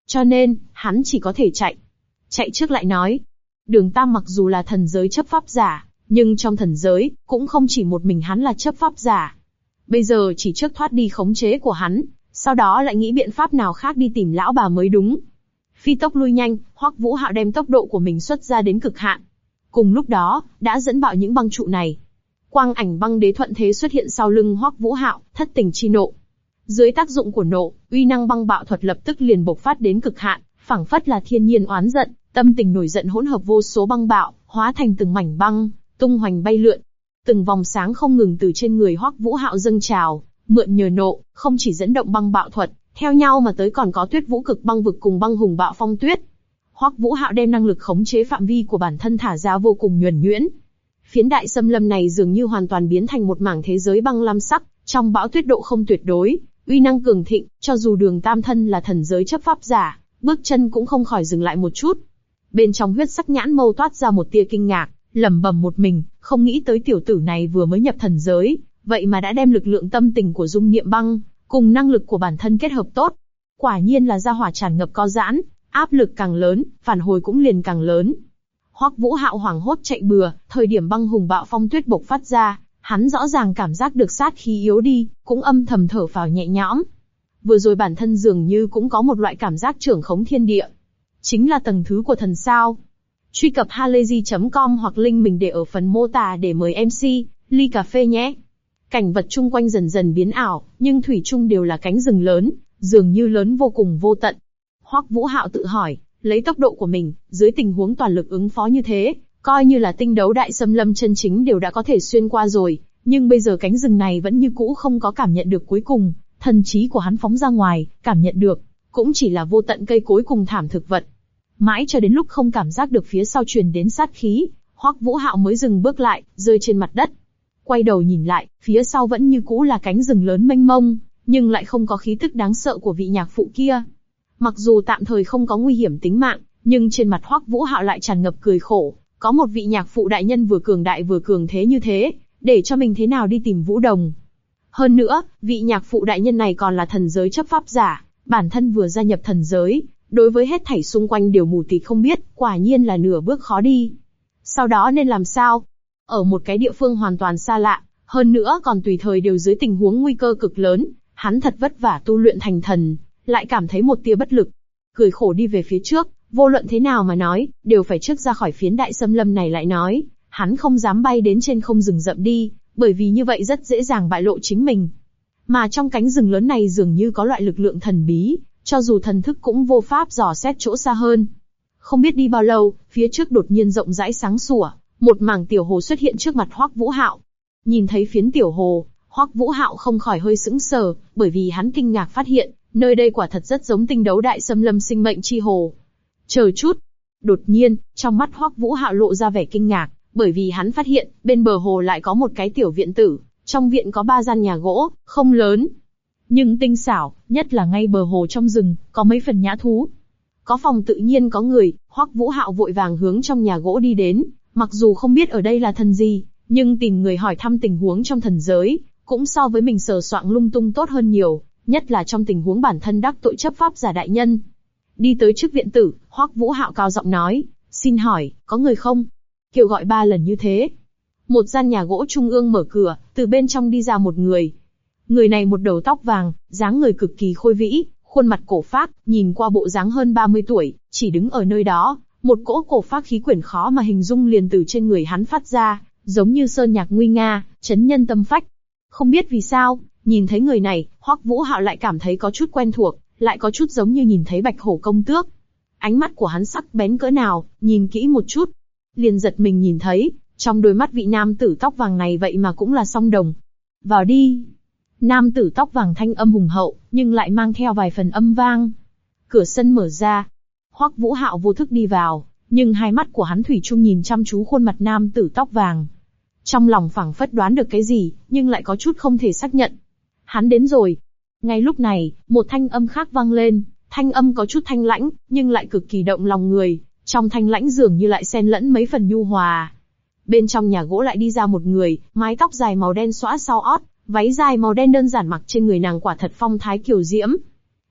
Cho nên, hắn chỉ có thể chạy. Chạy trước lại nói, Đường Tam mặc dù là thần giới chấp pháp giả, nhưng trong thần giới, cũng không chỉ một mình hắn là chấp pháp giả. Bây giờ chỉ trước thoát đi khống chế của hắn, sau đó lại nghĩ biện pháp nào khác đi tìm lão bà mới đúng. Phi tốc lui nhanh, Hoắc Vũ Hạo đem tốc độ của mình xuất ra đến cực hạn. Cùng lúc đó, đã dẫn bạo những băng trụ này. Quang ảnh băng đế thuận thế xuất hiện sau lưng Hoắc Vũ Hạo, thất tình chi nộ. Dưới tác dụng của nộ, uy năng băng bạo thuật lập tức liền bộc phát đến cực hạn, phảng phất là thiên nhiên oán giận, tâm tình nổi giận hỗn hợp vô số băng bạo, hóa thành từng mảnh băng, tung hoành bay lượn. Từng vòng sáng không ngừng từ trên người Hoắc Vũ Hạo dâng trào, mượn nhờ nộ, không chỉ dẫn động băng bạo thuật, theo nhau mà tới còn có Tuyết Vũ Cực Băng Vực cùng Băng Hùng Bạo Phong Tuyết. Hoắc Vũ Hạo đem năng lực khống chế phạm vi của bản thân thả ra vô cùng nhuần nhuyễn. Phiến đại xâm lâm này dường như hoàn toàn biến thành một mảng thế giới băng lam sắc, trong bão tuyết độ không tuyệt đối, uy năng cường thịnh, cho dù Đường Tam thân là thần giới chấp pháp giả, bước chân cũng không khỏi dừng lại một chút. Bên trong huyết sắc nhãn mâu toát ra một tia kinh ngạc, lẩm bẩm một mình, không nghĩ tới tiểu tử này vừa mới nhập thần giới, vậy mà đã đem lực lượng tâm tình của dung niệm băng cùng năng lực của bản thân kết hợp tốt. Quả nhiên là gia hỏa tràn ngập co giãn, áp lực càng lớn, phản hồi cũng liền càng lớn. Hoắc Vũ Hạo hoảng hốt chạy bừa, thời điểm Băng Hùng Bạo Phong Tuyết bộc phát ra, hắn rõ ràng cảm giác được sát khí yếu đi, cũng âm thầm thở phào nhẹ nhõm. Vừa rồi bản thân dường như cũng có một loại cảm giác trưởng khống thiên địa. Chính là tầng thứ của thần sao. Truy cập halayzi.com hoặc link mình để ở phần mô tả để mời MC, ly cà phê nhé. Cảnh vật chung quanh dần dần biến ảo, nhưng thủy chung đều là cánh rừng lớn, dường như lớn vô cùng vô tận. Hoắc Vũ Hạo tự hỏi, lấy tốc độ của mình, dưới tình huống toàn lực ứng phó như thế, coi như là tinh đấu đại xâm lâm chân chính đều đã có thể xuyên qua rồi, nhưng bây giờ cánh rừng này vẫn như cũ không có cảm nhận được cuối cùng, thần trí của hắn phóng ra ngoài, cảm nhận được, cũng chỉ là vô tận cây cối cùng thảm thực vật. Mãi cho đến lúc không cảm giác được phía sau truyền đến sát khí, Hoắc Vũ Hạo mới dừng bước lại, rơi trên mặt đất. Quay đầu nhìn lại, phía sau vẫn như cũ là cánh rừng lớn mênh mông, nhưng lại không có khí tức đáng sợ của vị nhạc phụ kia. Mặc dù tạm thời không có nguy hiểm tính mạng, nhưng trên mặt Hoắc Vũ Hạo lại tràn ngập cười khổ, có một vị nhạc phụ đại nhân vừa cường đại vừa cường thế như thế, để cho mình thế nào đi tìm Vũ Đồng. Hơn nữa, vị nhạc phụ đại nhân này còn là thần giới chấp pháp giả, bản thân vừa gia nhập thần giới, đối với hết thảy xung quanh đều mù tịt không biết, quả nhiên là nửa bước khó đi. Sau đó nên làm sao? Ở một cái địa phương hoàn toàn xa lạ, hơn nữa còn tùy thời đều dưới tình huống nguy cơ cực lớn, hắn thật vất vả tu luyện thành thần, lại cảm thấy một tia bất lực. Cười khổ đi về phía trước, vô luận thế nào mà nói, đều phải trước ra khỏi phiến đại xâm lâm này lại nói, hắn không dám bay đến trên không rừng rậm đi, bởi vì như vậy rất dễ dàng bại lộ chính mình. Mà trong cánh rừng lớn này dường như có loại lực lượng thần bí, cho dù thần thức cũng vô pháp dò xét chỗ xa hơn. Không biết đi bao lâu, phía trước đột nhiên rộng rãi sáng sủa, một mảng tiểu hồ xuất hiện trước mặt Hoắc Vũ Hạo. Nhìn thấy phiến tiểu hồ, Hoắc Vũ Hạo không khỏi hơi sững sờ, bởi vì hắn kinh ngạc phát hiện, nơi đây quả thật rất giống tinh đấu đại xâm lâm sinh mệnh chi hồ. Chờ chút. Đột nhiên, trong mắt Hoắc Vũ Hạo lộ ra vẻ kinh ngạc, bởi vì hắn phát hiện, bên bờ hồ lại có một cái tiểu viện tử, trong viện có 3 gian nhà gỗ, không lớn, nhưng tinh xảo, nhất là ngay bờ hồ trong rừng, có mấy phần nhã thú. Có phòng tự nhiên có người, Hoắc Vũ Hạo vội vàng hướng trong nhà gỗ đi đến, mặc dù không biết ở đây là thần gì, nhưng tìm người hỏi thăm tình huống trong thần giới, cũng so với mình sờ soạng lung tung tốt hơn nhiều, nhất là trong tình huống bản thân đắc tội chấp pháp giả đại nhân. Đi tới trước viện tử, Hoắc Vũ Hạo cao giọng nói, xin hỏi, có người không? Kêu gọi 3 lần như thế. Một gian nhà gỗ trung ương mở cửa, từ bên trong đi ra một người. Người này một đầu tóc vàng, dáng người cực kỳ khôi vĩ, khuôn mặt cổ phác, nhìn qua bộ dáng hơn 30 tuổi, chỉ đứng ở nơi đó, một cỗ cổ phác khí quyển khó mà hình dung liền từ trên người hắn phát ra, giống như sơn nhạc nguy nga, chấn nhân tâm phách. Không biết vì sao, nhìn thấy người này, Hoắc Vũ Hạo lại cảm thấy có chút quen thuộc, lại có chút giống như nhìn thấy Bạch Hổ công tước. Ánh mắt của hắn sắc bén cỡ nào, nhìn kỹ một chút, liền giật mình nhìn thấy, trong đôi mắt vị nam tử tóc vàng này vậy mà cũng là song đồng. Vào đi. Nam tử tóc vàng thanh âm hùng hậu, nhưng lại mang theo vài phần âm vang. Cửa sân mở ra. Hoắc Vũ Hạo vô thức đi vào, nhưng hai mắt của hắn thủy chung nhìn chăm chú khuôn mặt nam tử tóc vàng. Trong lòng phảng phất đoán được cái gì, nhưng lại có chút không thể xác nhận. Hắn đến rồi. Ngay lúc này, một thanh âm khác vang lên, thanh âm có chút thanh lãnh, nhưng lại cực kỳ động lòng người, trong thanh lãnh dường như lại xen lẫn mấy phần nhu hòa. Bên trong nhà gỗ lại đi ra một người, mái tóc dài màu đen xõa sau ót, váy dài màu đen đơn giản mặc trên người nàng quả thật phong thái kiều diễm.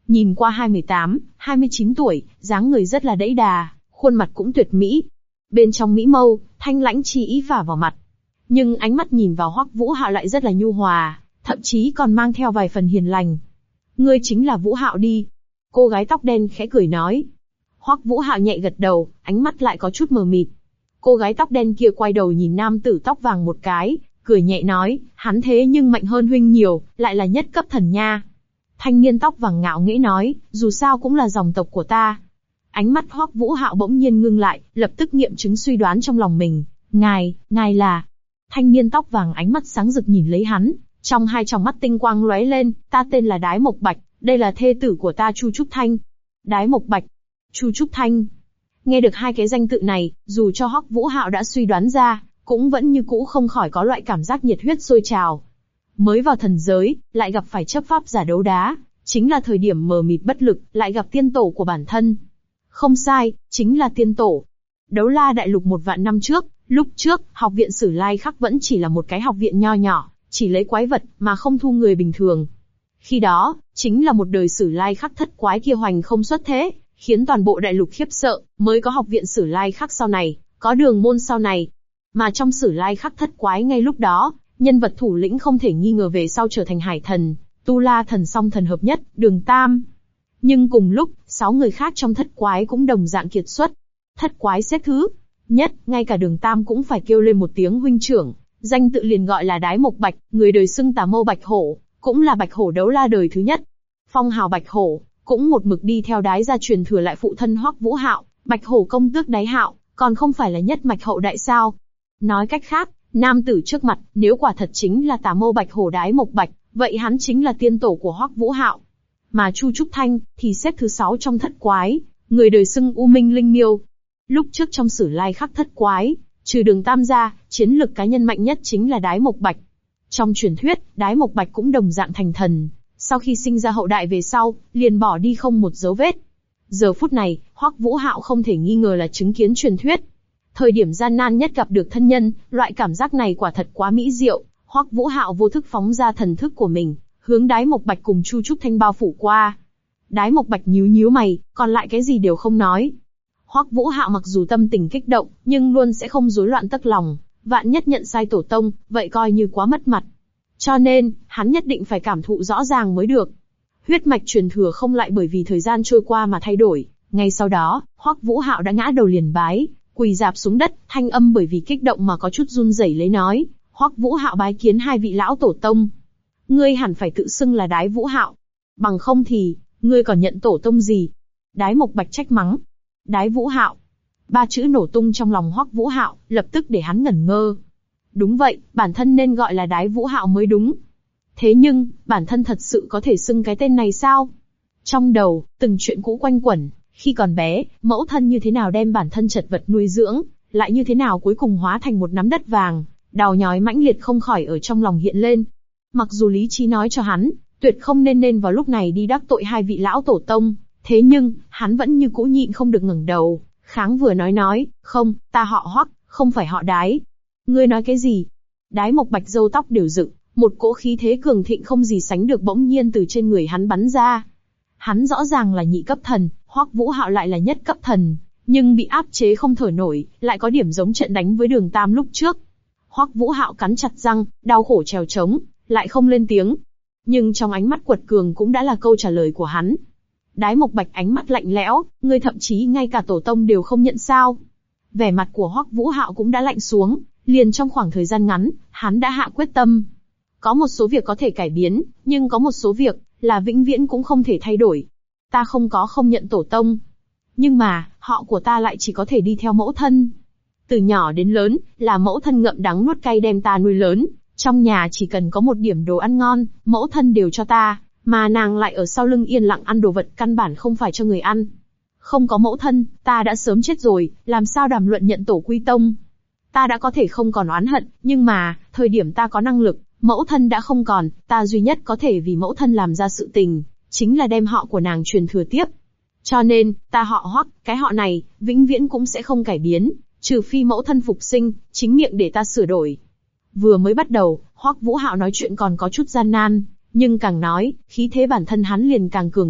Nhìn qua 28, 29 tuổi, dáng người rất là đẫy đà, khuôn mặt cũng tuyệt mỹ. Bên trong mỹ mâu, thanh lãnh chi ý phả vào mặt. Nhưng ánh mắt nhìn vào Hoắc Vũ Hạo lại rất là nhu hòa, thậm chí còn mang theo vài phần hiền lành. Ngươi chính là Vũ Hạo đi. Cô gái tóc đen khẽ cười nói. Hoắc Vũ Hạo nhẹ gật đầu, ánh mắt lại có chút mờ mịt. Cô gái tóc đen kia quay đầu nhìn nam tử tóc vàng một cái, cười nhẹ nói, hắn thế nhưng mạnh hơn huynh nhiều, lại là nhất cấp thần nha. Thanh niên tóc vàng ngạo nghễ nói, dù sao cũng là dòng tộc của ta. Ánh mắt Hoắc Vũ Hạo bỗng nhiên ngưng lại, lập tức nghiệm chứng suy đoán trong lòng mình. Ngài là... Thanh niên tóc vàng ánh mắt sáng rực nhìn lấy hắn, trong hai tròng mắt tinh quang lóe lên, ta tên là Đái Mộc Bạch, đây là thê tử của ta Chu Trúc Thanh. Đái Mộc Bạch, Chu Trúc Thanh. Nghe được hai cái danh tự này, dù cho Hoắc Vũ Hạo đã suy đoán ra, cũng vẫn như cũ không khỏi có loại cảm giác nhiệt huyết sôi trào. Mới vào thần giới, lại gặp phải chấp pháp giả đấu đá, chính là thời điểm mờ mịt bất lực, lại gặp tiên tổ của bản thân. Không sai, chính là tiên tổ. Đấu La đại lục 1 vạn năm trước, lúc trước, học viện Sử Lai Khắc vẫn chỉ là một cái học viện nho nhỏ, chỉ lấy quái vật mà không thu người bình thường. Khi đó, chính là một đời Sử Lai Khắc thất quái kia hoành không xuất thế, khiến toàn bộ đại lục khiếp sợ, mới có học viện Sử Lai Khắc sau này, có đường môn sau này. Mà trong Sử Lai Khắc thất quái ngay lúc đó, nhân vật thủ lĩnh không thể nghi ngờ về sau trở thành Hải Thần, Tu La Thần song thần hợp nhất, Đường Tam. Nhưng cùng lúc, 6 người khác trong thất quái cũng đồng dạng kiệt xuất. Thất quái xếp thứ nhất, ngay cả Đường Tam cũng phải kêu lên một tiếng huynh trưởng, danh tự liền gọi là Đái Mộc Bạch, người đời xưng Tà Mâu Bạch Hổ, cũng là Bạch Hổ đấu la đời thứ nhất. Phong hào Bạch Hổ, cũng một mực đi theo Đái gia truyền thừa lại phụ thân Hoắc Vũ Hạo, Bạch Hổ công tước Đái Hạo, còn không phải là nhất mạch hậu đại sao? Nói cách khác, nam tử trước mặt, nếu quả thật chính là Tà Mâu Bạch Hổ Đái Mộc Bạch, vậy hắn chính là tiên tổ của Hoắc Vũ Hạo. Mà Chu Trúc Thanh thì xếp thứ 6 trong thất quái, người đời xưng U Minh Linh Miêu. Lúc trước trong Sử Lai Khắc thất quái, trừ Đường Tam ra, chiến lực cá nhân mạnh nhất chính là Đái Mộc Bạch. Trong truyền thuyết, Đái Mộc Bạch cũng đồng dạng thành thần, sau khi sinh ra hậu đại về sau, liền bỏ đi không một dấu vết. Giờ phút này, Hoắc Vũ Hạo không thể nghi ngờ là chứng kiến truyền thuyết. Thời điểm gian nan nhất gặp được thân nhân, loại cảm giác này quả thật quá mỹ diệu. Hoắc Vũ Hạo vô thức phóng ra thần thức của mình, hướng Đái Mộc Bạch cùng Chu Trúc Thanh bao phủ qua. Đái Mộc Bạch nhíu nhíu mày, còn lại cái gì đều không nói. Hoắc Vũ Hạo mặc dù tâm tình kích động, nhưng luôn sẽ không rối loạn tức lòng. Vạn nhất nhận sai tổ tông, vậy coi như quá mất mặt. Cho nên, hắn nhất định phải cảm thụ rõ ràng mới được. Huyết mạch truyền thừa không lại bởi vì thời gian trôi qua mà thay đổi. Ngay sau đó, Hoắc Vũ Hạo đã ngã đầu liền bái, quỳ rạp xuống đất, thanh âm bởi vì kích động mà có chút run rẩy lấy nói. Hoắc Vũ Hạo bái kiến hai vị lão tổ tông. Ngươi hẳn phải tự xưng là Đái Vũ Hạo. Bằng không thì, ngươi còn nhận tổ tông gì? Đái Mộc Bạch trách mắng. Đái Vũ Hạo. 3 chữ nổ tung trong lòng Hoắc Vũ Hạo, lập tức để hắn ngẩn ngơ. Đúng vậy, bản thân nên gọi là Đái Vũ Hạo mới đúng. Thế nhưng, bản thân thật sự có thể xưng cái tên này sao? Trong đầu, từng chuyện cũ quanh quẩn, khi còn bé, mẫu thân như thế nào đem bản thân chật vật nuôi dưỡng, lại như thế nào cuối cùng hóa thành một nắm đất vàng, đau nhói mãnh liệt không khỏi ở trong lòng hiện lên. Mặc dù lý trí nói cho hắn, tuyệt không nên vào lúc này đi đắc tội hai vị lão tổ tông, thế nhưng, hắn vẫn như cũ nhịn không được ngẩng đầu, kháng vừa nói, không, ta họ Hoắc, không phải họ Đái. Ngươi nói cái gì? Đái Mộc Bạch râu tóc đều dựng, một cỗ khí thế cường thịnh không gì sánh được bỗng nhiên từ trên người hắn bắn ra. Hắn rõ ràng là nhị cấp thần, Hoắc Vũ Hạo lại là nhất cấp thần, nhưng bị áp chế không thở nổi, lại có điểm giống trận đánh với Đường Tam lúc trước. Hoắc Vũ Hạo cắn chặt răng, đau khổ trèo trống, lại không lên tiếng. Nhưng trong ánh mắt quật cường cũng đã là câu trả lời của hắn. Đái Mộc Bạch ánh mắt lạnh lẽo, ngươi thậm chí ngay cả tổ tông đều không nhận sao? Vẻ mặt của Hoắc Vũ Hạo cũng đã lạnh xuống, liền trong khoảng thời gian ngắn, hắn đã hạ quyết tâm. Có một số việc có thể cải biến, nhưng có một số việc là vĩnh viễn cũng không thể thay đổi. Ta không nhận tổ tông, nhưng mà họ của ta lại chỉ có thể đi theo mẫu thân. Từ nhỏ đến lớn, là mẫu thân ngậm đắng nuốt cay đem ta nuôi lớn. Trong nhà chỉ cần có một điểm đồ ăn ngon, mẫu thân đều cho ta, mà nàng lại ở sau lưng yên lặng ăn đồ vật căn bản không phải cho người ăn. Không có mẫu thân, ta đã sớm chết rồi, làm sao đàm luận nhận tổ quy tông. Ta đã có thể không còn oán hận, nhưng mà, thời điểm ta có năng lực, mẫu thân đã không còn, ta duy nhất có thể vì mẫu thân làm ra sự tình, chính là đem họ của nàng truyền thừa tiếp. Cho nên, ta họ Hoắc, cái họ này, vĩnh viễn cũng sẽ không cải biến, trừ phi mẫu thân phục sinh, chính miệng để ta sửa đổi. Vừa mới bắt đầu, Hoắc Vũ Hạo nói chuyện còn có chút gian nan, nhưng càng nói, khí thế bản thân hắn liền càng cường thịnh,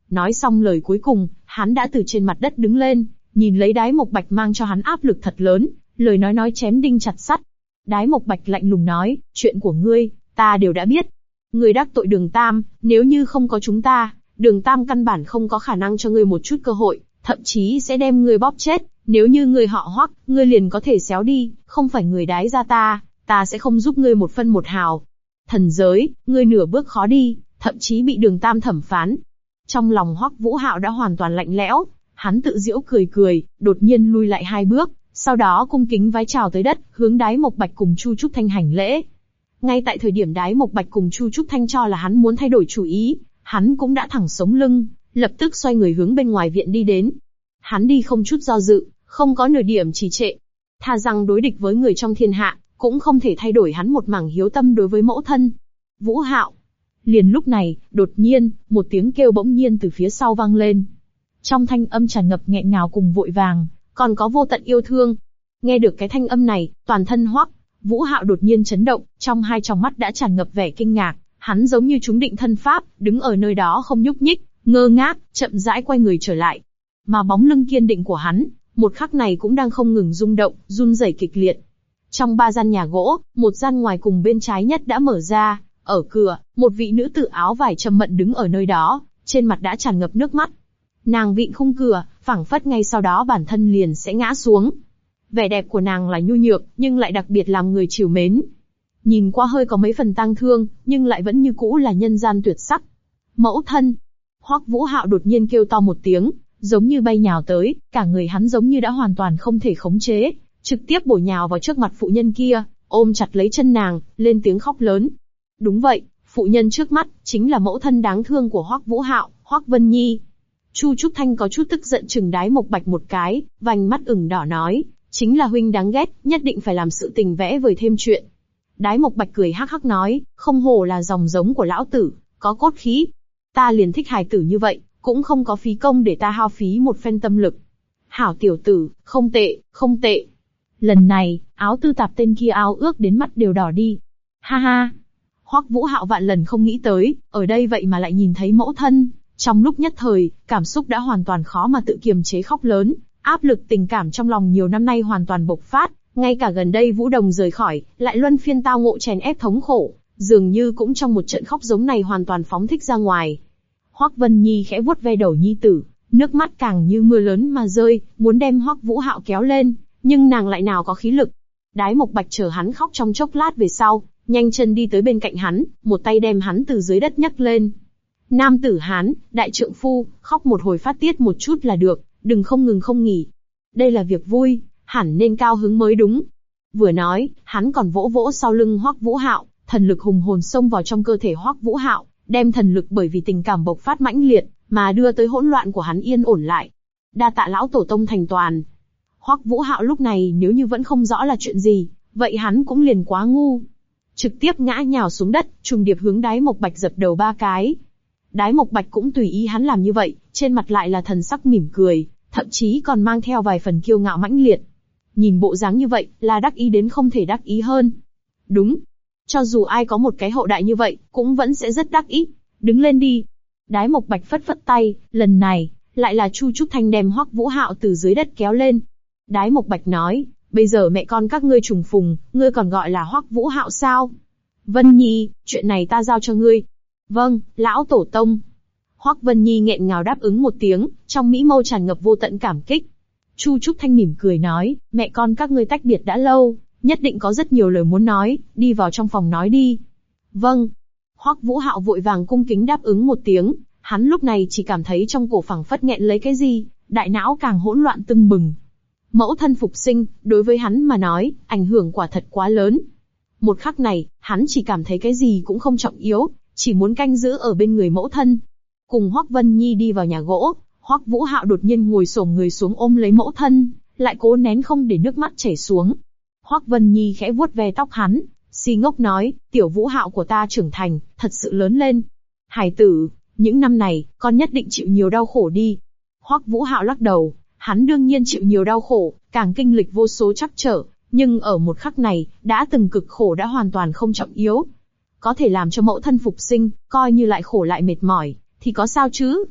Nói xong lời cuối cùng, hắn đã từ trên mặt đất đứng lên, nhìn lấy Đái Mộc Bạch mang cho hắn áp lực thật lớn, lời nói chém đinh chặt sắt. Đái Mộc Bạch lạnh lùng nói, chuyện của ngươi, ta đều đã biết. Ngươi đắc tội Đường Tam, nếu như không có chúng ta, Đường Tam căn bản không có khả năng cho ngươi một chút cơ hội, thậm chí sẽ đem ngươi bóp chết. Nếu như ngươi họ Hoắc, ngươi liền có thể xéo đi, không phải người Đái gia ta sẽ không giúp ngươi một phân một hào. Thần giới, ngươi nửa bước khó đi, thậm chí bị Đường Tam thẩm phán. Trong lòng Hoắc Vũ Hạo đã hoàn toàn lạnh lẽo, hắn tự giễu cười, đột nhiên lui lại 2 bước, sau đó cung kính vái chào tới đất, hướng Đái Mộc Bạch cùng Chu Trúc Thanh hành lễ. Ngay tại thời điểm Đái Mộc Bạch cùng Chu Trúc Thanh cho là hắn muốn thay đổi chủ ý, hắn cũng đã thẳng sống lưng, lập tức xoay người hướng bên ngoài viện đi đến. Hắn đi không chút do dự, không có nửa điểm trì trệ. Thà rằng đối địch với người trong thiên hạ, cũng không thể thay đổi hắn một mảng hiếu tâm đối với mẫu thân. Vũ Hạo. Liền lúc này, đột nhiên, một tiếng kêu bỗng nhiên từ phía sau vang lên. Trong thanh âm tràn ngập nghẹn ngào cùng vội vàng, còn có vô tận yêu thương. Nghe được cái thanh âm này, toàn thân Hoắc Vũ Hạo đột nhiên chấn động, trong hai tròng mắt đã tràn ngập vẻ kinh ngạc, hắn giống như trúng định thân pháp, đứng ở nơi đó không nhúc nhích, ngơ ngác, chậm rãi quay người trở lại. Mà bóng lưng kiên định của hắn, một khắc này cũng đang không ngừng rung động, run rẩy kịch liệt. Trong 3 gian nhà gỗ, một gian ngoài cùng bên trái nhất đã mở ra, ở cửa, một vị nữ tử áo vải trầm mận đứng ở nơi đó, trên mặt đã tràn ngập nước mắt. Nàng vịn khung cửa, phảng phất ngay sau đó bản thân liền sẽ ngã xuống. Vẻ đẹp của nàng là nhu nhược, nhưng lại đặc biệt làm người trìu mến. Nhìn qua hơi có mấy phần tang thương, nhưng lại vẫn như cũ là nhân gian tuyệt sắc. Mẫu thân. Hoắc Vũ Hạo đột nhiên kêu to một tiếng, giống như bay nhào tới, cả người hắn giống như đã hoàn toàn không thể khống chế, trực tiếp bổ nhào vào trước mặt phụ nhân kia, ôm chặt lấy chân nàng, lên tiếng khóc lớn. Đúng vậy, phụ nhân trước mắt, chính là mẫu thân đáng thương của Hoắc Vũ Hạo, Hoắc Vân Nhi. Chu Trúc Thanh có chút tức giận chừng Đái Mộc Bạch một cái, vành mắt ửng đỏ nói, chính là huynh đáng ghét, nhất định phải làm sự tình vẽ vời thêm chuyện. Đái Mộc Bạch cười hắc hắc nói, không hổ là dòng giống của lão tử, có cốt khí. Ta liền thích hài tử như vậy, cũng không có phí công để ta hao phí một phen tâm lực. Hảo tiểu tử, không tệ, không tệ. Lần này, áo tư tạp tên kia ao ước đến mắt đều đỏ đi. Ha ha. Hoắc Vũ Hạo vạn lần không nghĩ tới, ở đây vậy mà lại nhìn thấy mẫu thân. Trong lúc nhất thời, cảm xúc đã hoàn toàn khó mà tự kiềm chế khóc lớn, áp lực tình cảm trong lòng nhiều năm nay hoàn toàn bộc phát, ngay cả gần đây Vũ Đồng rời khỏi, lại luân phiên tao ngộ chèn ép thống khổ, dường như cũng trong một trận khóc giống này hoàn toàn phóng thích ra ngoài. Hoắc Vân Nhi khẽ vuốt ve đầu nhi tử, nước mắt càng như mưa lớn mà rơi, muốn đem Hoắc Vũ Hạo kéo lên, nhưng nàng lại nào có khí lực. Đái Mộc Bạch chờ hắn khóc trong chốc lát về sau, nhanh chân đi tới bên cạnh hắn, một tay đem hắn từ dưới đất nhấc lên. Nam tử Hán, đại trượng phu, khóc một hồi phát tiết một chút là được, đừng không ngừng không nghỉ. Đây là việc vui, hẳn nên cao hứng mới đúng. Vừa nói, hắn còn vỗ vỗ sau lưng Hoắc Vũ Hạo, thần lực hùng hồn xông vào trong cơ thể Hoắc Vũ Hạo, đem thần lực bởi vì tình cảm bộc phát mãnh liệt, mà đưa tới hỗn loạn của hắn yên ổn lại. Đa tạ lão tổ tông thành toàn. Hoắc Vũ Hạo lúc này nếu như vẫn không rõ là chuyện gì, vậy hắn cũng liền quá ngu. Trực tiếp ngã nhào xuống đất, trùng điệp hướng Đái Mộc Bạch dập đầu 3 cái. Đái Mộc Bạch cũng tùy ý hắn làm như vậy, trên mặt lại là thần sắc mỉm cười, thậm chí còn mang theo vài phần kiêu ngạo mãnh liệt. Nhìn bộ dáng như vậy, là đắc ý đến không thể đắc ý hơn. Đúng. Cho dù ai có một cái hậu đại như vậy, cũng vẫn sẽ rất đắc ý. Đứng lên đi. Đái Mộc Bạch phất phất tay, lần này, lại là Chu Trúc Thanh đem Hoắc Vũ Hạo từ dưới đất kéo lên. Đái Mộc Bạch nói, bây giờ mẹ con các ngươi trùng phùng, ngươi còn gọi là Hoắc Vũ Hạo sao? Vân Nhi, chuyện này ta giao cho ngươi. Vâng, lão tổ tông. Hoắc Vân Nhi nghẹn ngào đáp ứng một tiếng, trong mỹ mâu tràn ngập vô tận cảm kích. Chu Trúc Thanh mỉm cười nói, mẹ con các ngươi tách biệt đã lâu, nhất định có rất nhiều lời muốn nói, đi vào trong phòng nói đi. Vâng. Hoắc Vũ Hạo vội vàng cung kính đáp ứng một tiếng, hắn lúc này chỉ cảm thấy trong cổ phảng phất nghẹn lấy cái gì, đại não càng hỗn loạn tưng bừng. Mẫu thân phục sinh, đối với hắn mà nói, ảnh hưởng quả thật quá lớn. Một khắc này, hắn chỉ cảm thấy cái gì cũng không trọng yếu, chỉ muốn canh giữ ở bên người mẫu thân. Cùng Hoắc Vân Nhi đi vào nhà gỗ, Hoắc Vũ Hạo đột nhiên ngồi xổm người xuống ôm lấy mẫu thân, lại cố nén không để nước mắt chảy xuống. Hoắc Vân Nhi khẽ vuốt ve tóc hắn, si ngốc nói, tiểu Vũ Hạo của ta trưởng thành, thật sự lớn lên. Hải tử, những năm này, con nhất định chịu nhiều đau khổ đi. Hoắc Vũ Hạo lắc đầu, hắn đương nhiên chịu nhiều đau khổ, càng kinh lịch vô số trắc trở, nhưng ở một khắc này, đã từng cực khổ đã hoàn toàn không trọng yếu. Có thể làm cho mẫu thân phục sinh, coi như lại khổ lại mệt mỏi, thì có sao chứ?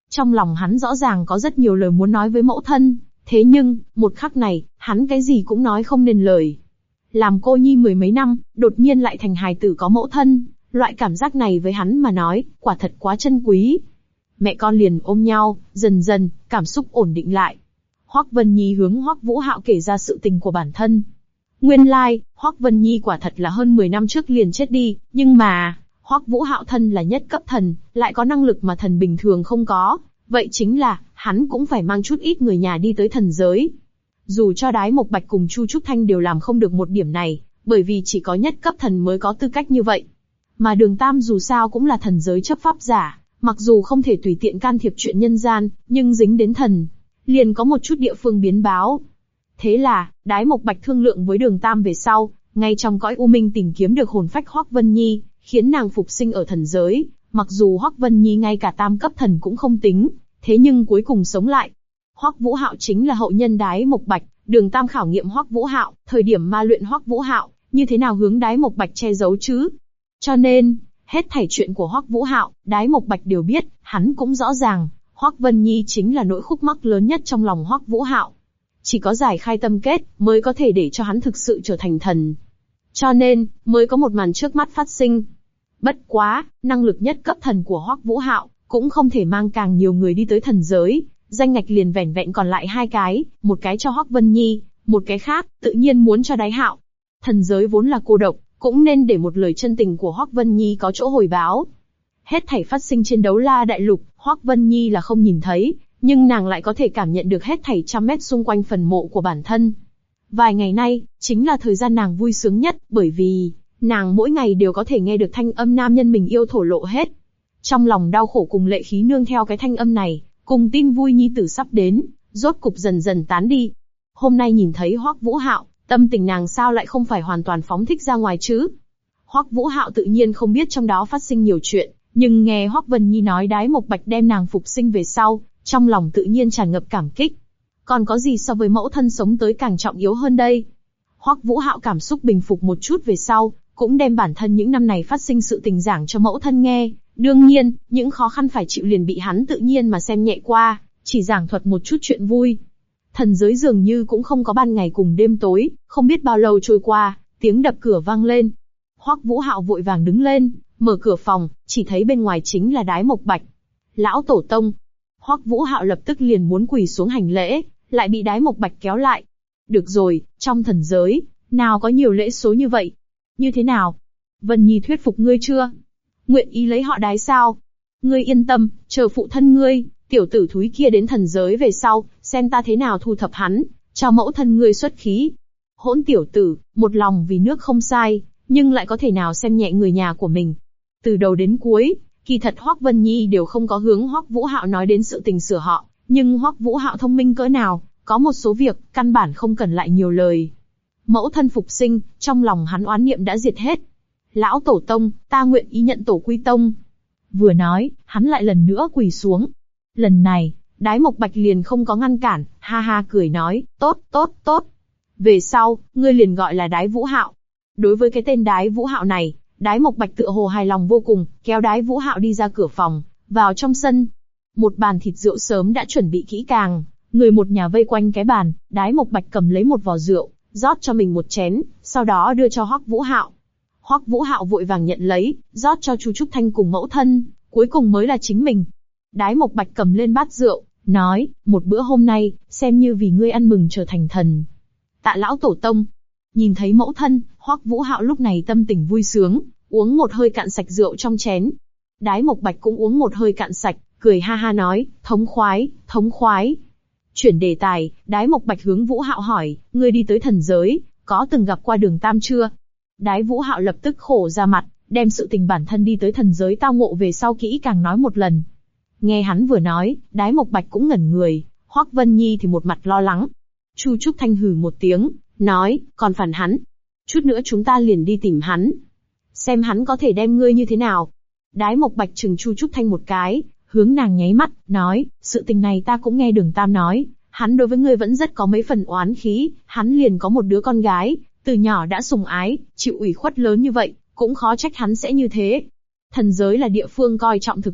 Trong lòng hắn rõ ràng có rất nhiều lời muốn nói với mẫu thân, thế nhưng, một khắc này, hắn cái gì cũng nói không nên lời. Làm cô nhi mười mấy năm, đột nhiên lại thành hài tử có mẫu thân, loại cảm giác này với hắn mà nói, quả thật quá chân quý. Mẹ con liền ôm nhau, dần dần, cảm xúc ổn định lại. Hoắc Vân Nhi hướng Hoắc Vũ Hạo kể ra sự tình của bản thân. Nguyên lai, Hoắc Vân Nhi quả thật là hơn 10 năm trước liền chết đi, nhưng mà, Hoắc Vũ Hạo thân là nhất cấp thần, lại có năng lực mà thần bình thường không có, vậy chính là, hắn cũng phải mang chút ít người nhà đi tới thần giới. Dù cho Đái Mộc Bạch cùng Chu Trúc Thanh đều làm không được một điểm này, bởi vì chỉ có nhất cấp thần mới có tư cách như vậy. Mà Đường Tam dù sao cũng là thần giới chấp pháp giả, mặc dù không thể tùy tiện can thiệp chuyện nhân gian, nhưng dính đến thần, liền có một chút địa phương biến báo. Thế là, Đái Mộc Bạch thương lượng với Đường Tam về sau, ngay trong cõi u minh tìm kiếm được hồn phách Hoắc Vân Nhi, khiến nàng phục sinh ở thần giới. Mặc dù Hoắc Vân Nhi ngay cả tam cấp thần cũng không tính, thế nhưng cuối cùng sống lại. Hoắc Vũ Hạo chính là hậu nhân Đái Mộc Bạch, Đường Tam khảo nghiệm Hoắc Vũ Hạo, thời điểm ma luyện Hoắc Vũ Hạo, như thế nào hướng Đái Mộc Bạch che giấu chứ? Cho nên, hết thảy chuyện của Hoắc Vũ Hạo, Đái Mộc Bạch đều biết, hắn cũng rõ ràng, Hoắc Vân Nhi chính là nỗi khúc mắc lớn nhất trong lòng Hoắc Vũ Hạo. Chỉ có giải khai tâm kết, mới có thể để cho hắn thực sự trở thành thần. Cho nên, mới có một màn trước mắt phát sinh. Bất quá, năng lực nhất cấp thần của Hoắc Vũ Hạo, cũng không thể mang càng nhiều người đi tới thần giới, danh ngạch liền vẻn vẹn còn lại 2 cái, một cái cho Hoắc Vân Nhi, một cái khác, tự nhiên muốn cho Đái Hạo. Thần giới vốn là cô độc, cũng nên để một lời chân tình của Hoắc Vân Nhi có chỗ hồi báo. Hết thảy phát sinh trên Đấu La Đại Lục, Hoắc Vân Nhi là không nhìn thấy, nhưng nàng lại có thể cảm nhận được hết thảy trăm mét xung quanh phần mộ của bản thân. Vài ngày nay, chính là thời gian nàng vui sướng nhất, bởi vì, nàng mỗi ngày đều có thể nghe được thanh âm nam nhân mình yêu thổ lộ hết. Trong lòng đau khổ cùng lệ khí nương theo cái thanh âm này, cùng tin vui nhi tử sắp đến, rốt cục dần dần tán đi. Hôm nay nhìn thấy Hoắc Vũ Hạo, tâm tình nàng sao lại không phải hoàn toàn phóng thích ra ngoài chứ? Hoắc Vũ Hạo tự nhiên không biết trong đó phát sinh nhiều chuyện, nhưng nghe Hoắc Vân Nhi nói Đái Mộc Bạch đem nàng phục sinh về sau, trong lòng tự nhiên tràn ngập cảm kích. Còn có gì so với mẫu thân sống tới càng trọng yếu hơn đây? Hoắc Vũ Hạo cảm xúc bình phục một chút về sau, cũng đem bản thân những năm này phát sinh sự tình giảng cho mẫu thân nghe. Đương nhiên, những khó khăn phải chịu liền bị hắn tự nhiên mà xem nhẹ qua, chỉ giảng thuật một chút chuyện vui. Thần giới dường như cũng không có ban ngày cùng đêm tối, không biết bao lâu trôi qua, tiếng đập cửa vang lên. Hoắc Vũ Hạo vội vàng đứng lên, mở cửa phòng, chỉ thấy bên ngoài chính là Đái Mộc Bạch. Lão tổ tông. Hoắc Vũ Hạo lập tức liền muốn quỳ xuống hành lễ, lại bị Đái Mộc Bạch kéo lại. Được rồi, trong thần giới, nào có nhiều lễ số như vậy? Như thế nào? Vân Nhi thuyết phục ngươi chưa? Nguyện ý lấy họ Đái sao? Ngươi yên tâm, chờ phụ thân ngươi, tiểu tử thúi kia đến thần giới về sau, xem ta thế nào thu thập hắn, cho mẫu thân ngươi xuất khí. Hỗn tiểu tử, một lòng vì nước không sai, nhưng lại có thể nào xem nhẹ người nhà của mình. Từ đầu đến cuối, kỳ thật Hoắc Vân Nhi đều không có hướng Hoắc Vũ Hạo nói đến sự tình sửa họ, nhưng Hoắc Vũ Hạo thông minh cỡ nào, có một số việc, căn bản không cần lại nhiều lời. Mẫu thân phục sinh, trong lòng hắn oán niệm đã diệt hết. Lão tổ tông, ta nguyện ý nhận tổ quy tông. Vừa nói, hắn lại lần nữa quỳ xuống. Lần này, Đái Mộc Bạch liền không có ngăn cản, ha ha cười nói, tốt, tốt, tốt. Về sau, ngươi liền gọi là Đái Vũ Hạo. Đối với cái tên Đái Vũ Hạo này, Đái Mộc Bạch tựa hồ hài lòng vô cùng, kéo Đái Vũ Hạo đi ra cửa phòng, vào trong sân. Một bàn thịt rượu sớm đã chuẩn bị kỹ càng, người một nhà vây quanh cái bàn, Đái Mộc Bạch cầm lấy một vò rượu, rót cho mình một chén, sau đó đưa cho Hoắc Vũ Hạo. Hoắc Vũ Hạo vội vàng nhận lấy, rót cho Chu Trúc Thanh cùng mẫu thân, cuối cùng mới là chính mình. Đái Mộc Bạch cầm lên bát rượu, nói, một bữa hôm nay, xem như vì ngươi ăn mừng trở thành thần. Tạ lão tổ tông. Nhìn thấy mẫu thân, Hoắc Vũ Hạo lúc này tâm tình vui sướng, uống một hơi cạn sạch rượu trong chén. Đái Mộc Bạch cũng uống một hơi cạn sạch, cười ha ha nói, thống khoái, thống khoái. Chuyển đề tài, Đái Mộc Bạch hướng Vũ Hạo hỏi, ngươi đi tới thần giới, có từng gặp qua Đường Tam chưa? Đái Vũ Hạo lập tức khổ ra mặt, đem sự tình bản thân đi tới thần giới tao ngộ về sau kỹ càng nói một lần. Nghe hắn vừa nói, Đái Mộc Bạch cũng ngẩn người, Hoắc Vân Nhi thì một mặt lo lắng. Chu Trúc Thanh hừ một tiếng, nói, còn phản hắn. Chút nữa chúng ta liền đi tìm hắn. Xem hắn có thể đem ngươi như thế nào. Đái Mộc Bạch chừng Chu Trúc Thanh một cái, hướng nàng nháy mắt, nói, sự tình này ta cũng nghe Đường Tam nói, hắn đối với ngươi vẫn rất có mấy phần oán khí, hắn liền có một đứa con gái, từ nhỏ đã sủng ái, chịu ủy khuất lớn như vậy, cũng khó trách hắn sẽ như thế. Thần giới là địa phương coi trọng thực lực,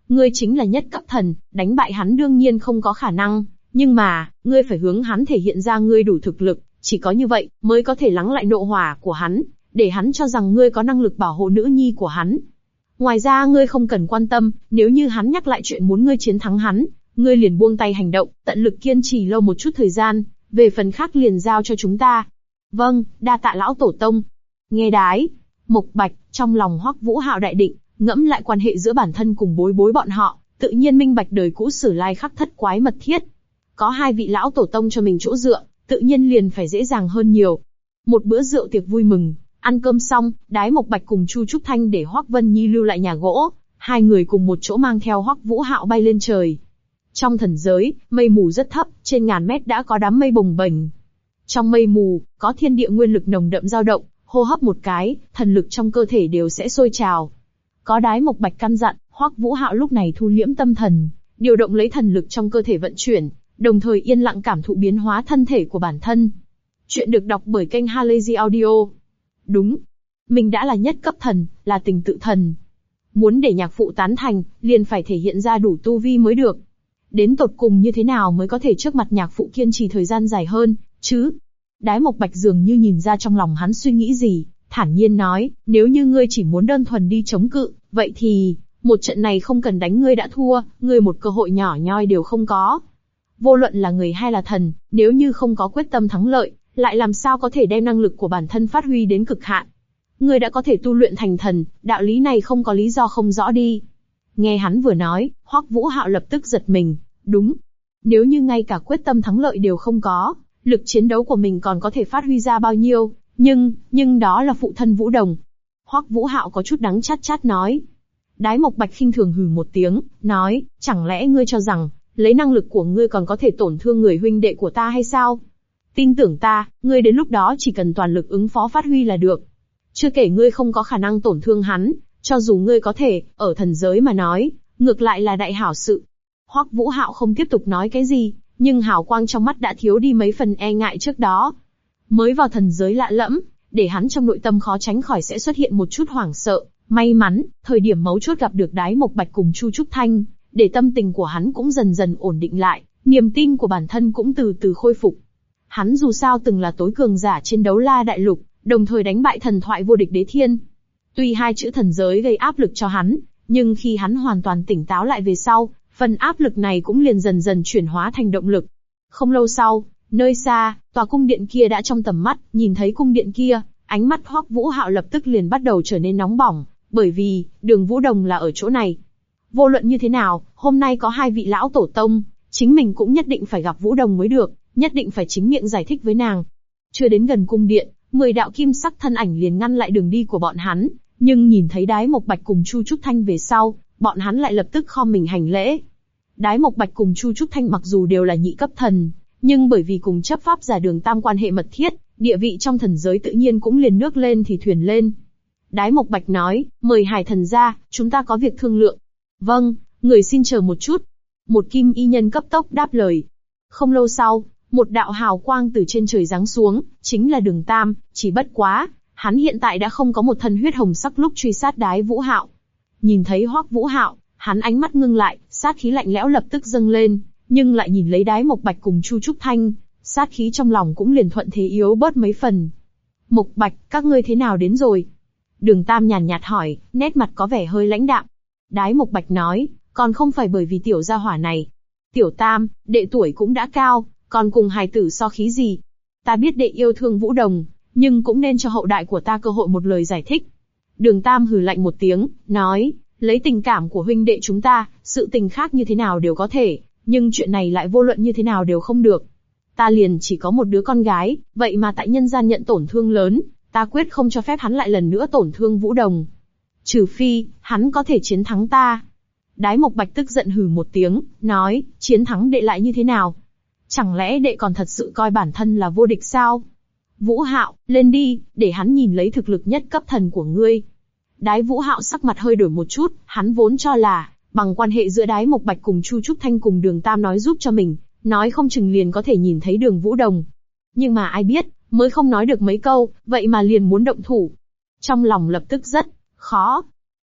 Ngươi chính là nhất cấp thần, đánh bại hắn đương nhiên không có khả năng, nhưng mà, ngươi phải hướng hắn thể hiện ra ngươi đủ thực lực, chỉ có như vậy, mới có thể lắng lại nộ hỏa của hắn, để hắn cho rằng ngươi có năng lực bảo hộ nữ nhi của hắn. Ngoài ra ngươi không cần quan tâm, nếu như hắn nhắc lại chuyện muốn ngươi chiến thắng hắn, ngươi liền buông tay hành động, tận lực kiên trì lâu một chút thời gian, về phần khác liền giao cho chúng ta. Vâng, đa tạ lão tổ tông. Nghe Đái Mộc Bạch, trong lòng Hoắc Vũ Hạo đại định, ngẫm lại quan hệ giữa bản thân cùng Bối Bối bọn họ, tự nhiên minh bạch đời cũ sử lai khắc thất quái mật thiết. Có hai vị lão tổ tông cho mình chỗ dựa, tự nhiên liền phải dễ dàng hơn nhiều. Một bữa rượu tiệc vui mừng, ăn cơm xong, Đái Mộc Bạch cùng Chu Trúc Thanh để Hoắc Vân Nhi lưu lại nhà gỗ, hai người cùng một chỗ mang theo Hoắc Vũ Hạo bay lên trời. Trong thần giới, mây mù rất thấp, trên ngàn mét đã có đám mây bồng bềnh. Trong mây mù, có thiên địa nguyên lực nồng đậm dao động, hô hấp một cái, thần lực trong cơ thể đều sẽ sôi trào. Có Đái Mộc Bạch căn dặn, Hoắc Vũ Hạo lúc này thu liễm tâm thần, điều động lấy thần lực trong cơ thể vận chuyển, đồng thời yên lặng cảm thụ biến hóa thân thể của bản thân. Chuyện được đọc bởi kênh Halazy Audio. Đúng, mình đã là nhất cấp thần, là tình tự thần. Muốn để nhạc phụ tán thành, liền phải thể hiện ra đủ tu vi mới được. Đến tột cùng như thế nào mới có thể trước mặt nhạc phụ kiên trì thời gian dài hơn, chứ? Đái Mộc Bạch dường như nhìn ra trong lòng hắn suy nghĩ gì, thản nhiên nói, nếu như ngươi chỉ muốn đơn thuần đi chống cự, vậy thì, một trận này không cần đánh ngươi đã thua, ngươi một cơ hội nhỏ nhoi đều không có. Vô luận là người hay là thần, nếu như không có quyết tâm thắng lợi, lại làm sao có thể đem năng lực của bản thân phát huy đến cực hạn. Ngươi đã có thể tu luyện thành thần, đạo lý này không có lý do không rõ đi. Nghe hắn vừa nói, Hoắc Vũ Hạo lập tức giật mình, đúng. Nếu như ngay cả quyết tâm thắng lợi đều không có, lực chiến đấu của mình còn có thể phát huy ra bao nhiêu, nhưng đó là phụ thân Vũ Đồng. Hoắc Vũ Hạo có chút đắng chát chát nói. Đái Mộc Bạch khinh thường hừ một tiếng, nói, chẳng lẽ ngươi cho rằng, lấy năng lực của ngươi còn có thể tổn thương người huynh đệ của ta hay sao? Tin tưởng ta, ngươi đến lúc đó chỉ cần toàn lực ứng phó phát huy là được. Chưa kể ngươi không có khả năng tổn thương hắn, cho dù ngươi có thể, ở thần giới mà nói, ngược lại là đại hảo sự. Hoắc Vũ Hạo không tiếp tục nói cái gì, nhưng hào quang trong mắt đã thiếu đi mấy phần e ngại trước đó. Mới vào thần giới lạ lẫm, để hắn trong nội tâm khó tránh khỏi sẽ xuất hiện một chút hoảng sợ. May mắn, thời điểm mấu chốt gặp được Đái Mộc Bạch cùng Chu Trúc Thanh, để tâm tình của hắn cũng dần dần ổn định lại, niềm tin của bản thân cũng từ từ khôi phục. Hắn dù sao từng là tối cường giả trên đấu la đại lục, đồng thời đánh bại thần thoại vô địch Đế Thiên. Tuy hai chữ thần giới gây áp lực cho hắn, nhưng khi hắn hoàn toàn tỉnh táo lại về sau, phần áp lực này cũng liền dần dần chuyển hóa thành động lực. Không lâu sau, nơi xa, tòa cung điện kia đã trong tầm mắt, nhìn thấy cung điện kia, ánh mắt Hoắc Vũ Hạo lập tức liền bắt đầu trở nên nóng bỏng, bởi vì, Đường Vũ Đồng là ở chỗ này. Vô luận như thế nào, hôm nay có hai vị lão tổ tông, chính mình cũng nhất định phải gặp Vũ Đồng mới được, nhất định phải chính miệng giải thích với nàng. Chưa đến gần cung điện, 10 đạo kim sắc thân ảnh liền ngăn lại đường đi của bọn hắn, nhưng nhìn thấy Đái Mộc Bạch cùng Chu Trúc Thanh về sau, bọn hắn lại lập tức khom mình hành lễ. Đái Mộc Bạch cùng Chu Trúc Thanh mặc dù đều là nhị cấp thần, nhưng bởi vì cùng chấp pháp giả Đường Tam quan hệ mật thiết, địa vị trong thần giới tự nhiên cũng liền nước lên thì thuyền lên. Đái Mộc Bạch nói, mời Hải thần ra, chúng ta có việc thương lượng. Vâng, người xin chờ một chút. Một kim y nhân cấp tốc đáp lời. Không lâu sau, một đạo hào quang từ trên trời giáng xuống, chính là Đường Tam, chỉ bất quá, hắn hiện tại đã không có một thân huyết hồng sắc lúc truy sát Đái Vũ Hạo. Nhìn thấy Hoắc Vũ Hạo, hắn ánh mắt ngưng lại, sát khí lạnh lẽo lập tức dâng lên, nhưng lại nhìn lấy Đái Mộc Bạch cùng Chu Trúc Thanh, sát khí trong lòng cũng liền thuận thế yếu bớt mấy phần. Mộc Bạch, các ngươi thế nào đến rồi? Đường Tam nhàn nhạt hỏi, nét mặt có vẻ hơi lãnh đạm. Đái Mộc Bạch nói, còn không phải bởi vì tiểu gia hỏa này. Tiểu Tam, đệ tuổi cũng đã cao, còn cùng hài tử so khí gì? Ta biết đệ yêu thương Vũ Đồng, nhưng cũng nên cho hậu đại của ta cơ hội một lời giải thích. Đường Tam hừ lạnh một tiếng, nói, lấy tình cảm của huynh đệ chúng ta, sự tình khác như thế nào đều có thể, nhưng chuyện này lại vô luận như thế nào đều không được. Ta liền chỉ có một đứa con gái, vậy mà tại nhân gian nhận tổn thương lớn, ta quyết không cho phép hắn lại lần nữa tổn thương Vũ Đồng. Trừ phi, hắn có thể chiến thắng ta. Đái Mộc Bạch tức giận hừ một tiếng, nói, chiến thắng đệ lại như thế nào? Chẳng lẽ đệ còn thật sự coi bản thân là vô địch sao? Vũ Hạo, lên đi, để hắn nhìn lấy thực lực nhất cấp thần của ngươi. Đái Vũ Hạo sắc mặt hơi đổi một chút, hắn vốn cho là, bằng quan hệ giữa Đái Mộc Bạch cùng Chu Trúc Thanh cùng Đường Tam nói giúp cho mình, nói không chừng liền có thể nhìn thấy Đường Vũ Đồng. Nhưng mà ai biết, mới không nói được mấy câu, vậy mà liền muốn động thủ. Trong lòng lập tức rất khó.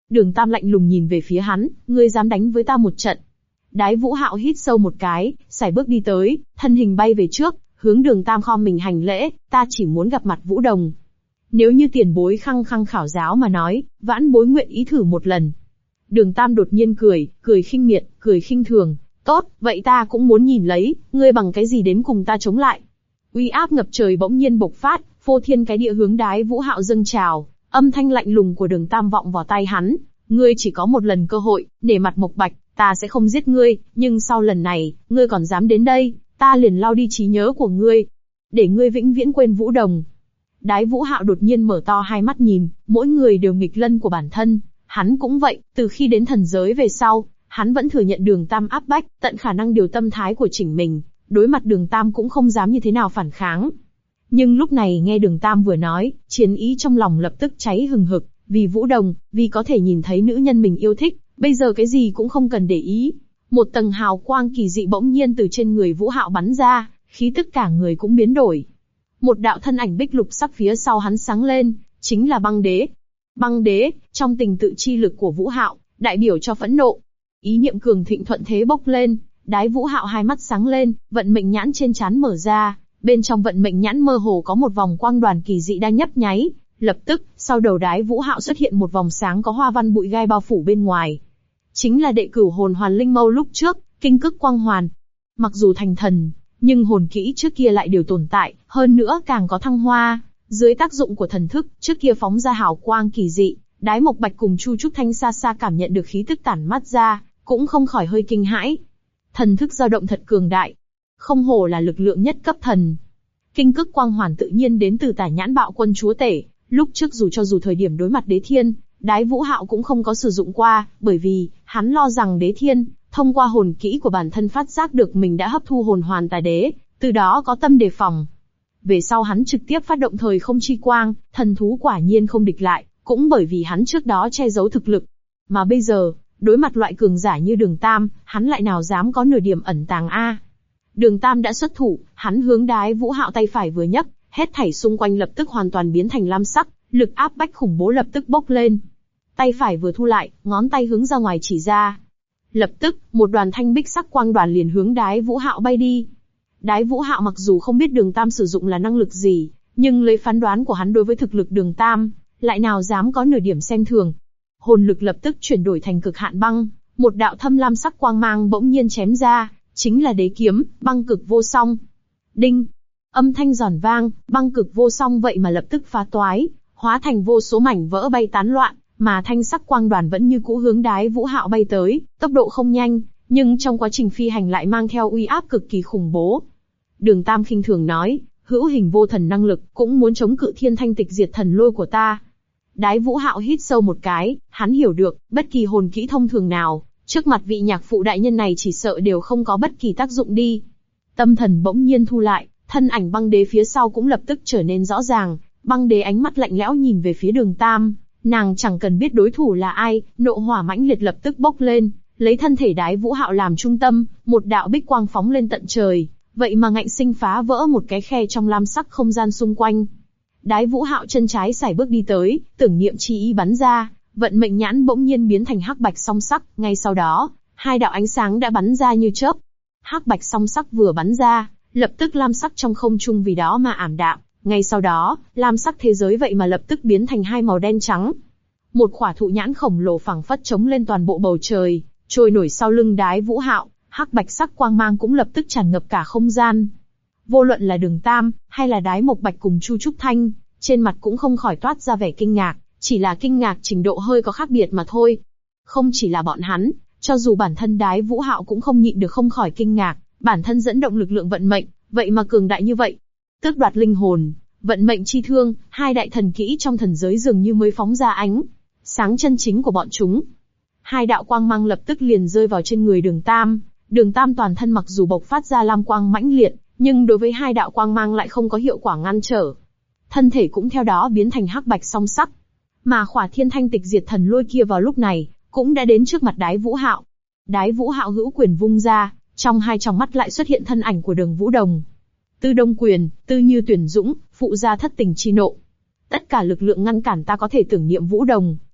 Đường Tam lạnh lùng nhìn về phía hắn, ngươi dám đánh với ta một trận. Đái Vũ Hạo hít sâu một cái, sải bước đi tới, thân hình bay về trước, hướng Đường Tam khom mình hành lễ, ta chỉ muốn gặp mặt Vũ Đồng. Nếu như tiền bối khăng khăng khảo giáo mà nói, vãn bối nguyện ý thử một lần. Đường Tam đột nhiên cười, cười khinh miệt, cười khinh thường. Tốt, vậy ta cũng muốn nhìn lấy, ngươi bằng cái gì đến cùng ta chống lại. Uy áp ngập trời bỗng nhiên bộc phát, phô thiên cái địa hướng Đái Vũ Hạo dâng trào, âm thanh lạnh lùng của Đường Tam vọng vào tai hắn. Ngươi chỉ có một lần cơ hội, nể mặt Mộc Bạch, ta sẽ không giết ngươi, nhưng sau lần này, ngươi còn dám đến đây, ta liền lau đi trí nhớ của ngươi. Để ngươi vĩnh viễn quên Vũ Đồng. Đái Vũ Hạo đột nhiên mở to hai mắt nhìn, mỗi người đều nghịch lân của bản thân. Hắn cũng vậy, từ khi đến thần giới về sau, hắn vẫn thừa nhận Đường Tam áp bách, tận khả năng điều tâm thái của chỉnh mình, đối mặt Đường Tam cũng không dám như thế nào phản kháng. Nhưng lúc này nghe Đường Tam vừa nói, chiến ý trong lòng lập tức cháy hừng hực, vì Vũ Đồng, vì có thể nhìn thấy nữ nhân mình yêu thích, bây giờ cái gì cũng không cần để ý. Một tầng hào quang kỳ dị bỗng nhiên từ trên người Vũ Hạo bắn ra, khí tức cả người cũng biến đổi. Một đạo thân ảnh bích lục sắc phía sau hắn sáng lên, chính là Băng Đế. Băng Đế, trong tình tự chi lực của Vũ Hạo, đại biểu cho phẫn nộ. Ý niệm cường thịnh thuận thế bốc lên, Đái Vũ Hạo hai mắt sáng lên, vận mệnh nhãn trên trán mở ra, bên trong vận mệnh nhãn mơ hồ có một vòng quang đoàn kỳ dị đang nhấp nháy. Lập tức, sau đầu Đái Vũ Hạo xuất hiện một vòng sáng có hoa văn bụi gai bao phủ bên ngoài. Chính là đệ cửu hồn hoàn linh mâu lúc trước, kinh cức quang hoàn. Mặc dù thành thần, nhưng hồn kỹ trước kia lại đều tồn tại, hơn nữa càng có thăng hoa. Dưới tác dụng của thần thức, trước kia phóng ra hào quang kỳ dị, Đái Mộc Bạch cùng Chu Trúc Thanh xa xa cảm nhận được khí tức tản mát ra, cũng không khỏi hơi kinh hãi. Thần thức dao động thật cường đại, không hổ là lực lượng nhất cấp thần. Kinh cức quang hoàn tự nhiên đến từ Tả Nhãn Bạo Quân chúa tể, lúc trước cho dù thời điểm đối mặt Đế Thiên, Đái Vũ Hạo cũng không có sử dụng qua, bởi vì hắn lo rằng Đế Thiên thông qua hồn kỹ của bản thân phát giác được mình đã hấp thu hồn hoàn Tà Đế, từ đó có tâm đề phòng. Về sau hắn trực tiếp phát động thời không chi quang, thần thú quả nhiên không địch lại, cũng bởi vì hắn trước đó che giấu thực lực. Mà bây giờ, đối mặt loại cường giả như Đường Tam, hắn lại nào dám có nửa điểm ẩn tàng a. Đường Tam đã xuất thủ, hắn hướng Đái Vũ Hạo tay phải vừa nhấc, hết thảy xung quanh lập tức hoàn toàn biến thành lam sắc, lực áp bách khủng bố lập tức bốc lên. Tay phải vừa thu lại, ngón tay hướng ra ngoài chỉ ra. Lập tức, một đoàn thanh bích sắc quang đoàn liền hướng Đái Vũ Hạo bay đi. Đái Vũ Hạo mặc dù không biết Đường Tam sử dụng là năng lực gì, nhưng lấy phán đoán của hắn đối với thực lực Đường Tam, lại nào dám có nửa điểm xem thường. Hồn lực lập tức chuyển đổi thành cực hạn băng, một đạo thâm lam sắc quang mang bỗng nhiên chém ra, chính là đế kiếm, băng cực vô song. Đinh! Âm thanh giòn vang, băng cực vô song vậy mà lập tức phá toái, hóa thành vô số mảnh vỡ bay tán loạn, mà thanh sắc quang đoàn vẫn như cũ hướng Đái Vũ Hạo bay tới, tốc độ không nhanh, nhưng trong quá trình phi hành lại mang theo uy áp cực kỳ khủng bố. Đường Tam khinh thường nói, hữu hình vô thần năng lực, cũng muốn chống cự thiên thanh tịch diệt thần lôi của ta. Đái Vũ Hạo hít sâu một cái, hắn hiểu được, bất kỳ hồn kỹ thông thường nào, trước mặt vị nhạc phụ đại nhân này chỉ sợ đều không có bất kỳ tác dụng đi. Tâm thần bỗng nhiên thu lại, thân ảnh Băng Đế phía sau cũng lập tức trở nên rõ ràng. Băng Đế ánh mắt lạnh lẽo nhìn về phía Đường Tam, nàng chẳng cần biết đối thủ là ai, nộ hỏa mãnh liệt lập tức bốc lên, lấy thân thể Đái Vũ Hạo làm trung tâm, một đạo bích quang phóng lên tận trời, vậy mà ngạnh sinh phá vỡ một cái khe trong lam sắc không gian xung quanh. Đái Vũ Hạo chân trái sải bước đi tới, tưởng niệm chi ý bắn ra, vận mệnh nhãn bỗng nhiên biến thành hắc bạch song sắc, ngay sau đó, hai đạo ánh sáng đã bắn ra như chớp. Hắc bạch song sắc vừa bắn ra, lập tức lam sắc trong không trung vì đó mà ảm đạm, ngay sau đó, lam sắc thế giới vậy mà lập tức biến thành hai màu đen trắng. Một khỏa thụ nhãn khổng lồ phẳng phất chống lên toàn bộ bầu trời, trôi nổi sau lưng Đái Vũ Hạo, hắc bạch sắc quang mang cũng lập tức tràn ngập cả không gian. Vô luận là Đường Tam, hay là Đái Mộc Bạch cùng Chu Trúc Thanh, trên mặt cũng không khỏi toát ra vẻ kinh ngạc, chỉ là kinh ngạc trình độ hơi có khác biệt mà thôi. Không chỉ là bọn hắn, cho dù bản thân Đái Vũ Hạo cũng không nhịn được không khỏi kinh ngạc, bản thân dẫn động lực lượng vận mệnh, vậy mà cường đại như vậy. Tước đoạt linh hồn, vận mệnh chi thương, hai đại thần kỹ trong thần giới dường như mới phóng ra ánh sáng chân chính của bọn chúng. Hai đạo quang mang lập tức liền rơi vào trên người Đường Tam. Đường Tam toàn thân mặc dù bộc phát ra lam quang mãnh liệt, nhưng đối với hai đạo quang mang lại không có hiệu quả ngăn trở. Thân thể cũng theo đó biến thành hắc bạch song sắc. Mà khỏa thiên thanh tịch diệt thần lôi kia vào lúc này, cũng đã đến trước mặt Đái Vũ Hạo. Đái Vũ Hạo hữu quyền vung ra, trong hai tròng mắt lại xuất hiện thân ảnh của Đường Vũ Đồng. Tư Đông Quyền, Tư Như Tuyển Dũng, phụ gia thất tình chi nộ. Tất cả lực lượng ngăn cản ta có thể tưởng niệm Vũ Đồng,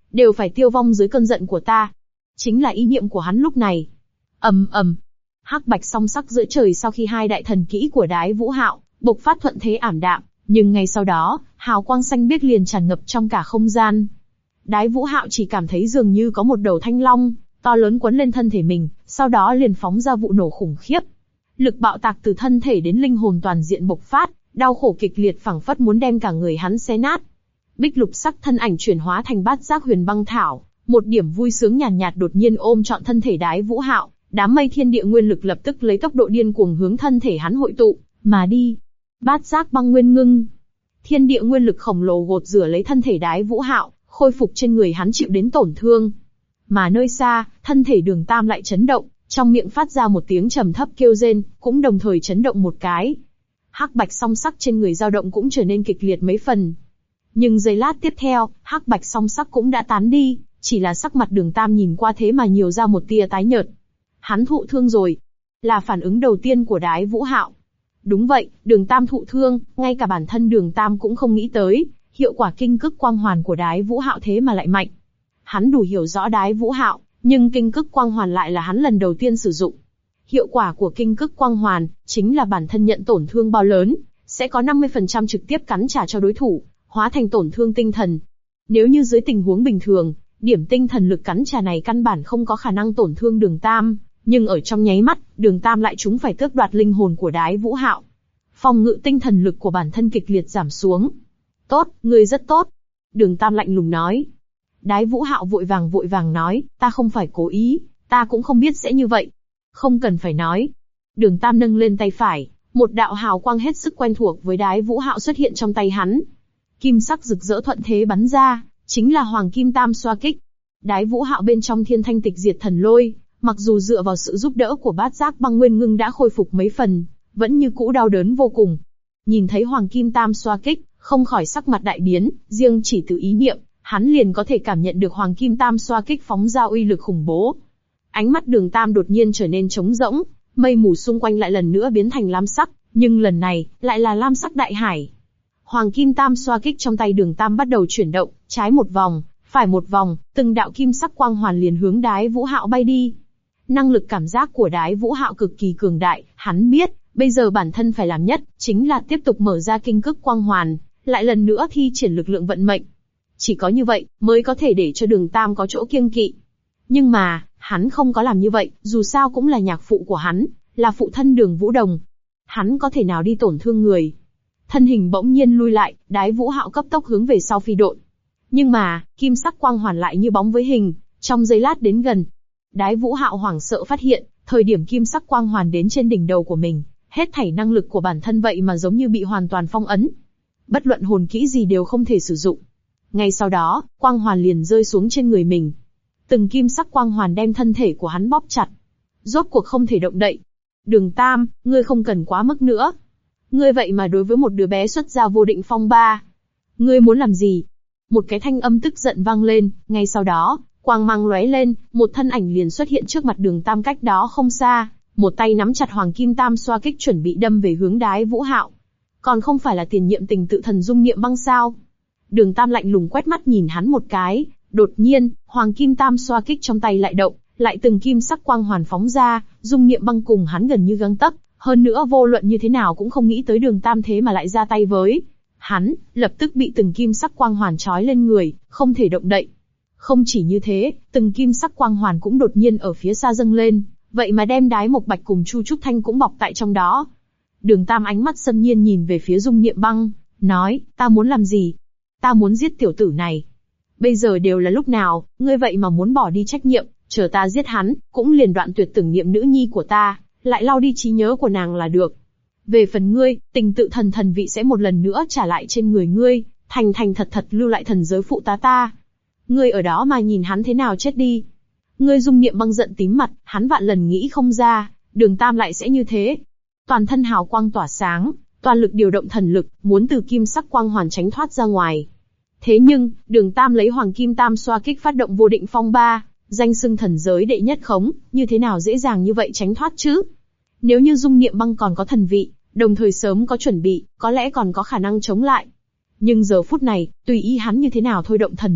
đều phải tiêu vong dưới cơn giận của ta. Chính là ý niệm của hắn lúc này. Ầm ầm, hắc bạch song sắc giữa trời sau khi hai đại thần kỹ của Đái Vũ Hạo bộc phát thuận thế ảm đạm, nhưng ngay sau đó, hào quang xanh biếc liền tràn ngập trong cả không gian. Đái Vũ Hạo chỉ cảm thấy dường như có một đầu thanh long to lớn quấn lên thân thể mình, sau đó liền phóng ra vụ nổ khủng khiếp. Lực bạo tạc từ thân thể đến linh hồn toàn diện bộc phát, đau khổ kịch liệt phảng phất muốn đem cả người hắn xé nát. Bích lục sắc thân ảnh chuyển hóa thành bát giác huyền băng thảo, một điểm vui sướng nhàn nhạt đột nhiên ôm trọn thân thể Đái Vũ Hạo, đám mây thiên địa nguyên lực lập tức lấy tốc độ điên cuồng hướng thân thể hắn hội tụ mà đi. Bát giác băng nguyên ngưng, thiên địa nguyên lực khổng lồ gột rửa lấy thân thể Đái Vũ Hạo, khôi phục trên người hắn chịu đến tổn thương. Mà nơi xa, thân thể Đường Tam lại chấn động, trong miệng phát ra một tiếng trầm thấp kêu rên, cũng đồng thời chấn động một cái. Hắc bạch song sắc trên người dao động cũng trở nên kịch liệt mấy phần. Nhưng giây lát tiếp theo, hắc bạch song sắc cũng đã tán đi, chỉ là sắc mặt Đường Tam nhìn qua thế mà nhiều ra một tia tái nhợt. Hắn thụ thương rồi. Là phản ứng đầu tiên của Đái Vũ Hạo. Đúng vậy, Đường Tam thụ thương, ngay cả bản thân Đường Tam cũng không nghĩ tới, hiệu quả kinh cức quang hoàn của Đái Vũ Hạo thế mà lại mạnh. Hắn đủ hiểu rõ Đái Vũ Hạo, nhưng kinh cức quang hoàn lại là hắn lần đầu tiên sử dụng. Hiệu quả của kinh cức quang hoàn, chính là bản thân nhận tổn thương bao lớn, sẽ có 50% trực tiếp cắn trả cho đối thủ, hóa thành tổn thương tinh thần. Nếu như dưới tình huống bình thường, điểm tinh thần lực cắn trả này căn bản không có khả năng tổn thương Đường Tam, nhưng ở trong nháy mắt, Đường Tam lại chúng phải tước đoạt linh hồn của Đái Vũ Hạo. Phòng ngự tinh thần lực của bản thân kịch liệt giảm xuống. Tốt, ngươi rất tốt. Đường Tam lạnh lùng nói. Đái Vũ Hạo vội vàng nói, ta không phải cố ý, ta cũng không biết sẽ như vậy. Không cần phải nói. Đường Tam nâng lên tay phải, một đạo hào quang hết sức quen thuộc với Đái Vũ Hạo xuất hiện trong tay hắn. Kim sắc rực rỡ thuận thế bắn ra, chính là Hoàng Kim Tam xoa kích. Đái Vũ Hạo bên trong Thiên Thanh Tịch Diệt Thần Lôi, mặc dù dựa vào sự giúp đỡ của bát giác băng nguyên ngưng đã khôi phục mấy phần, vẫn như cũ đau đớn vô cùng. Nhìn thấy Hoàng Kim Tam xoa kích, không khỏi sắc mặt đại biến, riêng chỉ từ ý niệm, hắn liền có thể cảm nhận được Hoàng Kim Tam xoa kích phóng ra uy lực khủng bố. Ánh mắt Đường Tam đột nhiên trở nên trống rỗng, mây mù xung quanh lại lần nữa biến thành lam sắc, nhưng lần này, lại là lam sắc đại hải. Hoàng Kim Tam xoa kích trong tay Đường Tam bắt đầu chuyển động, trái một vòng, phải một vòng, từng đạo kim sắc quang hoàn liền hướng Đái Vũ Hạo bay đi. Năng lực cảm giác của Đái Vũ Hạo cực kỳ cường đại, hắn biết, bây giờ bản thân phải làm nhất, chính là tiếp tục mở ra kinh cức quang hoàn, lại lần nữa thi triển lực lượng vận mệnh. Chỉ có như vậy, mới có thể để cho Đường Tam có chỗ kiêng kỵ. Nhưng mà, hắn không có làm như vậy, dù sao cũng là nhạc phụ của hắn, là phụ thân Đường Vũ Đồng. Hắn có thể nào đi tổn thương người. Thân hình bỗng nhiên lui lại, Đái Vũ Hạo cấp tốc hướng về sau phi độn. Nhưng mà, kim sắc quang hoàn lại như bóng với hình, trong giây lát đến gần. Đái Vũ Hạo hoảng sợ phát hiện, thời điểm kim sắc quang hoàn đến trên đỉnh đầu của mình, hết thảy năng lực của bản thân vậy mà giống như bị hoàn toàn phong ấn. Bất luận hồn kỹ gì đều không thể sử dụng. Ngay sau đó, quang hoàn liền rơi xuống trên người mình. Từng kim sắc quang hoàn đem thân thể của hắn bóp chặt. Rốt cuộc không thể động đậy. Đường Tam, ngươi không cần quá mức nữa. Ngươi vậy mà đối với một đứa bé xuất ra vô định phong ba. Ngươi muốn làm gì? Một cái thanh âm tức giận vang lên, ngay sau đó, quang mang lóe lên, một thân ảnh liền xuất hiện trước mặt Đường Tam cách đó không xa, một tay nắm chặt Hoàng Kim Tam xoa kích chuẩn bị đâm về hướng Đái Vũ Hạo. Còn không phải là tiền nhiệm tình tự thần Dung Niệm Băng sao? Đường Tam lạnh lùng quét mắt nhìn hắn một cái, đột nhiên, Hoàng Kim Tam xoa kích trong tay lại động, lại từng kim sắc quang hoàn phóng ra, Dung Niệm Băng cùng hắn gần như găng tấc, hơn nữa vô luận như thế nào cũng không nghĩ tới Đường Tam thế mà lại ra tay với hắn, lập tức bị từng kim sắc quang hoàn trói lên người, không thể động đậy. Không chỉ như thế, từng kim sắc quang hoàn cũng đột nhiên ở phía xa dâng lên, vậy mà đem Đái Mộc Bạch cùng Chu Trúc Thanh cũng bọc tại trong đó. Đường Tam ánh mắt xâm nhiên nhìn về phía Dung Niệm Băng, nói, ta muốn làm gì? Ta muốn giết tiểu tử này. Bây giờ đều là lúc nào, ngươi vậy mà muốn bỏ đi trách nhiệm, chờ ta giết hắn, cũng liền đoạn tuyệt tưởng niệm nữ nhi của ta, lại lau đi trí nhớ của nàng là được. Về phần ngươi, tình tự thần thần vị sẽ một lần nữa trả lại trên người ngươi, thành thành thật thật lưu lại thần giới phụ tá ta. Ngươi ở đó mà nhìn hắn thế nào chết đi. Ngươi Dung Niệm Băng giận tím mặt, hắn vạn lần nghĩ không ra, Đường Tam lại sẽ như thế. Toàn thân hào quang tỏa sáng, toàn lực điều động thần lực, muốn từ kim sắc quang hoàn tránh thoát ra ngoài. Thế nhưng, Đường Tam lấy Hoàng Kim Tam xoa kích phát động vô định phong ba, danh xưng thần giới đệ nhất khống, như thế nào dễ dàng như vậy tránh thoát chứ? Nếu như Dung Niệm Băng còn có thần vị, đồng thời sớm có chuẩn bị, có lẽ còn có khả năng chống lại. Nhưng giờ phút này, tùy ý hắn như thế nào thôi động thần lực,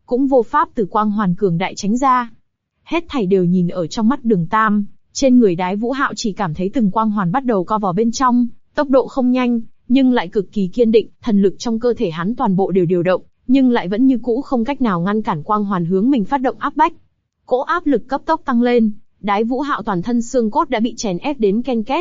cũng vô pháp từ quang hoàn cường đại tránh ra. Hết thảy đều nhìn ở trong mắt Đường Tam, trên người Đái Vũ Hạo chỉ cảm thấy từng quang hoàn bắt đầu co vào bên trong, tốc độ không nhanh, nhưng lại cực kỳ kiên định, thần lực trong cơ thể hắn toàn bộ đều điều động, nhưng lại vẫn như cũ không cách nào ngăn cản quang hoàn hướng mình phát động áp bách. Cỗ áp lực cấp tốc tăng lên, Đái Vũ Hạo toàn thân xương cốt đã bị chèn ép đến ken két.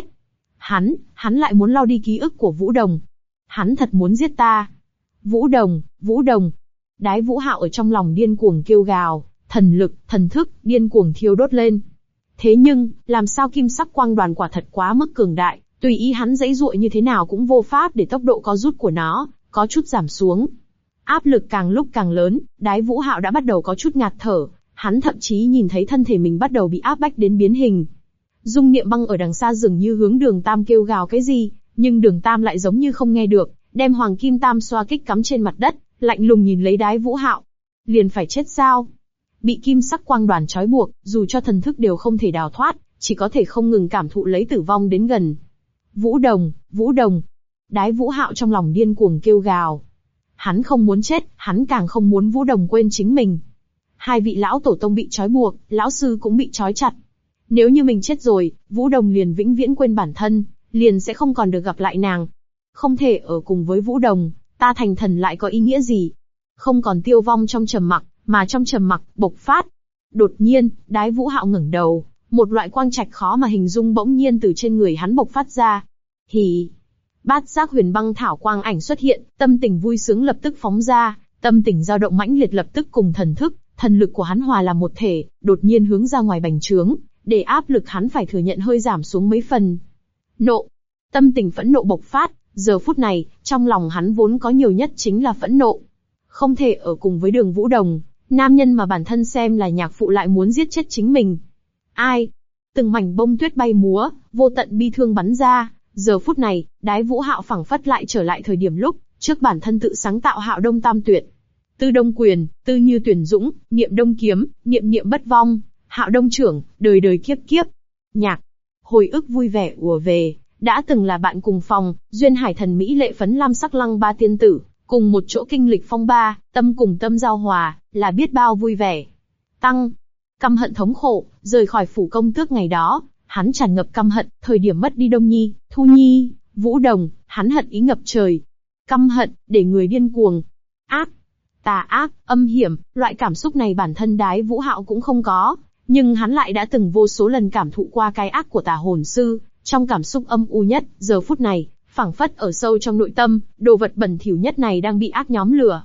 Hắn lại muốn lau đi ký ức của Vũ Đồng. Hắn thật muốn giết ta. Vũ Đồng. Đái Vũ Hạo ở trong lòng điên cuồng kêu gào, thần lực, thần thức, điên cuồng thiêu đốt lên. Thế nhưng, làm sao kim sắc quang đoàn quả thật quá mức cường đại, tùy ý hắn giãy giụa như thế nào cũng vô pháp để tốc độ co rút của nó có chút giảm xuống. Áp lực càng lúc càng lớn, Đái Vũ Hạo đã bắt đầu có chút ngạt thở, hắn thậm chí nhìn thấy thân thể mình bắt đầu bị áp bách đến biến hình. Dung Niệm Băng ở đằng xa dường như hướng Đường Tam kêu gào cái gì, nhưng Đường Tam lại giống như không nghe được, đem Hoàng Kim Tam xoa kích cắm trên mặt đất, lạnh lùng nhìn lấy Đái Vũ Hạo. Liền phải chết sao? Bị kim sắc quang đoàn trói buộc, dù cho thần thức đều không thể đào thoát, chỉ có thể không ngừng cảm thụ lấy tử vong đến gần. Vũ Đồng. Đái Vũ Hạo trong lòng điên cuồng kêu gào. Hắn không muốn chết, hắn càng không muốn Vũ Đồng quên chính mình. Hai vị lão tổ tông bị trói buộc, lão sư cũng bị trói chặt. Nếu như mình chết rồi, Vũ Đồng liền vĩnh viễn quên bản thân, liền sẽ không còn được gặp lại nàng. Không thể ở cùng với Vũ Đồng, ta thành thần lại có ý nghĩa gì? Không còn tiêu vong trong trầm mặc, mà trong trầm mặc, bộc phát. Đột nhiên, Đái Vũ Hạo ngẩng đầu, một loại quang trạch khó mà hình dung bỗng nhiên từ trên người hắn bộc phát ra. Hì! Bát giác huyền băng thảo quang ảnh xuất hiện, tâm tình vui sướng lập tức phóng ra, tâm tình dao động mãnh liệt lập tức cùng thần thức, thần lực của hắn hòa làm một thể, đột nhiên hướng ra ngoài bành trướng, để áp lực hắn phải thừa nhận hơi giảm xuống mấy phần. Nộ! Tâm tình phẫn nộ bộc phát, giờ phút này, trong lòng hắn vốn có nhiều nhất chính là phẫn nộ. Không thể ở cùng với Đường Vũ Đồng, nam nhân mà bản thân xem là nhạc phụ lại muốn giết chết chính mình. Ai? Từng mảnh bông tuyết bay múa, vô tận bi thương bắn ra. Giờ phút này, Đái Vũ Hạo phảng phất lại trở lại thời điểm lúc trước bản thân tự sáng tạo Hạo Đông Tam Tuyệt. Tư Đông Quyền, Tư Như Tuyển Dũng, Niệm Đông Kiếm, Niệm Niệm Bất Vong, Hạo Đông Trưởng, đời đời kiếp kiếp. Nhạc, hồi ức vui vẻ ùa về, đã từng là bạn cùng phòng, duyên hải thần mỹ lệ phấn lam sắc lăng ba tiên tử, cùng một chỗ kinh lịch phong ba, tâm cùng tâm giao hòa, là biết bao vui vẻ. Căm hận thống khổ, rời khỏi phủ công tước ngày đó, hắn tràn ngập căm hận, thời điểm mất đi Đông Nhi, Thu Nhi, Vũ Đồng, hắn hận ý ngập trời. Căm hận, để người điên cuồng. Ác, tà ác, âm hiểm, loại cảm xúc này bản thân Đái Vũ Hạo cũng không có, nhưng hắn lại đã từng vô số lần cảm thụ qua cái ác của tà hồn sư, trong cảm xúc âm u nhất, giờ phút này, phảng phất ở sâu trong nội tâm, đồ vật bẩn thỉu nhất này đang bị ác nhóm lửa.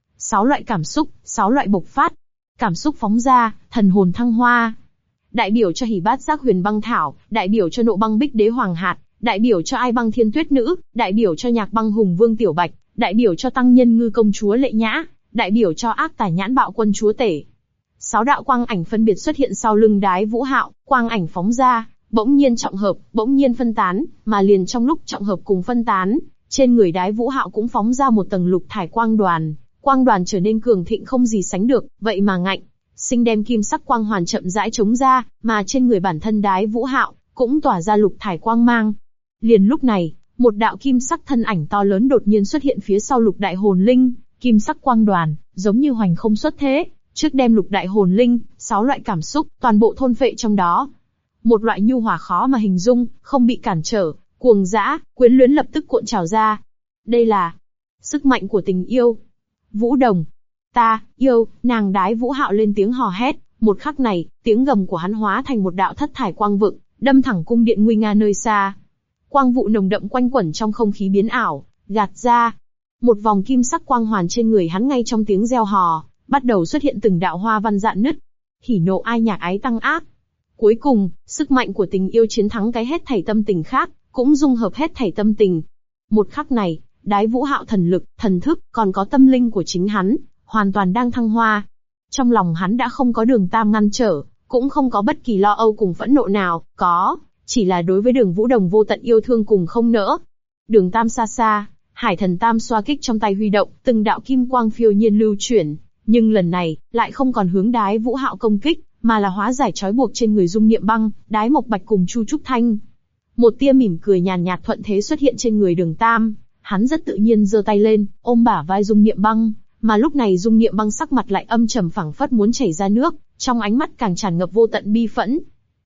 6 loại cảm xúc, 6 loại bộc phát. Cảm xúc phóng ra, thần hồn thăng hoa. Đại biểu cho Hỉ Bát Giác Huyền Băng Thảo, đại biểu cho Nộ Băng Bích Đế Hoàng Hạt, đại biểu cho Ai Băng Thiên Tuyết Nữ, đại biểu cho Nhạc Băng Hùng Vương Tiểu Bạch, đại biểu cho Tăng Nhân Ngư Công Chúa Lệ Nhã, đại biểu cho Ác Tà Nhãn Bạo Quân Chúa Tể. 6 đạo quang ảnh phân biệt xuất hiện sau lưng Đái Vũ Hạo, quang ảnh phóng ra, bỗng nhiên trọng hợp, bỗng nhiên phân tán, mà liền trong lúc trọng hợp cùng phân tán, trên người Đái Vũ Hạo cũng phóng ra một tầng lục thải quang đoàn trở nên cường thịnh không gì sánh được, vậy mà ngạnh sinh đem kim sắc quang hoàn chậm rãi chống ra, mà trên người bản thân Đái Vũ Hạo cũng tỏa ra lục thải quang mang. Liền lúc này, một đạo kim sắc thân ảnh to lớn đột nhiên xuất hiện phía sau lục đại hồn linh, kim sắc quang đoàn, giống như hoành không xuất thế, trước đem lục đại hồn linh, 6 loại cảm xúc, toàn bộ thôn phệ trong đó. Một loại nhu hòa khó mà hình dung, không bị cản trở, cuồng dã, quyến luyến lập tức cuộn trào ra. Đây là sức mạnh của tình yêu. Vũ Đồng, ta yêu nàng. Đái Vũ Hạo lên tiếng hò hét, một khắc này, tiếng gầm của hắn hóa thành một đạo thất thải quang vựng, đâm thẳng cung điện nguy nga nơi xa. Quang vụ nồng đậm quanh quẩn trong không khí biến ảo, gạt ra. Một vòng kim sắc quang hoàn trên người hắn ngay trong tiếng reo hò, bắt đầu xuất hiện từng đạo hoa văn rạn nứt. Hỉ nộ ai nhạc ái tăng ác. Cuối cùng, sức mạnh của tình yêu chiến thắng cái hết thảy tâm tình khác, cũng dung hợp hết thảy tâm tình. Một khắc này, Đái Vũ Hạo thần lực, thần thức, còn có tâm linh của chính hắn, hoàn toàn đang thăng hoa. Trong lòng hắn đã không có Đường Tam ngăn trở, cũng không có bất kỳ lo âu cùng phẫn nộ nào, chỉ là đối với Đường Vũ Đồng vô tận yêu thương cùng không nỡ. Đường Tam xa xa, Hải Thần Tam xoa kích trong tay huy động, từng đạo kim quang phiêu nhiên lưu chuyển, nhưng lần này, lại không còn hướng Đái Vũ Hạo công kích, mà là hóa giải trói buộc trên người Dung Niệm Băng, Đái Mộc Bạch cùng Chu Trúc Thanh. Một tia mỉm cười nhàn nhạt thuận thế xuất hiện trên người Đường Tam, hắn rất tự nhiên giơ tay lên, ôm bả vai Dung Niệm Băng, Mà lúc này Dung Niệm Băng sắc mặt lại âm trầm phảng phất muốn chảy ra nước, trong ánh mắt càng tràn ngập vô tận bi phẫn.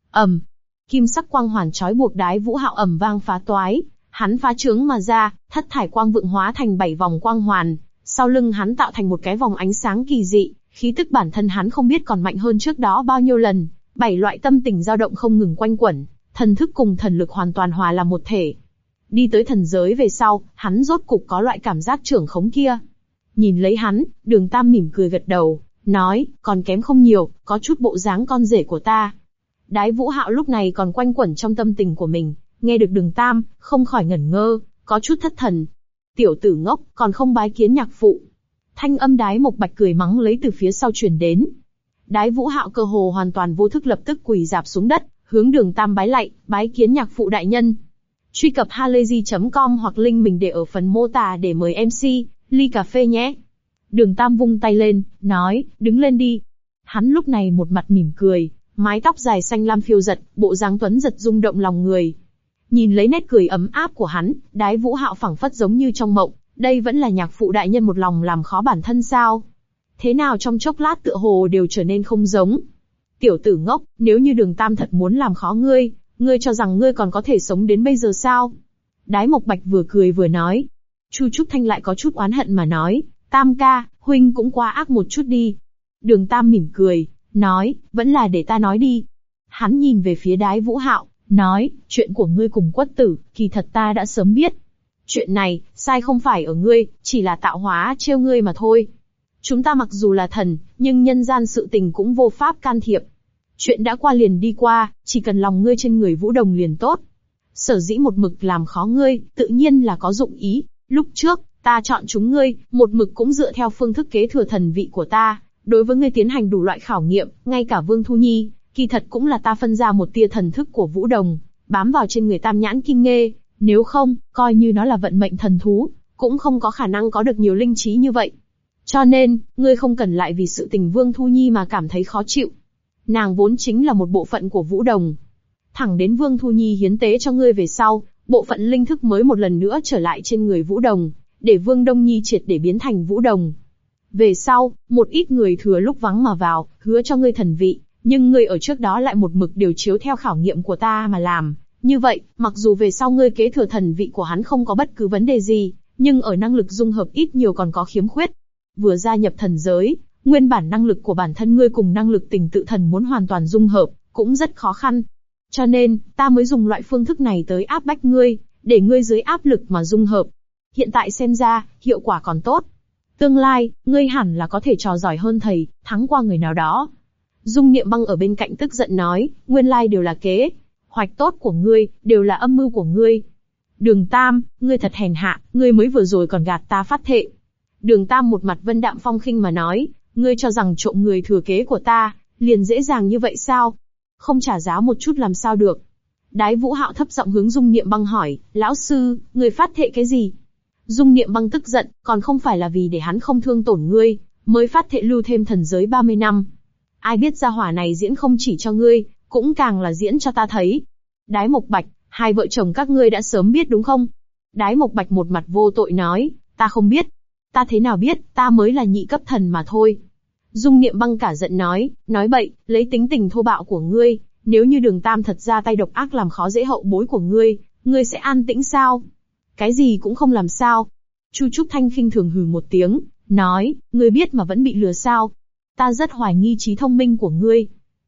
Kim sắc quang hoàn trói buộc Đái Vũ Hạo ầm vang phá toái, hắn phá trướng mà ra, thất thải quang vượng hóa thành 7 vòng quang hoàn, sau lưng hắn tạo thành một cái vòng ánh sáng kỳ dị, khí tức bản thân hắn không biết còn mạnh hơn trước đó bao nhiêu lần, 7 loại tâm tình dao động không ngừng quanh quẩn, thần thức cùng thần lực hoàn toàn hòa làm một thể. Đi tới thần giới về sau, hắn rốt cục có loại cảm giác trưởng khống kia. Nhìn lấy hắn, Đường Tam mỉm cười gật đầu, nói, còn kém không nhiều, có chút bộ dáng con rể của ta. Đái Vũ Hạo lúc này còn quanh quẩn trong tâm tình của mình, nghe được Đường Tam, không khỏi ngẩn ngơ, có chút thất thần. Tiểu tử ngốc, còn không bái kiến nhạc phụ. Thanh âm Đái Mộc Bạch cười mắng lấy từ phía sau truyền đến. Đái Vũ Hạo cơ hồ hoàn toàn vô thức lập tức quỳ rạp xuống đất, hướng Đường Tam bái lạy, bái kiến nhạc phụ đại nhân. Truy cập halayzi.com hoặc link mình để ở phần mô tả để mời MC, ly cà phê nhé. Đường Tam vung tay lên, nói, đứng lên đi. Hắn lúc này một mặt mỉm cười, mái tóc dài xanh lam phiêu giật, bộ dáng tuấn giật rung động lòng người. Nhìn lấy nét cười ấm áp của hắn, Đái Vũ Hạo phảng phất giống như trong mộng, đây vẫn là nhạc phụ đại nhân một lòng làm khó bản thân sao? Thế nào trong chốc lát tựa hồ đều trở nên không giống. Tiểu tử ngốc, nếu như Đường Tam thật muốn làm khó ngươi, ngươi cho rằng ngươi còn có thể sống đến bây giờ sao? Đái Mộc Bạch vừa cười vừa nói. Chu Trúc Thanh lại có chút oán hận mà nói, Tam ca, huynh cũng quá ác một chút đi. Đường Tam mỉm cười, nói, vẫn là để ta nói đi. Hắn nhìn về phía Đái Vũ Hạo, nói, chuyện của ngươi cùng Quất Tử, kỳ thật ta đã sớm biết. Chuyện này, sai không phải ở ngươi, chỉ là tạo hóa trêu ngươi mà thôi. Chúng ta mặc dù là thần, nhưng nhân gian sự tình cũng vô pháp can thiệp. Chuyện đã qua liền đi qua, chỉ cần lòng ngươi trên người Vũ Đồng liền tốt. Sở dĩ một mực làm khó ngươi, tự nhiên là có dụng ý. Lúc trước, ta chọn chúng ngươi, một mực cũng dựa theo phương thức kế thừa thần vị của ta, đối với ngươi tiến hành đủ loại khảo nghiệm, ngay cả Vương Thu Nhi, kỳ thật cũng là ta phân ra một tia thần thức của Vũ Đồng, bám vào trên người Tam Nhãn Kinh Nghê, nếu không, coi như nó là vận mệnh thần thú, cũng không có khả năng có được nhiều linh trí như vậy. Cho nên, ngươi không cần lại vì sự tình Vương Thu Nhi mà cảm thấy khó chịu. Nàng vốn chính là một bộ phận của Vũ Đồng. Thẳng đến Vương Thu Nhi hiến tế cho ngươi về sau, bộ phận linh thức mới một lần nữa trở lại trên người Vũ Đồng, để Vương Đông Nhi triệt để biến thành Vũ Đồng. Về sau, một ít người thừa lúc vắng mà vào, hứa cho ngươi thần vị, nhưng ngươi ở trước đó lại một mực điều chiếu theo khảo nghiệm của ta mà làm. Như vậy, mặc dù về sau ngươi kế thừa thần vị của hắn không có bất cứ vấn đề gì, nhưng ở năng lực dung hợp ít nhiều còn có khiếm khuyết. Vừa gia nhập thần giới, nguyên bản năng lực của bản thân ngươi cùng năng lực tình tự thần muốn hoàn toàn dung hợp, cũng rất khó khăn. Cho nên, ta mới dùng loại phương thức này tới áp bách ngươi, để ngươi dưới áp lực mà dung hợp. Hiện tại xem ra, hiệu quả còn tốt. Tương lai, ngươi hẳn là có thể trò giỏi hơn thầy, thắng qua người nào đó. Dung Niệm Băng ở bên cạnh tức giận nói, nguyên lai đều là kế hoạch tốt của ngươi, đều là âm mưu của ngươi. Đường Tam, ngươi thật hèn hạ, ngươi mới vừa rồi còn gạt ta phát thệ. Đường Tam một mặt vân đạm phong khinh mà nói, ngươi cho rằng trộm người thừa kế của ta, liền dễ dàng như vậy sao? Không trả giá một chút làm sao được? Đái Vũ Hạo thấp giọng hướng Dung Niệm Băng hỏi, lão sư, ngươi phát thệ cái gì? Dung Niệm Băng tức giận, còn không phải là vì để hắn không thương tổn ngươi, mới phát thệ lưu thêm thần giới 30 năm. Ai biết gia hỏa này diễn không chỉ cho ngươi, cũng càng là diễn cho ta thấy. Đái Mộc Bạch, hai vợ chồng các ngươi đã sớm biết đúng không? Đái Mộc Bạch một mặt vô tội nói, ta không biết. Ta thế nào biết, ta mới là nhị cấp thần mà thôi. Dung Niệm Băng cả giận nói bậy, lấy tính tình thô bạo của ngươi, nếu như Đường Tam thật ra tay độc ác làm khó dễ hậu bối của ngươi sẽ an tĩnh sao? Cái gì cũng không làm sao. Chu Trúc Thanh khinh thường hừ một tiếng, nói, ngươi biết mà vẫn bị lừa sao? Ta rất hoài nghi trí thông minh của ngươi.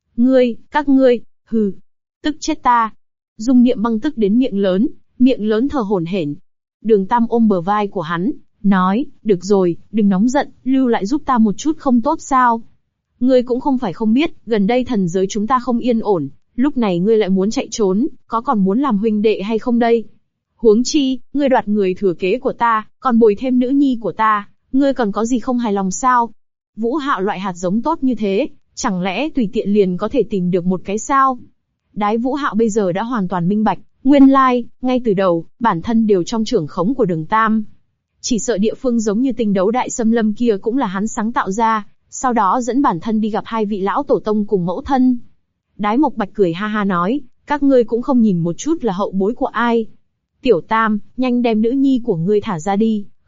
Các ngươi, hừ, tức chết ta. Dung Niệm Băng tức đến miệng lớn thở hổn hển. Đường Tam ôm bờ vai của hắn, nói, được rồi, đừng nóng giận, lưu lại giúp ta một chút không tốt sao? Ngươi cũng không phải không biết, gần đây thần giới chúng ta không yên ổn, lúc này ngươi lại muốn chạy trốn, có còn muốn làm huynh đệ hay không đây? Huống chi, ngươi đoạt người thừa kế của ta, còn bồi thêm nữ nhi của ta, ngươi còn có gì không hài lòng sao? Vũ Hạo loại hạt giống tốt như thế, chẳng lẽ tùy tiện liền có thể tìm được một cái sao? Đái Vũ Hạo bây giờ đã hoàn toàn minh bạch, nguyên lai, ngay từ đầu, bản thân đều trong trưởng khống của Đường Tam. Chỉ sợ địa phương giống như Tinh Đấu Đại Xâm Lâm kia cũng là hắn sáng tạo ra, sau đó dẫn bản thân đi gặp hai vị lão tổ tông cùng mẫu thân. Đái Mộc Bạch cười ha ha nói, các ngươi cũng không nhìn một chút là hậu bối của ai. Tiểu Tam, nhanh đem nữ nhi của ngươi thả ra đi,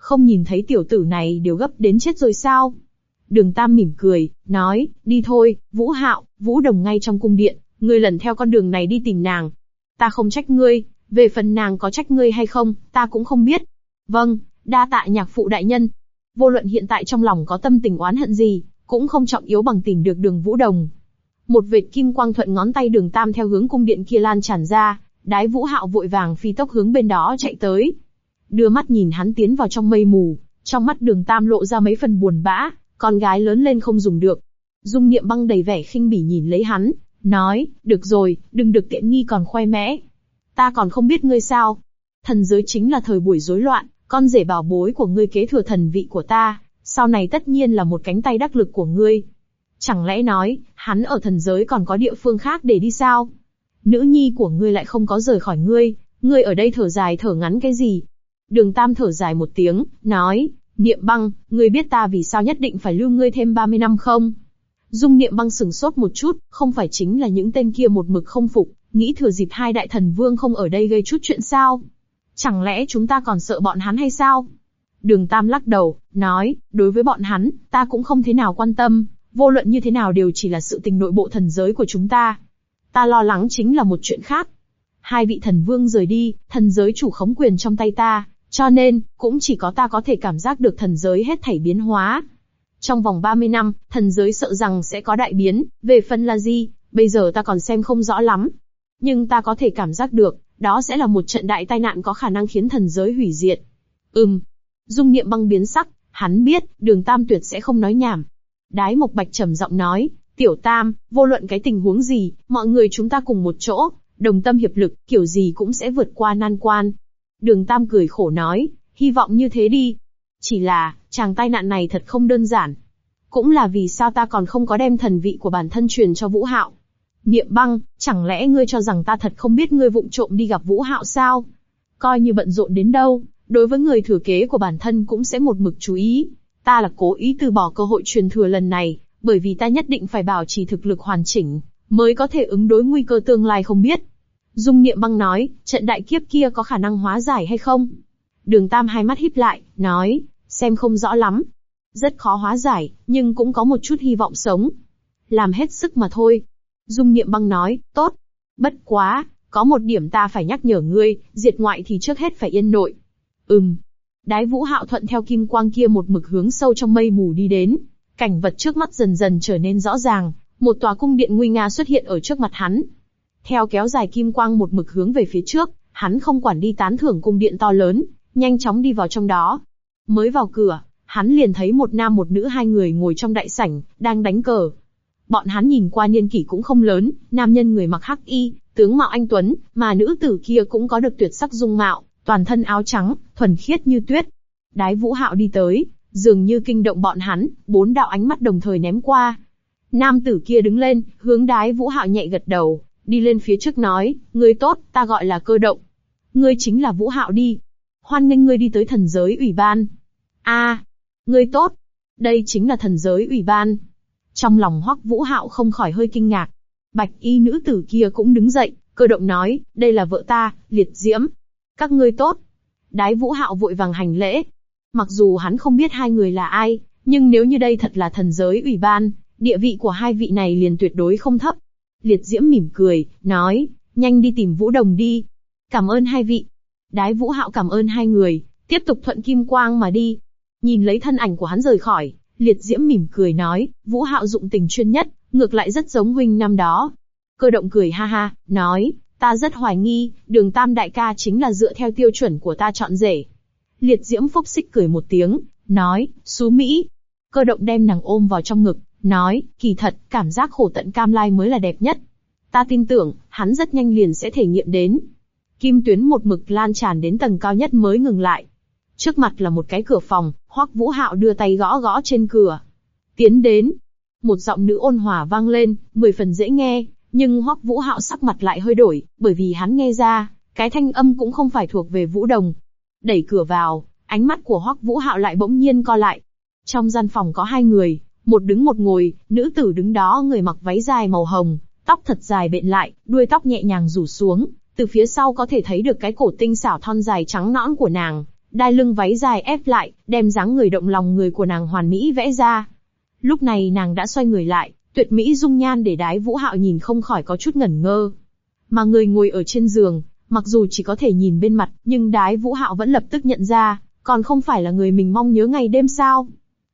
Không nhìn thấy tiểu tử này đều gấp đến chết rồi sao? Đường Tam mỉm cười, nói, đi thôi, Vũ Hạo, Vũ Đồng ngay trong cung điện, ngươi lần theo con đường này đi tìm nàng. Ta không trách ngươi, về phần nàng có trách ngươi hay không, ta cũng không biết. Vâng, đa tạ nhạc phụ đại nhân. Vô luận hiện tại trong lòng có tâm tình oán hận gì, cũng không trọng yếu bằng tìm được Đường Vũ Đồng. Một vệt kim quang thuận ngón tay Đường Tam theo hướng cung điện kia lan tràn ra, Đái Vũ Hạo vội vàng phi tốc hướng bên đó chạy tới. Đưa mắt nhìn hắn tiến vào trong mây mù, trong mắt Đường Tam lộ ra mấy phần buồn bã, con gái lớn lên không dùng được. Dung Niệm Băng đầy vẻ khinh bỉ nhìn lấy hắn, nói, được rồi, đừng được tiện nghi còn khoe mẽ. Ta còn không biết ngươi sao? Thần giới chính là thời buổi rối loạn, con rể bảo bối của ngươi kế thừa thần vị của ta, sau này tất nhiên là một cánh tay đắc lực của ngươi. Chẳng lẽ nói, hắn ở thần giới còn có địa phương khác để đi sao? Nữ nhi của ngươi lại không có rời khỏi ngươi ở đây thở dài thở ngắn cái gì? Đường Tam thở dài một tiếng, nói, Niệm Băng, ngươi biết ta vì sao nhất định phải lưu ngươi thêm 30 năm không? Dung Niệm Băng sừng sốt một chút, không phải chính là những tên kia một mực không phục, nghĩ thừa dịp hai đại thần vương không ở đây gây chút chuyện sao? Chẳng lẽ chúng ta còn sợ bọn hắn hay sao? Đường Tam lắc đầu, nói, đối với bọn hắn, ta cũng không thế nào quan tâm, vô luận như thế nào đều chỉ là sự tình nội bộ thần giới của chúng ta. Ta lo lắng chính là một chuyện khác. Hai vị thần vương rời đi, thần giới chủ khống quyền trong tay ta, cho nên, cũng chỉ có ta có thể cảm giác được thần giới hết thảy biến hóa. Trong vòng 30 năm, thần giới sợ rằng sẽ có đại biến, về phần là gì, bây giờ ta còn xem không rõ lắm. Nhưng ta có thể cảm giác được, đó sẽ là một trận đại tai nạn có khả năng khiến thần giới hủy diệt. Dung Niệm Băng biến sắc, hắn biết, Đường Tam tuyệt sẽ không nói nhảm. Đái Mộc Bạch trầm giọng nói, Tiểu Tam, vô luận cái tình huống gì, mọi người chúng ta cùng một chỗ, đồng tâm hiệp lực, kiểu gì cũng sẽ vượt qua nan quan. Đường Tam cười khổ nói, hy vọng như thế đi. Chỉ là, chàng tai nạn này thật không đơn giản. Cũng là vì sao ta còn không có đem thần vị của bản thân truyền cho Vũ Hạo. Niệm Băng, chẳng lẽ ngươi cho rằng ta thật không biết ngươi vụng trộm đi gặp Vũ Hạo sao? Coi như bận rộn đến đâu, đối với người thừa kế của bản thân cũng sẽ một mực chú ý. Ta là cố ý từ bỏ cơ hội truyền thừa lần này, bởi vì ta nhất định phải bảo trì thực lực hoàn chỉnh, mới có thể ứng đối nguy cơ tương lai không biết. Dung Niệm Băng nói, trận đại kiếp kia có khả năng hóa giải hay không? Đường Tam hai mắt híp lại, nói, xem không rõ lắm. Rất khó hóa giải, nhưng cũng có một chút hy vọng sống. Làm hết sức mà thôi. Dung Niệm Băng nói, tốt. Bất quá, có một điểm ta phải nhắc nhở ngươi, diệt ngoại thì trước hết phải yên nội. Đái Vũ Hạo thuận theo kim quang kia một mực hướng sâu trong mây mù đi đến. Cảnh vật trước mắt dần dần trở nên rõ ràng, một tòa cung điện nguy nga xuất hiện ở trước mặt hắn. Theo kéo dài kim quang một mực hướng về phía trước, hắn không quản đi tán thưởng cung điện to lớn, nhanh chóng đi vào trong đó. Mới vào cửa, hắn liền thấy một nam một nữ hai người ngồi trong đại sảnh, đang đánh cờ. Bọn hắn nhìn qua niên kỷ cũng không lớn, nam nhân người mặc hắc y, tướng mạo anh tuấn, mà nữ tử kia cũng có được tuyệt sắc dung mạo, toàn thân áo trắng, thuần khiết như tuyết. Đái Vũ Hạo đi tới, dường như kinh động bọn hắn, 4 đạo ánh mắt đồng thời ném qua. Nam tử kia đứng lên, hướng Đái Vũ Hạo nhẹ gật đầu, đi lên phía trước nói, ngươi tốt, ta gọi là Cơ Động. Ngươi chính là Vũ Hạo đi. Hoan nghênh ngươi đi tới thần giới ủy ban. Ngươi tốt. Đây chính là thần giới ủy ban. Trong lòng Hoắc Vũ Hạo không khỏi hơi kinh ngạc. Bạch y nữ tử kia cũng đứng dậy, Cơ Động nói, đây là vợ ta, Liệt Diễm. Các ngươi tốt. Đái Vũ Hạo vội vàng hành lễ. Mặc dù hắn không biết hai người là ai, nhưng nếu như đây thật là thần giới ủy ban, địa vị của hai vị này liền tuyệt đối không thấp. Liệt Diễm mỉm cười, nói, nhanh đi tìm Vũ Đồng đi. Cảm ơn hai vị. Đái Vũ Hạo cảm ơn hai người, tiếp tục thuận kim quang mà đi. Nhìn lấy thân ảnh của hắn rời khỏi, Liệt Diễm mỉm cười nói, Vũ Hạo dụng tình chuyên nhất, ngược lại rất giống huynh năm đó. Cơ Động cười ha ha, nói, ta rất hoài nghi, Đường Tam đại ca chính là dựa theo tiêu chuẩn của ta chọn rể. Liệt Diễm phốc xích cười một tiếng, nói, xú Mỹ. Cơ Động đem nàng ôm vào trong ngực, nói, kỳ thật, cảm giác khổ tận cam lai mới là đẹp nhất. Ta tin tưởng, hắn rất nhanh liền sẽ thể nghiệm đến. Kim tuyến một mực lan tràn đến tầng cao nhất mới ngừng lại. Trước mặt là một cái cửa phòng, Hoắc Vũ Hạo đưa tay gõ gõ trên cửa. Tiến đến. Một giọng nữ ôn hòa vang lên, 10 phần dễ nghe, nhưng Hoắc Vũ Hạo sắc mặt lại hơi đổi, bởi vì hắn nghe ra, cái thanh âm cũng không phải thuộc về Vũ Đồng. Đẩy cửa vào, ánh mắt của Hoắc Vũ Hạo lại bỗng nhiên co lại. Trong gian phòng có hai người, một đứng một ngồi, nữ tử đứng đó người mặc váy dài màu hồng, tóc thật dài bện lại, đuôi tóc nhẹ nhàng rủ xuống, từ phía sau có thể thấy được cái cổ tinh xảo thon dài trắng nõn của nàng, Đai lưng váy dài ép lại, đem dáng người động lòng người của nàng hoàn mỹ vẽ ra. Lúc này nàng đã xoay người lại, tuyệt mỹ dung nhan để Đái Vũ Hạo nhìn không khỏi có chút ngẩn ngơ. Mà người ngồi ở trên giường, mặc dù chỉ có thể nhìn bên mặt, nhưng Đái Vũ Hạo vẫn lập tức nhận ra, còn không phải là người mình mong nhớ ngày đêm sao?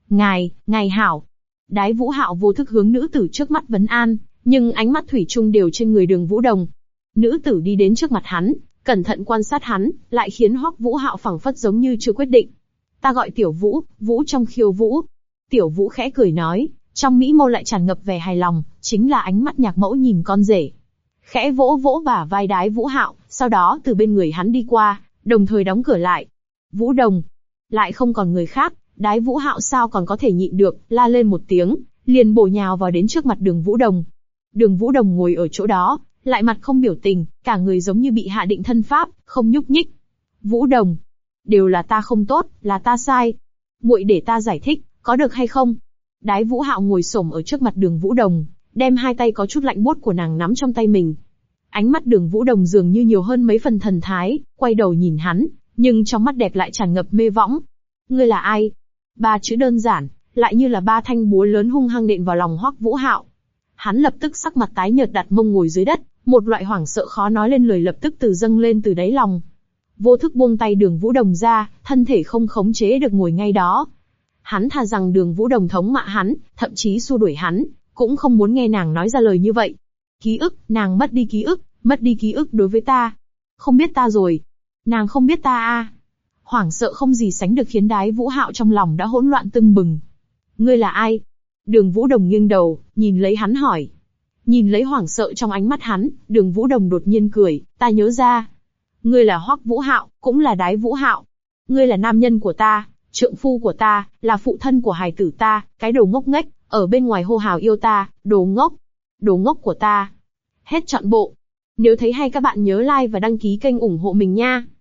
Ngài hảo. Đái Vũ Hạo vô thức hướng nữ tử trước mắt vấn an, nhưng ánh mắt thủy chung đều trên người Đường Vũ Đồng. Nữ tử đi đến trước mặt hắn, cẩn thận quan sát hắn, lại khiến Hoắc Vũ Hạo phảng phất giống như chưa quyết định. Ta gọi Tiểu Vũ, Vũ trong khiêu vũ. Tiểu Vũ khẽ cười nói, trong mỹ mâu lại tràn ngập vẻ hài lòng, chính là ánh mắt nhạc mẫu nhìn con rể. Khẽ vỗ vỗ bả vai Đái Vũ Hạo, sau đó từ bên người hắn đi qua, đồng thời đóng cửa lại. Vũ Đồng, lại không còn người khác, Đái Vũ Hạo sao còn có thể nhịn được, la lên một tiếng, liền bổ nhào vào đến trước mặt Đường Vũ Đồng. Đường Vũ Đồng ngồi ở chỗ đó, lại mặt không biểu tình, cả người giống như bị hạ định thân pháp, không nhúc nhích. Vũ Đồng, đều là ta không tốt, là ta sai. Muội để ta giải thích, có được hay không? Đái Vũ Hạo ngồi xổm ở trước mặt Đường Vũ Đồng, đem hai tay có chút lạnh buốt của nàng nắm trong tay mình. Ánh mắt Đường Vũ Đồng dường như nhiều hơn mấy phần thần thái, quay đầu nhìn hắn, nhưng trong mắt đẹp lại tràn ngập mê võng. Ngươi là ai? Ba chữ đơn giản, lại như là ba thanh búa lớn hung hăng nện vào lòng Hoắc Vũ Hạo. Hắn lập tức sắc mặt tái nhợt đặt mông ngồi dưới đất, một loại hoảng sợ khó nói lên lời lập tức dâng lên từ đáy lòng. Vô thức buông tay Đường Vũ Đồng ra, thân thể không khống chế được ngồi ngay đó. Hắn thà rằng Đường Vũ Đồng thống mạ hắn, thậm chí xua đuổi hắn, cũng không muốn nghe nàng nói ra lời như vậy. Ký ức, nàng mất đi ký ức đối với ta. Không biết ta rồi. Nàng không biết ta à. Hoảng sợ không gì sánh được khiến Đái Vũ Hạo trong lòng đã hỗn loạn tưng bừng. Ngươi là ai? Đường Vũ Đồng nghiêng đầu, nhìn lấy hắn hỏi. Nhìn lấy hoảng sợ trong ánh mắt hắn, Đường Vũ Đồng đột nhiên cười, ta nhớ ra. Ngươi là Hoắc Vũ Hạo, cũng là Đái Vũ Hạo. Ngươi là nam nhân của ta, trượng phu của ta, là phụ thân của hài tử ta, cái đồ ngốc nghếch, ở bên ngoài hô hào yêu ta, đồ ngốc của ta. Hết trọn bộ. Nếu thấy hay các bạn nhớ like và đăng ký kênh ủng hộ mình nha.